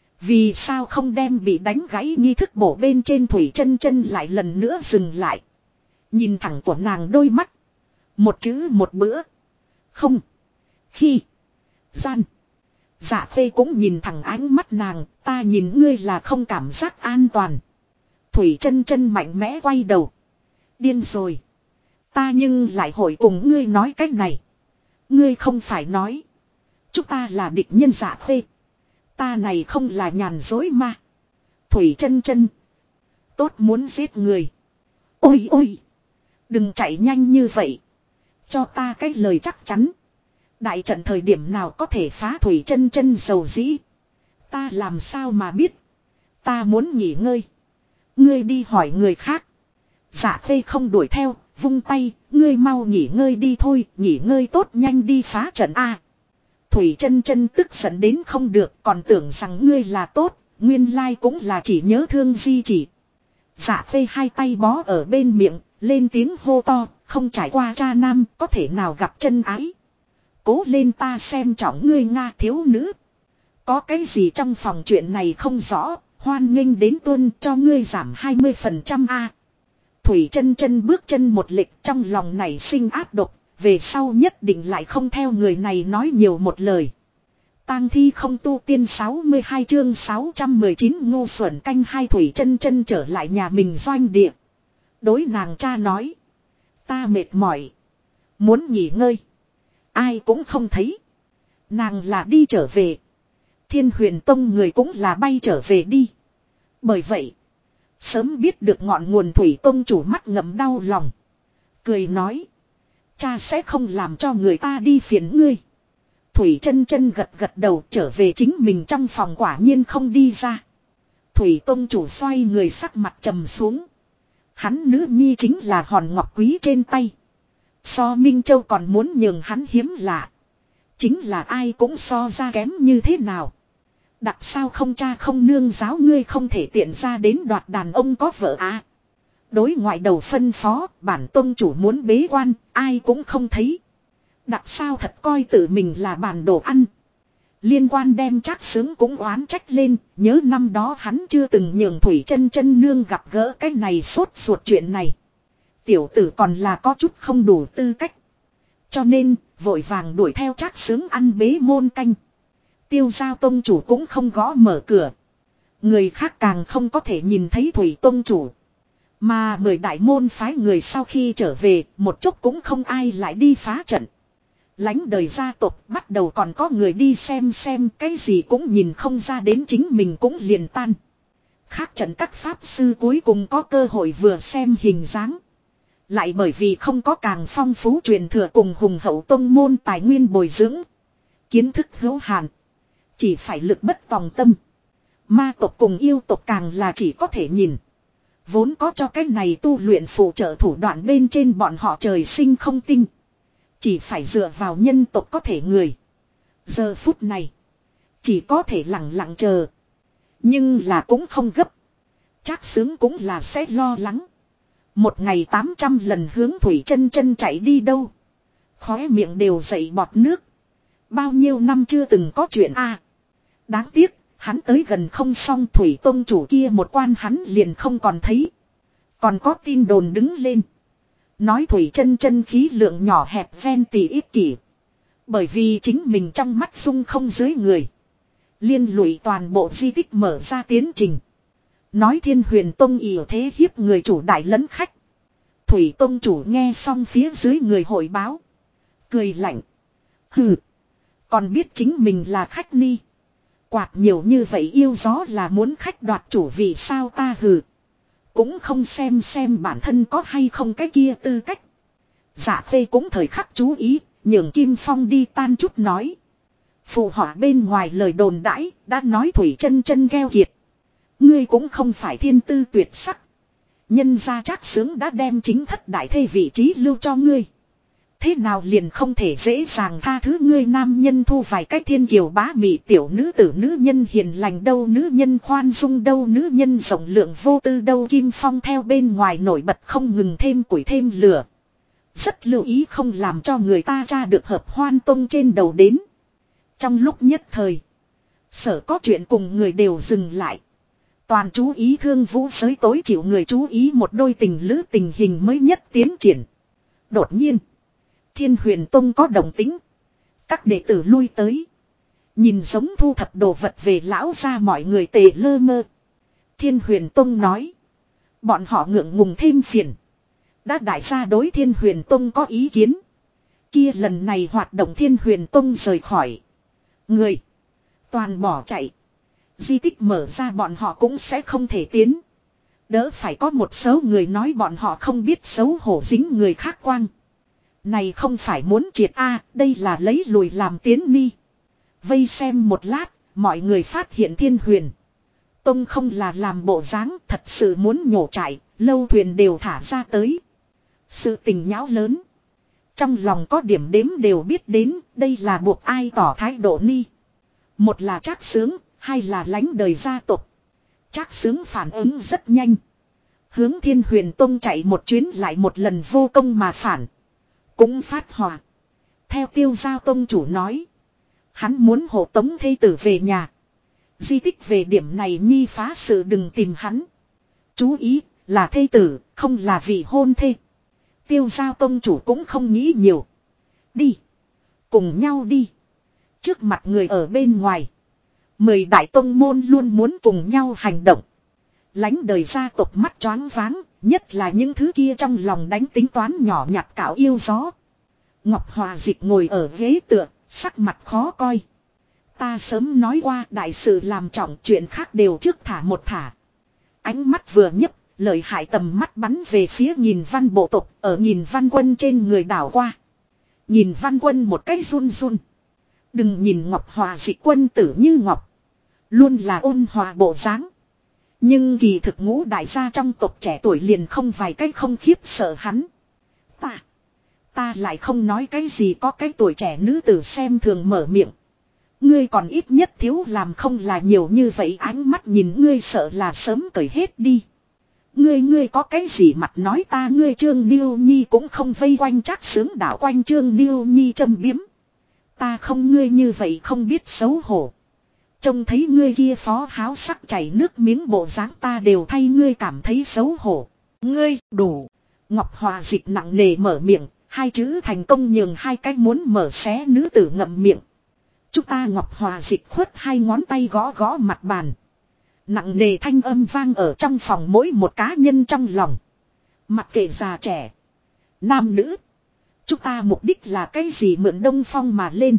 Vì sao không đem bị đánh gãy nghi thức bổ bên trên Thủy Chân Chân lại lần nữa dừng lại. Nhìn thẳng của nàng đôi mắt. Một chữ một bữa. Không. Khi. Gian. Dạ Khê cũng nhìn thẳng ánh mắt nàng. Ta nhìn ngươi là không cảm giác an toàn. Thủy Chân Chân mạnh mẽ quay đầu. Điên rồi. Ta nhưng lại hội cùng ngươi nói cách này. Ngươi không phải nói. Chúng ta là địch nhân. Dạ Khê. Ta này không là nhàn dối mà. Thủy Chân Chân. Tốt muốn giết người. Ôi ôi. Đừng chạy nhanh như vậy. Cho ta cái lời chắc chắn. Đại trận thời điểm nào có thể phá. Thủy Chân Chân dầu dĩ. Ta làm sao mà biết. Ta muốn nghỉ ngơi. Ngươi đi hỏi người khác. Dạ Khê không đuổi theo. Vung tay. Ngươi mau nghỉ ngơi đi thôi. Nghỉ ngơi tốt nhanh đi phá trận A. Thủy Chân Chân tức giận đến không được. Còn tưởng rằng ngươi là tốt. Nguyên lai cũng là chỉ nhớ thương Di Chỉ. Dạ Khê hai tay bó ở bên miệng. Lên tiếng hô to. Không trải qua cha nam. Có thể nào gặp chân ái. Cố lên ta xem trọng ngươi Nga thiếu nữ. Có cái gì trong phòng chuyện này không rõ. Hoan nghênh đến tuân cho ngươi giảm 20% A. Thủy Chân Chân bước chân một lệch trong lòng này sinh ác độc. Về sau nhất định lại không theo người này nói nhiều một lời. Tang thi không tu tiên 62 chương 619 ngu xuẩn canh hai. Thủy Chân Chân trở lại nhà mình doanh địa. Đối nàng cha nói. Ta mệt mỏi. Muốn nghỉ ngơi. Ai cũng không thấy. Nàng là đi trở về. Thiên Huyền Tông người cũng là bay trở về đi. Bởi vậy. Sớm biết được ngọn nguồn Thủy Tông chủ mắt ngậm đau lòng. Cười nói. Cha sẽ không làm cho người ta đi phiền ngươi. Thủy Chân Chân gật gật đầu trở về chính mình trong phòng quả nhiên không đi ra. Thủy Tông chủ xoay người sắc mặt trầm xuống. Hắn nữ nhi chính là hòn ngọc quý trên tay. So Minh Châu còn muốn nhường hắn hiếm lạ. Chính là ai cũng so ra kém như thế nào. Đặc sao không cha không nương giáo ngươi không thể tiện ra đến đoạt đàn ông có vợ à. Đối ngoại đầu phân phó bản tông chủ muốn bế quan ai cũng không thấy. Đặc sao thật coi tự mình là bản đồ ăn. Liên quan đem Trác Sướng cũng oán trách lên. Nhớ năm đó hắn chưa từng nhường Thủy Chân Chân nương gặp gỡ cái này sốt ruột chuyện này. Tiểu tử còn là có chút không đủ tư cách. Cho nên vội vàng đuổi theo Trác Sướng ăn bế môn canh. Tiêu Giao tông chủ cũng không gõ mở cửa. Người khác càng không có thể nhìn thấy Thủy tông chủ. Mà 10 đại môn phái người sau khi trở về, một chút cũng không ai lại đi phá trận. Lánh đời gia tộc bắt đầu còn có người đi xem cái gì cũng nhìn không ra đến chính mình cũng liền tan. Khác trận các pháp sư cuối cùng có cơ hội vừa xem hình dáng. Lại bởi vì không có càng phong phú truyền thừa cùng hùng hậu tông môn tài nguyên bồi dưỡng. Kiến thức hữu hạn. Chỉ phải lực bất tòng tâm. Ma tộc cùng yêu tộc càng là chỉ có thể nhìn. Vốn có cho cái này tu luyện phụ trợ thủ đoạn bên trên bọn họ trời sinh không tinh. Chỉ phải dựa vào nhân tộc có thể người. Giờ phút này. Chỉ có thể lặng lặng chờ. Nhưng là cũng không gấp. Trác Sướng cũng là sẽ lo lắng. Một ngày 800 lần hướng Thủy Chân Chân chạy đi đâu. Khóe miệng đều dậy bọt nước. Bao nhiêu năm chưa từng có chuyện a. Đáng tiếc, hắn tới gần không xong Thủy Tông chủ kia một quan hắn liền không còn thấy. Còn có tin đồn đứng lên. Nói Thủy Chân Chân khí lượng nhỏ hẹp ven tỉ ích kỷ. Bởi vì chính mình trong mắt dung không dưới người. Liên lụy toàn bộ di tích mở ra tiến trình. Nói Thiên Huyền Tông ỷ thế hiếp người chủ đại lẫn khách. Thủy Tông chủ nghe xong phía dưới người hội báo. Cười lạnh. Hừ. Còn biết chính mình là khách ni. Quạt nhiều như vậy yêu gió là muốn khách đoạt chủ vì sao ta hừ. Cũng không xem bản thân có hay không cái kia tư cách. Dạ Khê cũng thời khắc chú ý. Nhường Kim Phong đi tan chút nói. Phụ họa bên ngoài lời đồn đãi đã nói Thủy Chân Chân gheo kiệt. Ngươi cũng không phải thiên tư tuyệt sắc. Nhân gia Trác Sướng đã đem chính thất đại thê vị trí lưu cho ngươi. Thế nào liền không thể dễ dàng tha thứ ngươi nam nhân thu vài cách thiên kiều bá mị tiểu nữ tử nữ nhân hiền lành đâu nữ nhân khoan dung đâu nữ nhân rộng lượng vô tư đâu. Kim Phong theo bên ngoài nổi bật không ngừng thêm củi thêm lửa. Rất lưu ý không làm cho người ta tra được hợp Hoan Tông trên đầu đến. Trong lúc nhất thời. Sở có chuyện cùng người đều dừng lại. Toàn chú ý Thương Vũ giới tối chịu người chú ý một đôi tình lữ tình hình mới nhất tiến triển. Đột nhiên, Thiên Huyền Tông có động tính. Các đệ tử lui tới. Nhìn giống thu thập đồ vật về lão ra mọi người tề lơ mơ. Thiên Huyền Tông nói. Bọn họ ngượng ngùng thêm phiền. Đã đại gia đối Thiên Huyền Tông có ý kiến. Kia lần này hoạt động Thiên Huyền Tông rời khỏi. Người. Toàn bỏ chạy. Di tích mở ra bọn họ cũng sẽ không thể tiến. Đỡ phải có một số người nói bọn họ không biết xấu hổ dính người khác quang. Này không phải muốn triệt A, đây là lấy lùi làm tiến ni. Vây xem một lát, mọi người phát hiện Thiên Huyền Tông không là làm bộ dáng, thật sự muốn nhổ trại, lâu thuyền đều thả ra tới. Sự tình nháo lớn. Trong lòng có điểm đếm đều biết đến, đây là buộc ai tỏ thái độ ni. Một là Trác Xướng, hai là Lánh Đời gia tộc. Trác Xướng phản ứng rất nhanh. Hướng Thiên Huyền Tông chạy một chuyến lại một lần vô công mà phản. Cũng phát hỏa. Theo Tiêu Giao Tông chủ nói. Hắn muốn hộ tống thê tử về nhà. Di tích về điểm này nhi phá sự đừng tìm hắn. Chú ý, là thê tử, không là vị hôn thê. Tiêu Giao Tông chủ cũng không nghĩ nhiều. Đi. Cùng nhau đi. Trước mặt người ở bên ngoài. 10 đại tông môn luôn muốn cùng nhau hành động. Lánh Đời gia tộc mắt choáng váng, nhất là những thứ kia trong lòng đánh tính toán nhỏ nhặt cạo yêu gió. Ngọc Hòa Dịch ngồi ở ghế tựa, sắc mặt khó coi. Ta sớm nói qua đại sự làm trọng, chuyện khác đều trước thả một thả. Ánh mắt vừa nhấp, lợi hại tầm mắt bắn về phía Nhìn Văn bộ tộc, ở Nhìn Văn Quân trên người đảo qua. Nhìn Văn Quân một cái run run. Đừng nhìn Ngọc Hòa Dịch quân tử như ngọc, luôn là ôn hòa bộ dáng. Nhưng kỳ thực ngũ đại gia trong tộc trẻ tuổi liền không vài cái không khiếp sợ hắn. Ta lại không nói cái gì, có cái tuổi trẻ nữ tử xem thường mở miệng. Ngươi còn ít nhất thiếu làm không là nhiều như vậy, ánh mắt nhìn ngươi sợ là sớm cởi hết đi. Ngươi có cái gì mặt nói ta, ngươi Trương Niêu Nhi cũng không vây quanh Trác Xướng đảo quanh Trương Niêu Nhi châm biếm. Ta không ngươi như vậy không biết xấu hổ. Trông thấy ngươi kia phó háo sắc chảy nước miếng bộ dáng ta đều thay ngươi cảm thấy xấu hổ. Ngươi đủ. Ngọc Hòa Dịch nặng nề mở miệng, hai chữ thành công nhường hai cái muốn mở xé nữ tử ngậm miệng. Chúng ta Ngọc Hòa Dịch khuất hai ngón tay gõ gõ mặt bàn. Nặng nề thanh âm vang ở trong phòng mỗi một cá nhân trong lòng. Mặc kệ già trẻ, nam nữ. Chúng ta mục đích là cái gì, mượn Đông Phong mà lên.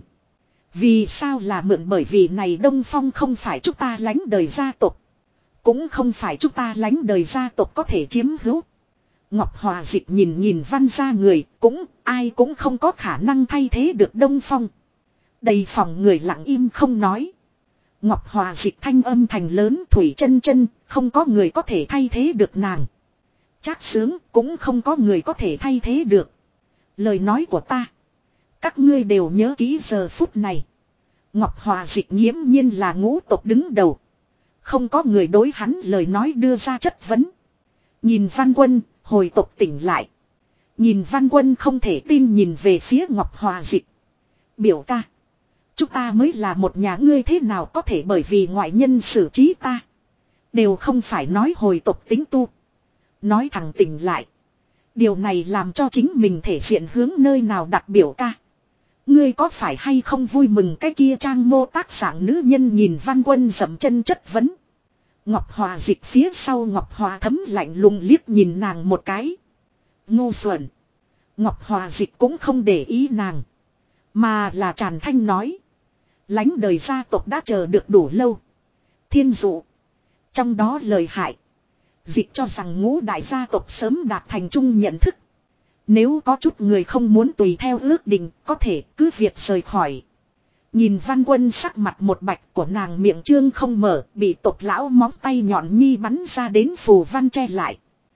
Vì sao là mượn, bởi vì này Đông Phong không phải chúng ta Lánh Đời gia tộc. Cũng không phải chúng ta Lánh Đời gia tộc có thể chiếm hữu. Ngọc Hòa Dịch nhìn Văn gia người, cũng ai cũng không có khả năng thay thế được Đông Phong. Đầy phòng người lặng im không nói. Ngọc Hòa Dịch thanh âm thành lớn, Thủy Chân Chân, không có người có thể thay thế được nàng. Trác Xướng cũng không có người có thể thay thế được. Lời nói của ta, các ngươi đều nhớ kỹ giờ phút này. Ngọc Hòa Dịch nghiễm nhiên là ngũ tộc đứng đầu. Không có người đối hắn lời nói đưa ra chất vấn. Nhìn Văn Quân, hồi tộc tỉnh lại. Nhìn Văn Quân không thể tin nhìn về phía Ngọc Hòa Dịch. Biểu ca, chúng ta mới là một nhà, ngươi thế nào có thể bởi vì ngoại nhân xử trí ta. Đều không phải nói hồi tộc tính tu. Nói thẳng tỉnh lại. Điều này làm cho chính mình thể diện hướng nơi nào đặt, biểu ca. Ngươi có phải hay không vui mừng cái kia trang mô tác dạng nữ nhân, nhìn Văn Quân dậm chân chất vấn. Ngọc Hòa Dịch phía sau Ngọc Hòa Thấm lạnh lùng liếc nhìn nàng một cái. Ngu xuẩn. Ngọc Hòa Dịch cũng không để ý nàng. Mà là tràn thanh nói. Lánh Đời gia tộc đã chờ được đủ lâu. Thiên dụ. Trong đó lời hại. Dịch cho rằng ngũ đại gia tộc sớm đạt thành chung nhận thức. Nếu có chút người không muốn tùy theo ước định, có thể cứ việc rời khỏi. Nhìn Văn Quân sắc mặt một bạch, của nàng miệng trương không mở, bị tộc lão móng tay nhọn nhi bắn ra đến phù văn che lại.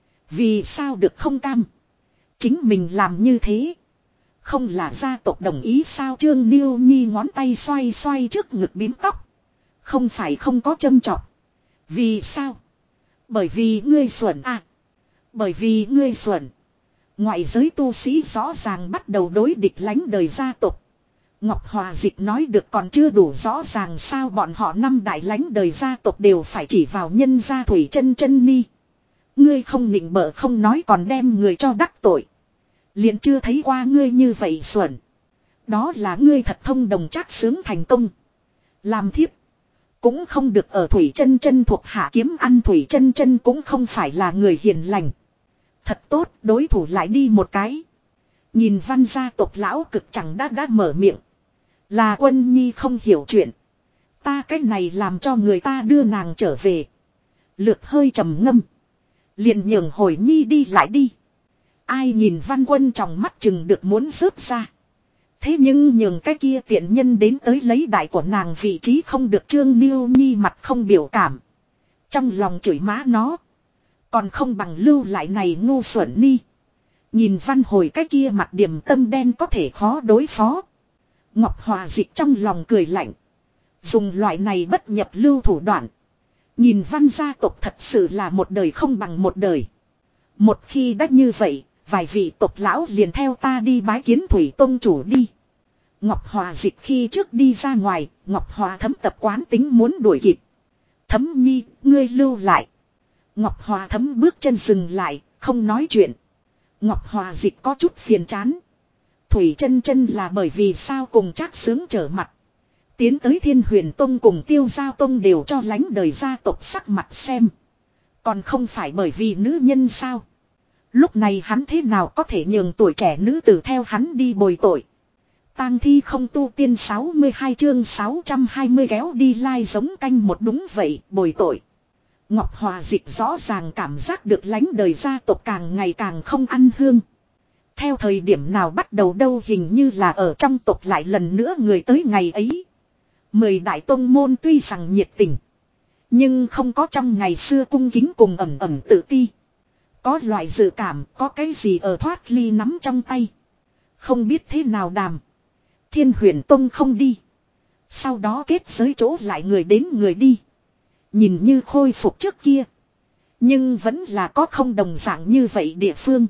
Vì sao được không cam? Chính mình làm như thế. Không là gia tộc đồng ý sao? Trương Niêu Nhi ngón tay xoay xoay trước ngực bím tóc. Không phải không có châm chọc. Vì sao? Bởi vì ngươi xuẩn à? Bởi vì ngươi xuẩn. Ngoại giới tu sĩ rõ ràng bắt đầu đối địch Lánh Đời gia tộc. Ngọc Hòa Dịch nói được còn chưa đủ rõ ràng sao bọn họ năm đại lãnh đời gia tộc đều phải chỉ vào nhân gia Thủy Chân Chân ni. Ngươi không nịnh bợ không nói còn đem người cho đắc tội. Liền chưa thấy qua ngươi như vậy xuẩn. Đó là ngươi thật thông đồng Trác Xướng thành công. Làm thiếp. Cũng không được ở Thủy Chân Chân thuộc hạ kiếm ăn. Thủy Chân Chân cũng không phải là người hiền lành. Thật tốt, đối thủ lại đi một cái. Nhìn Văn gia tộc lão cực chẳng đã mở miệng. Là Quân Nhi không hiểu chuyện. Ta cái này làm cho người ta đưa nàng trở về. Lược hơi trầm ngâm. Liền nhường hồi Nhi đi lại đi. Ai nhìn Văn Quân trong mắt chừng được muốn rớt ra. Thế nhưng nhường cái kia tiện nhân đến tới lấy đại của nàng vị trí không được. Trương Niêu Nhi mặt không biểu cảm. Trong lòng chửi má nó. Còn không bằng lưu lại này ngu xuẩn ni. Nhìn Văn Hồi cái kia mặt điểm tâm đen có thể khó đối phó. Ngọc Hòa Dịch trong lòng cười lạnh. Dùng loại này bất nhập lưu thủ đoạn. Nhìn Văn gia tộc thật sự là một đời không bằng một đời. Một khi đã như vậy, vài vị tộc lão liền theo ta đi bái kiến Thủy Tông chủ đi. Ngọc Hòa Dịch khi trước đi ra ngoài, Ngọc Hòa Thấm tập quán tính muốn đuổi kịp. Thấm Nhi, ngươi lưu lại. Ngọc Hòa Thấm bước chân dừng lại, không nói chuyện. Ngọc Hòa Dịch có chút phiền chán. Thủy Chân Chân là bởi vì sao cùng Trác Xướng trở mặt. Tiến tới Thiên Huyền Tông cùng Tiêu Giao Tông đều cho lánh đời gia tộc sắc mặt xem. Còn không phải bởi vì nữ nhân sao. Lúc này hắn thế nào có thể nhường tuổi trẻ nữ tử theo hắn đi bồi tội. Tang thi không tu tiên 62 chương 620 kéo đi lai giống canh một đúng vậy bồi tội. Ngọc Hòa Dịch rõ ràng cảm giác được lánh đời gia tộc càng ngày càng không ăn hương. Theo thời điểm nào bắt đầu đâu hình như là ở trong tộc lại lần nữa người tới ngày ấy. 10 đại tông môn tuy rằng nhiệt tình. Nhưng không có trong ngày xưa cung kính cùng ẩm ẩm tự ti. Có loại dự cảm có cái gì ở thoát ly nắm trong tay. Không biết thế nào đàm. Thiên Huyền Tông không đi. Sau đó kết giới chỗ lại người đến người đi. Nhìn như khôi phục trước kia. Nhưng vẫn là có không đồng dạng như vậy địa phương.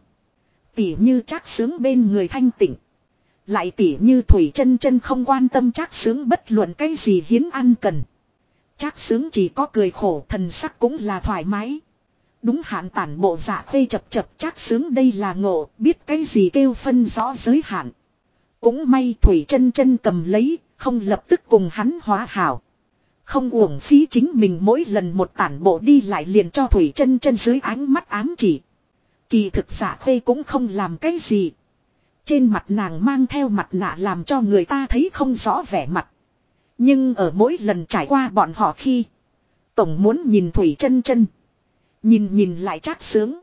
Tỉ như Trác Xướng bên người thanh tịnh. Lại tỉ như Thủy Chân Chân không quan tâm Trác Xướng bất luận cái gì hiến ăn cần. Trác Xướng chỉ có cười khổ thần sắc cũng là thoải mái. Đúng hạn tản bộ dạ khê chập chập Trác Xướng đây là ngộ biết cái gì kêu phân rõ giới hạn. Cũng may Thủy Chân Chân cầm lấy không lập tức cùng hắn hóa hảo. Không uổng phí chính mình mỗi lần một tản bộ đi lại liền cho Thủy Chân Chân dưới ánh mắt ám chỉ. Kỳ thực dạ khê cũng không làm cái gì. Trên mặt nàng mang theo mặt nạ làm cho người ta thấy không rõ vẻ mặt. Nhưng ở mỗi lần trải qua bọn họ khi tổng muốn nhìn Thủy Chân Chân. Nhìn lại Trác Xướng.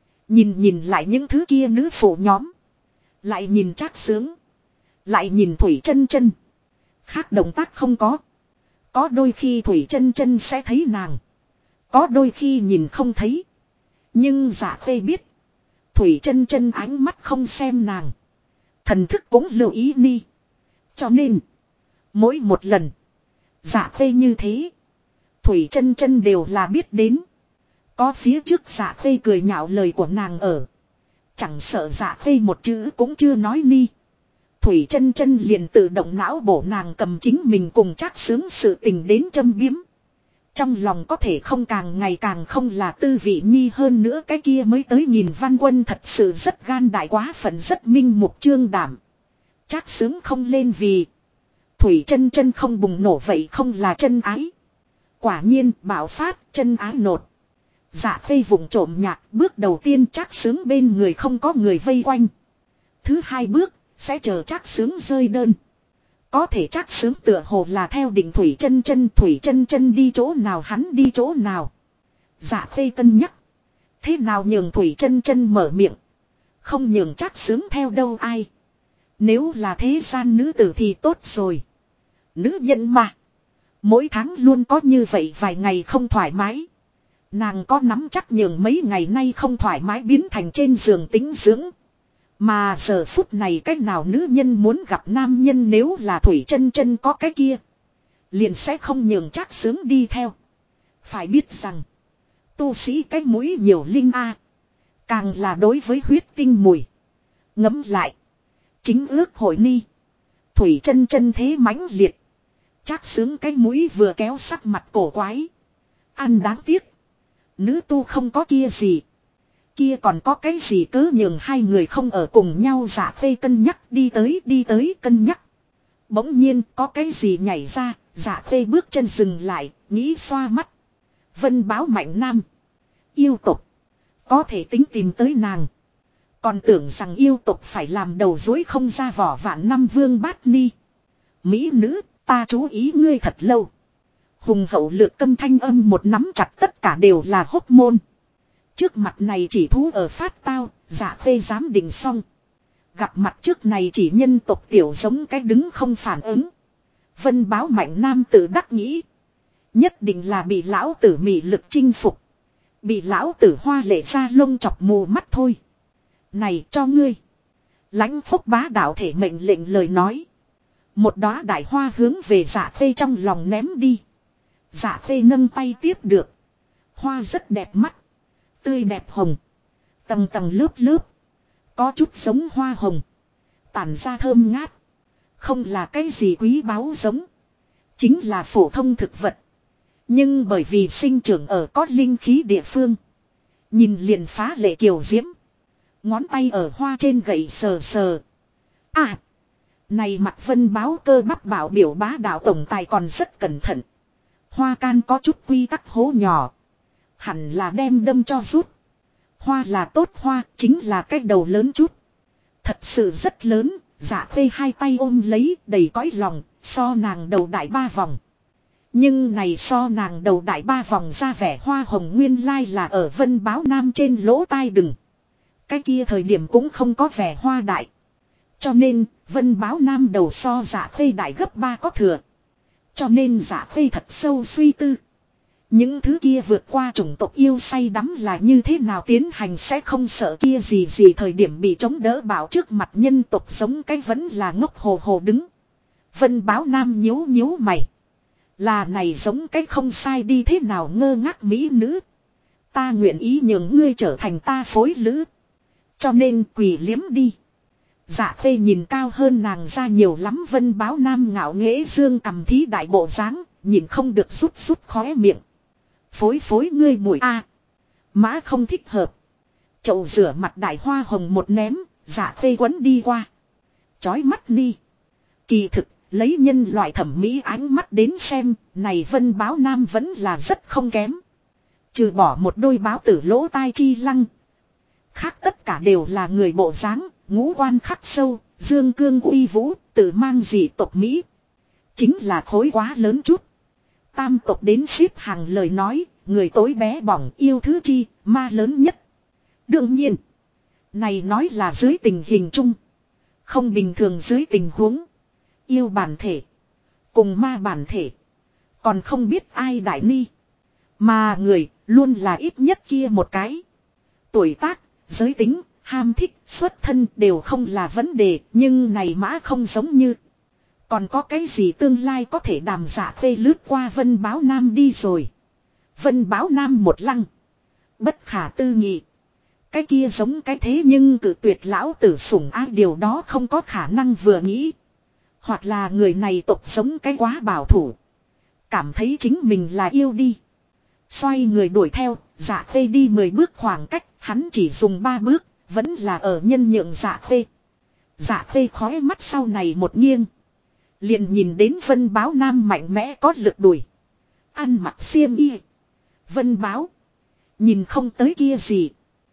Nhìn lại những thứ kia nữ phụ nhóm. Lại nhìn Trác Xướng. Lại nhìn Thủy Chân Chân. Khác động tác không có. Có đôi khi Thủy Chân Chân sẽ thấy nàng. Có đôi khi nhìn không thấy. Nhưng Dạ Khê biết. Thủy Chân Chân ánh mắt không xem nàng. Thần thức cũng lưu ý ni. Cho nên. Mỗi một lần. Dạ Khê như thế. Thủy Chân Chân đều là biết đến. Có phía trước Dạ Khê cười nhạo lời của nàng ở. Chẳng sợ Dạ Khê một chữ cũng chưa nói ni. Thủy Chân Chân liền tự động não bổ nàng cầm chính mình cùng Trác Xướng sự tình đến châm biếm. Trong lòng có thể không càng ngày càng không là tư vị nhi hơn nữa cái kia mới tới nhìn Văn Quân thật sự rất gan đại quá phận rất minh mục trương đảm. Trác Xướng không lên vì. Thủy Chân Chân không bùng nổ vậy không là chân ái. Quả nhiên bạo phát chân ái nột. Dạ Khê vùng trộm nhạc bước đầu tiên Trác Xướng bên người không có người vây quanh. Thứ hai bước sẽ chờ Trác Xướng rơi đơn. Có thể Trác Xướng tựa hồ là theo định Thủy Chân Chân đi chỗ nào hắn đi chỗ nào. Dạ Khê cân nhắc. Thế nào nhường Thủy Chân Chân mở miệng. Không nhường Trác Xướng theo đâu ai. Nếu là thế gian nữ tử thì tốt rồi. Nữ nhân mà. Mỗi tháng luôn có như vậy vài ngày không thoải mái. Nàng có nắm chắc nhường mấy ngày nay không thoải mái biến thành trên giường tĩnh dưỡng. Mà giờ phút này cách nào nữ nhân muốn gặp nam nhân nếu là Thủy Chân Chân có cái kia. Liền sẽ không nhường Trác Xướng đi theo. Phải biết rằng. Tu sĩ cái mũi nhiều linh a. Càng là đối với huyết tinh mùi. Ngấm lại. Chính ước hội ni. thủy chân chân thế mãnh liệt. Chắc sướng cái mũi vừa kéo sắc mặt cổ quái. Ăn đáng tiếc. Nữ tu không có kia gì. Kia còn có cái gì cớ nhường hai người không ở cùng nhau. Dạ Khê cân nhắc đi tới cân nhắc. Bỗng nhiên có cái gì nhảy ra. Dạ Khê bước chân dừng lại, nghĩ xoa mắt. Vân báo Mạnh Nam. Yêu tục. Có thể tính tìm tới nàng. Còn tưởng rằng yêu tục phải làm đầu dối không ra vỏ vạn năm vương bát ni. Mỹ nữ, ta chú ý ngươi thật lâu. Hùng hậu lược câm thanh âm một nắm chặt tất cả đều là hốc môn. Trước mặt này chỉ thú ở phát tao, Dạ Khê dám định xong. Gặp mặt trước này chỉ nhân tộc tiểu giống cái đứng không phản ứng. Vân báo Mạnh Nam tự đắc nghĩ. Nhất định là bị lão tử mị lực chinh phục. Bị lão tử hoa lệ ra lông chọc mù mắt thôi. Này cho ngươi. Lãnh phúc bá đạo thể mệnh lệnh lời nói. Một đóa đại hoa hướng về Dạ Khê trong lòng ném đi. Dạ Khê nâng tay tiếp được. Hoa rất đẹp mắt. Tươi đẹp hồng. Tầng tầng lớp lớp. Có chút giống hoa hồng. Tản ra thơm ngát. Không là cái gì quý báu giống. Chính là phổ thông thực vật. Nhưng bởi vì sinh trưởng ở có linh khí địa phương. Nhìn liền phá lệ kiều diễm. Ngón tay ở hoa trên gậy sờ sờ. À. Này mặt Vân báo cơ bắp bảo biểu bá đạo tổng tài còn rất cẩn thận. Hoa can có chút quy tắc hố nhỏ. Hẳn là đem đâm cho rút. Hoa là tốt hoa, chính là cái đầu lớn chút. Thật sự rất lớn, Dạ Khê hai tay ôm lấy, đầy cõi lòng, so nàng đầu đại 3 vòng. Nhưng này so nàng đầu đại 3 vòng ra vẻ hoa hồng nguyên lai là ở Vân báo Nam trên lỗ tai đừng. Cái kia thời điểm cũng không có vẻ hoa đại. Cho nên, Vân báo Nam đầu so Dạ Khê đại gấp 3 có thừa. Cho nên Dạ Khê thật sâu suy tư. Những thứ kia vượt qua chủng tộc yêu say đắm là như thế nào tiến hành sẽ không sợ kia gì gì thời điểm bị chống đỡ bảo trước mặt nhân tộc giống cái vẫn là ngốc hồ hồ đứng. Vân báo Nam nhíu nhíu mày. Là này giống cái không sai đi thế nào ngơ ngác mỹ nữ. Ta nguyện ý nhường ngươi trở thành ta phối lữ. Cho nên quỳ liếm đi. Dạ Khê nhìn cao hơn nàng ra nhiều lắm Vân báo Nam ngạo nghễ dương cầm thí đại bộ dáng, nhìn không được rút rút khóe miệng. Phối ngươi mũi a. Mã không thích hợp. Chậu rửa mặt đại hoa hồng một ném, Dạ Khê quấn đi qua. Chói mắt đi. Kỳ thực, lấy nhân loại thẩm mỹ ánh mắt đến xem, này Vân báo Nam vẫn là rất không kém. Trừ bỏ một đôi báo tử lỗ tai chi lăng. Khác tất cả đều là người bộ dáng, ngũ quan khắc sâu, dương cương uy vũ, tự mang dị tộc Mỹ. Chính là khối quá lớn chút. Tam tộc đến xếp hàng lời nói, người tối bé bỏng yêu thứ chi, ma lớn nhất. Đương nhiên, này nói là dưới tình hình chung. Không bình thường dưới tình huống. Yêu bản thể, cùng ma bản thể. Còn không biết ai đại ni. Mà người, luôn là ít nhất kia một cái. Tuổi tác, giới tính, ham thích, xuất thân đều không là vấn đề, nhưng này mã không giống như. Còn có cái gì tương lai có thể đàm Dạ Khê lướt qua Vân báo Nam đi rồi. Vân báo Nam một lăng. Bất khả tư nghị. Cái kia giống cái thế nhưng cự tuyệt lão tử sủng ái điều đó không có khả năng vừa nghĩ. Hoặc là người này tộc giống cái quá bảo thủ. Cảm thấy chính mình là yêu đi. Xoay người đuổi theo, Dạ Khê đi 10 bước khoảng cách, hắn chỉ dùng 3 bước, vẫn là ở nhân nhượng Dạ Khê. Dạ Khê khói mắt sau này một nghiêng. Liền nhìn đến Vân báo Nam mạnh mẽ có lực đuổi. Ăn mặc xiêm y. Vân báo. Nhìn không tới kia gì.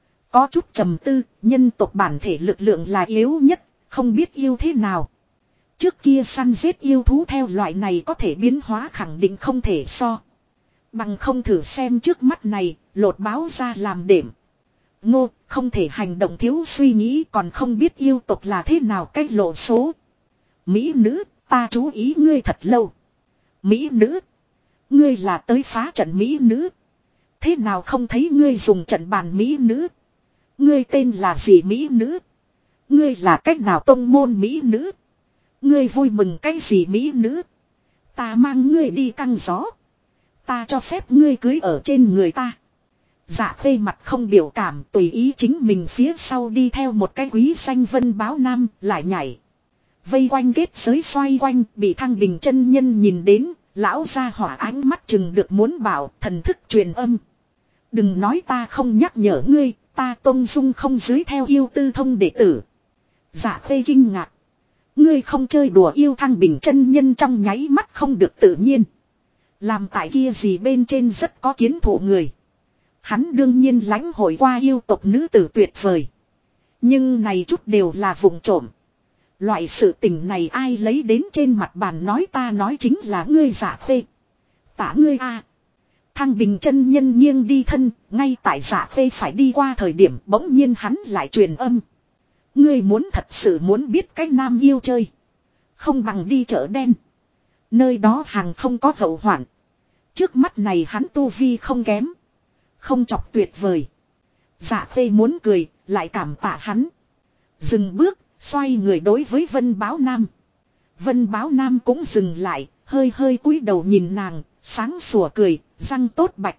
Có chút trầm tư, nhân tộc bản thể lực lượng là yếu nhất, không biết yêu thế nào. Trước kia săn giết yêu thú theo loại này có thể biến hóa khẳng định không thể so. Bằng không thử xem trước mắt này, lột báo ra làm đệm. Ngô, không thể hành động thiếu suy nghĩ còn không biết yêu tộc là thế nào cái lộ số. Mỹ nữ, ta chú ý ngươi thật lâu. Mỹ nữ, ngươi là tới phá trận Mỹ nữ. Thế nào không thấy ngươi dùng trận bàn Mỹ nữ. Ngươi tên là gì Mỹ nữ. Ngươi là cách nào tông môn Mỹ nữ. Ngươi vui mừng cái gì Mỹ nữ. Ta mang ngươi đi căng gió. Ta cho phép ngươi cưới ở trên người ta. Dạ Khê mặt không biểu cảm tùy ý chính mình phía sau đi theo một cái quý danh Vân báo Nam lại nhảy. Vây quanh kết giới xoay quanh, bị Thăng Bình chân nhân nhìn đến, lão ra hỏa ánh mắt chừng được muốn bảo thần thức truyền âm. Đừng nói ta không nhắc nhở ngươi, ta Tông Dung không dưới theo yêu tư thông đệ tử. Dạ Khê kinh ngạc. Ngươi không chơi đùa yêu Thăng Bình chân nhân trong nháy mắt không được tự nhiên. Làm tại kia gì bên trên rất có kiến thụ người. Hắn đương nhiên lãnh hội qua yêu tộc nữ tử tuyệt vời. Nhưng này chút đều là vụng trộm. Loại sự tình này ai lấy đến trên mặt bàn nói ta nói chính là ngươi Dạ Khê. Tả ngươi a. Thăng Bình chân nhân nghiêng đi thân, ngay tại Dạ Khê phải đi qua thời điểm bỗng nhiên hắn lại truyền âm. Ngươi muốn thật sự muốn biết cách nam yêu chơi. Không bằng đi chợ đen. Nơi đó hàng không có hậu hoạn. Trước mắt này hắn tu vi không kém. Không chọc tuyệt vời. Dạ Khê muốn cười, lại cảm tạ hắn. Dừng bước, xoay người đối với Vân Báo Nam. Vân Báo Nam cũng dừng lại, hơi hơi cúi đầu nhìn nàng, sáng sủa cười, răng tốt bạch.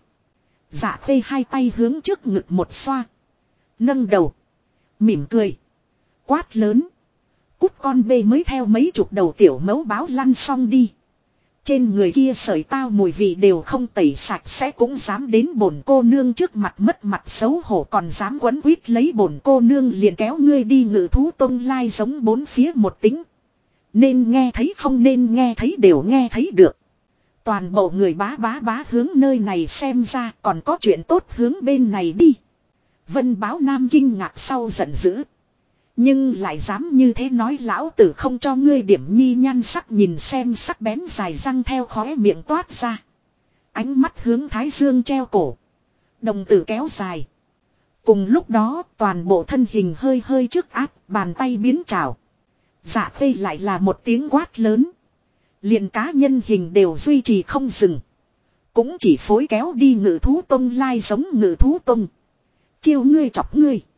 Dạ Khê hai tay hướng trước ngực một xoa. Nâng đầu. Mỉm cười. Quát lớn. Cút con bê mới theo mấy chục đầu tiểu mẫu báo lăn xong đi. Trên người kia sợi tao mùi vị đều không tẩy sạch sẽ cũng dám đến bổn cô nương trước mặt mất mặt xấu hổ còn dám quấn quýt lấy bổn cô nương liền kéo ngươi đi ngự thú tông lai giống bốn phía một tính. Nên nghe thấy không nên nghe thấy đều nghe thấy được. Toàn bộ người bá bá hướng nơi này xem ra còn có chuyện tốt hướng bên này đi. Vân Báo Nam kinh ngạc sau giận dữ. Nhưng lại dám như thế nói lão tử không cho ngươi điểm nhi nhan sắc nhìn xem sắc bén dài răng theo khóe miệng toát ra. Ánh mắt hướng thái dương treo cổ. Đồng tử kéo dài. Cùng lúc đó toàn bộ thân hình hơi hơi trước áp bàn tay biến trào. Dạ Khê lại là một tiếng quát lớn. Liền cá nhân hình đều duy trì không dừng. Cũng chỉ phối kéo đi ngự thú tông lai giống ngự thú tông. Chiêu ngươi chọc ngươi.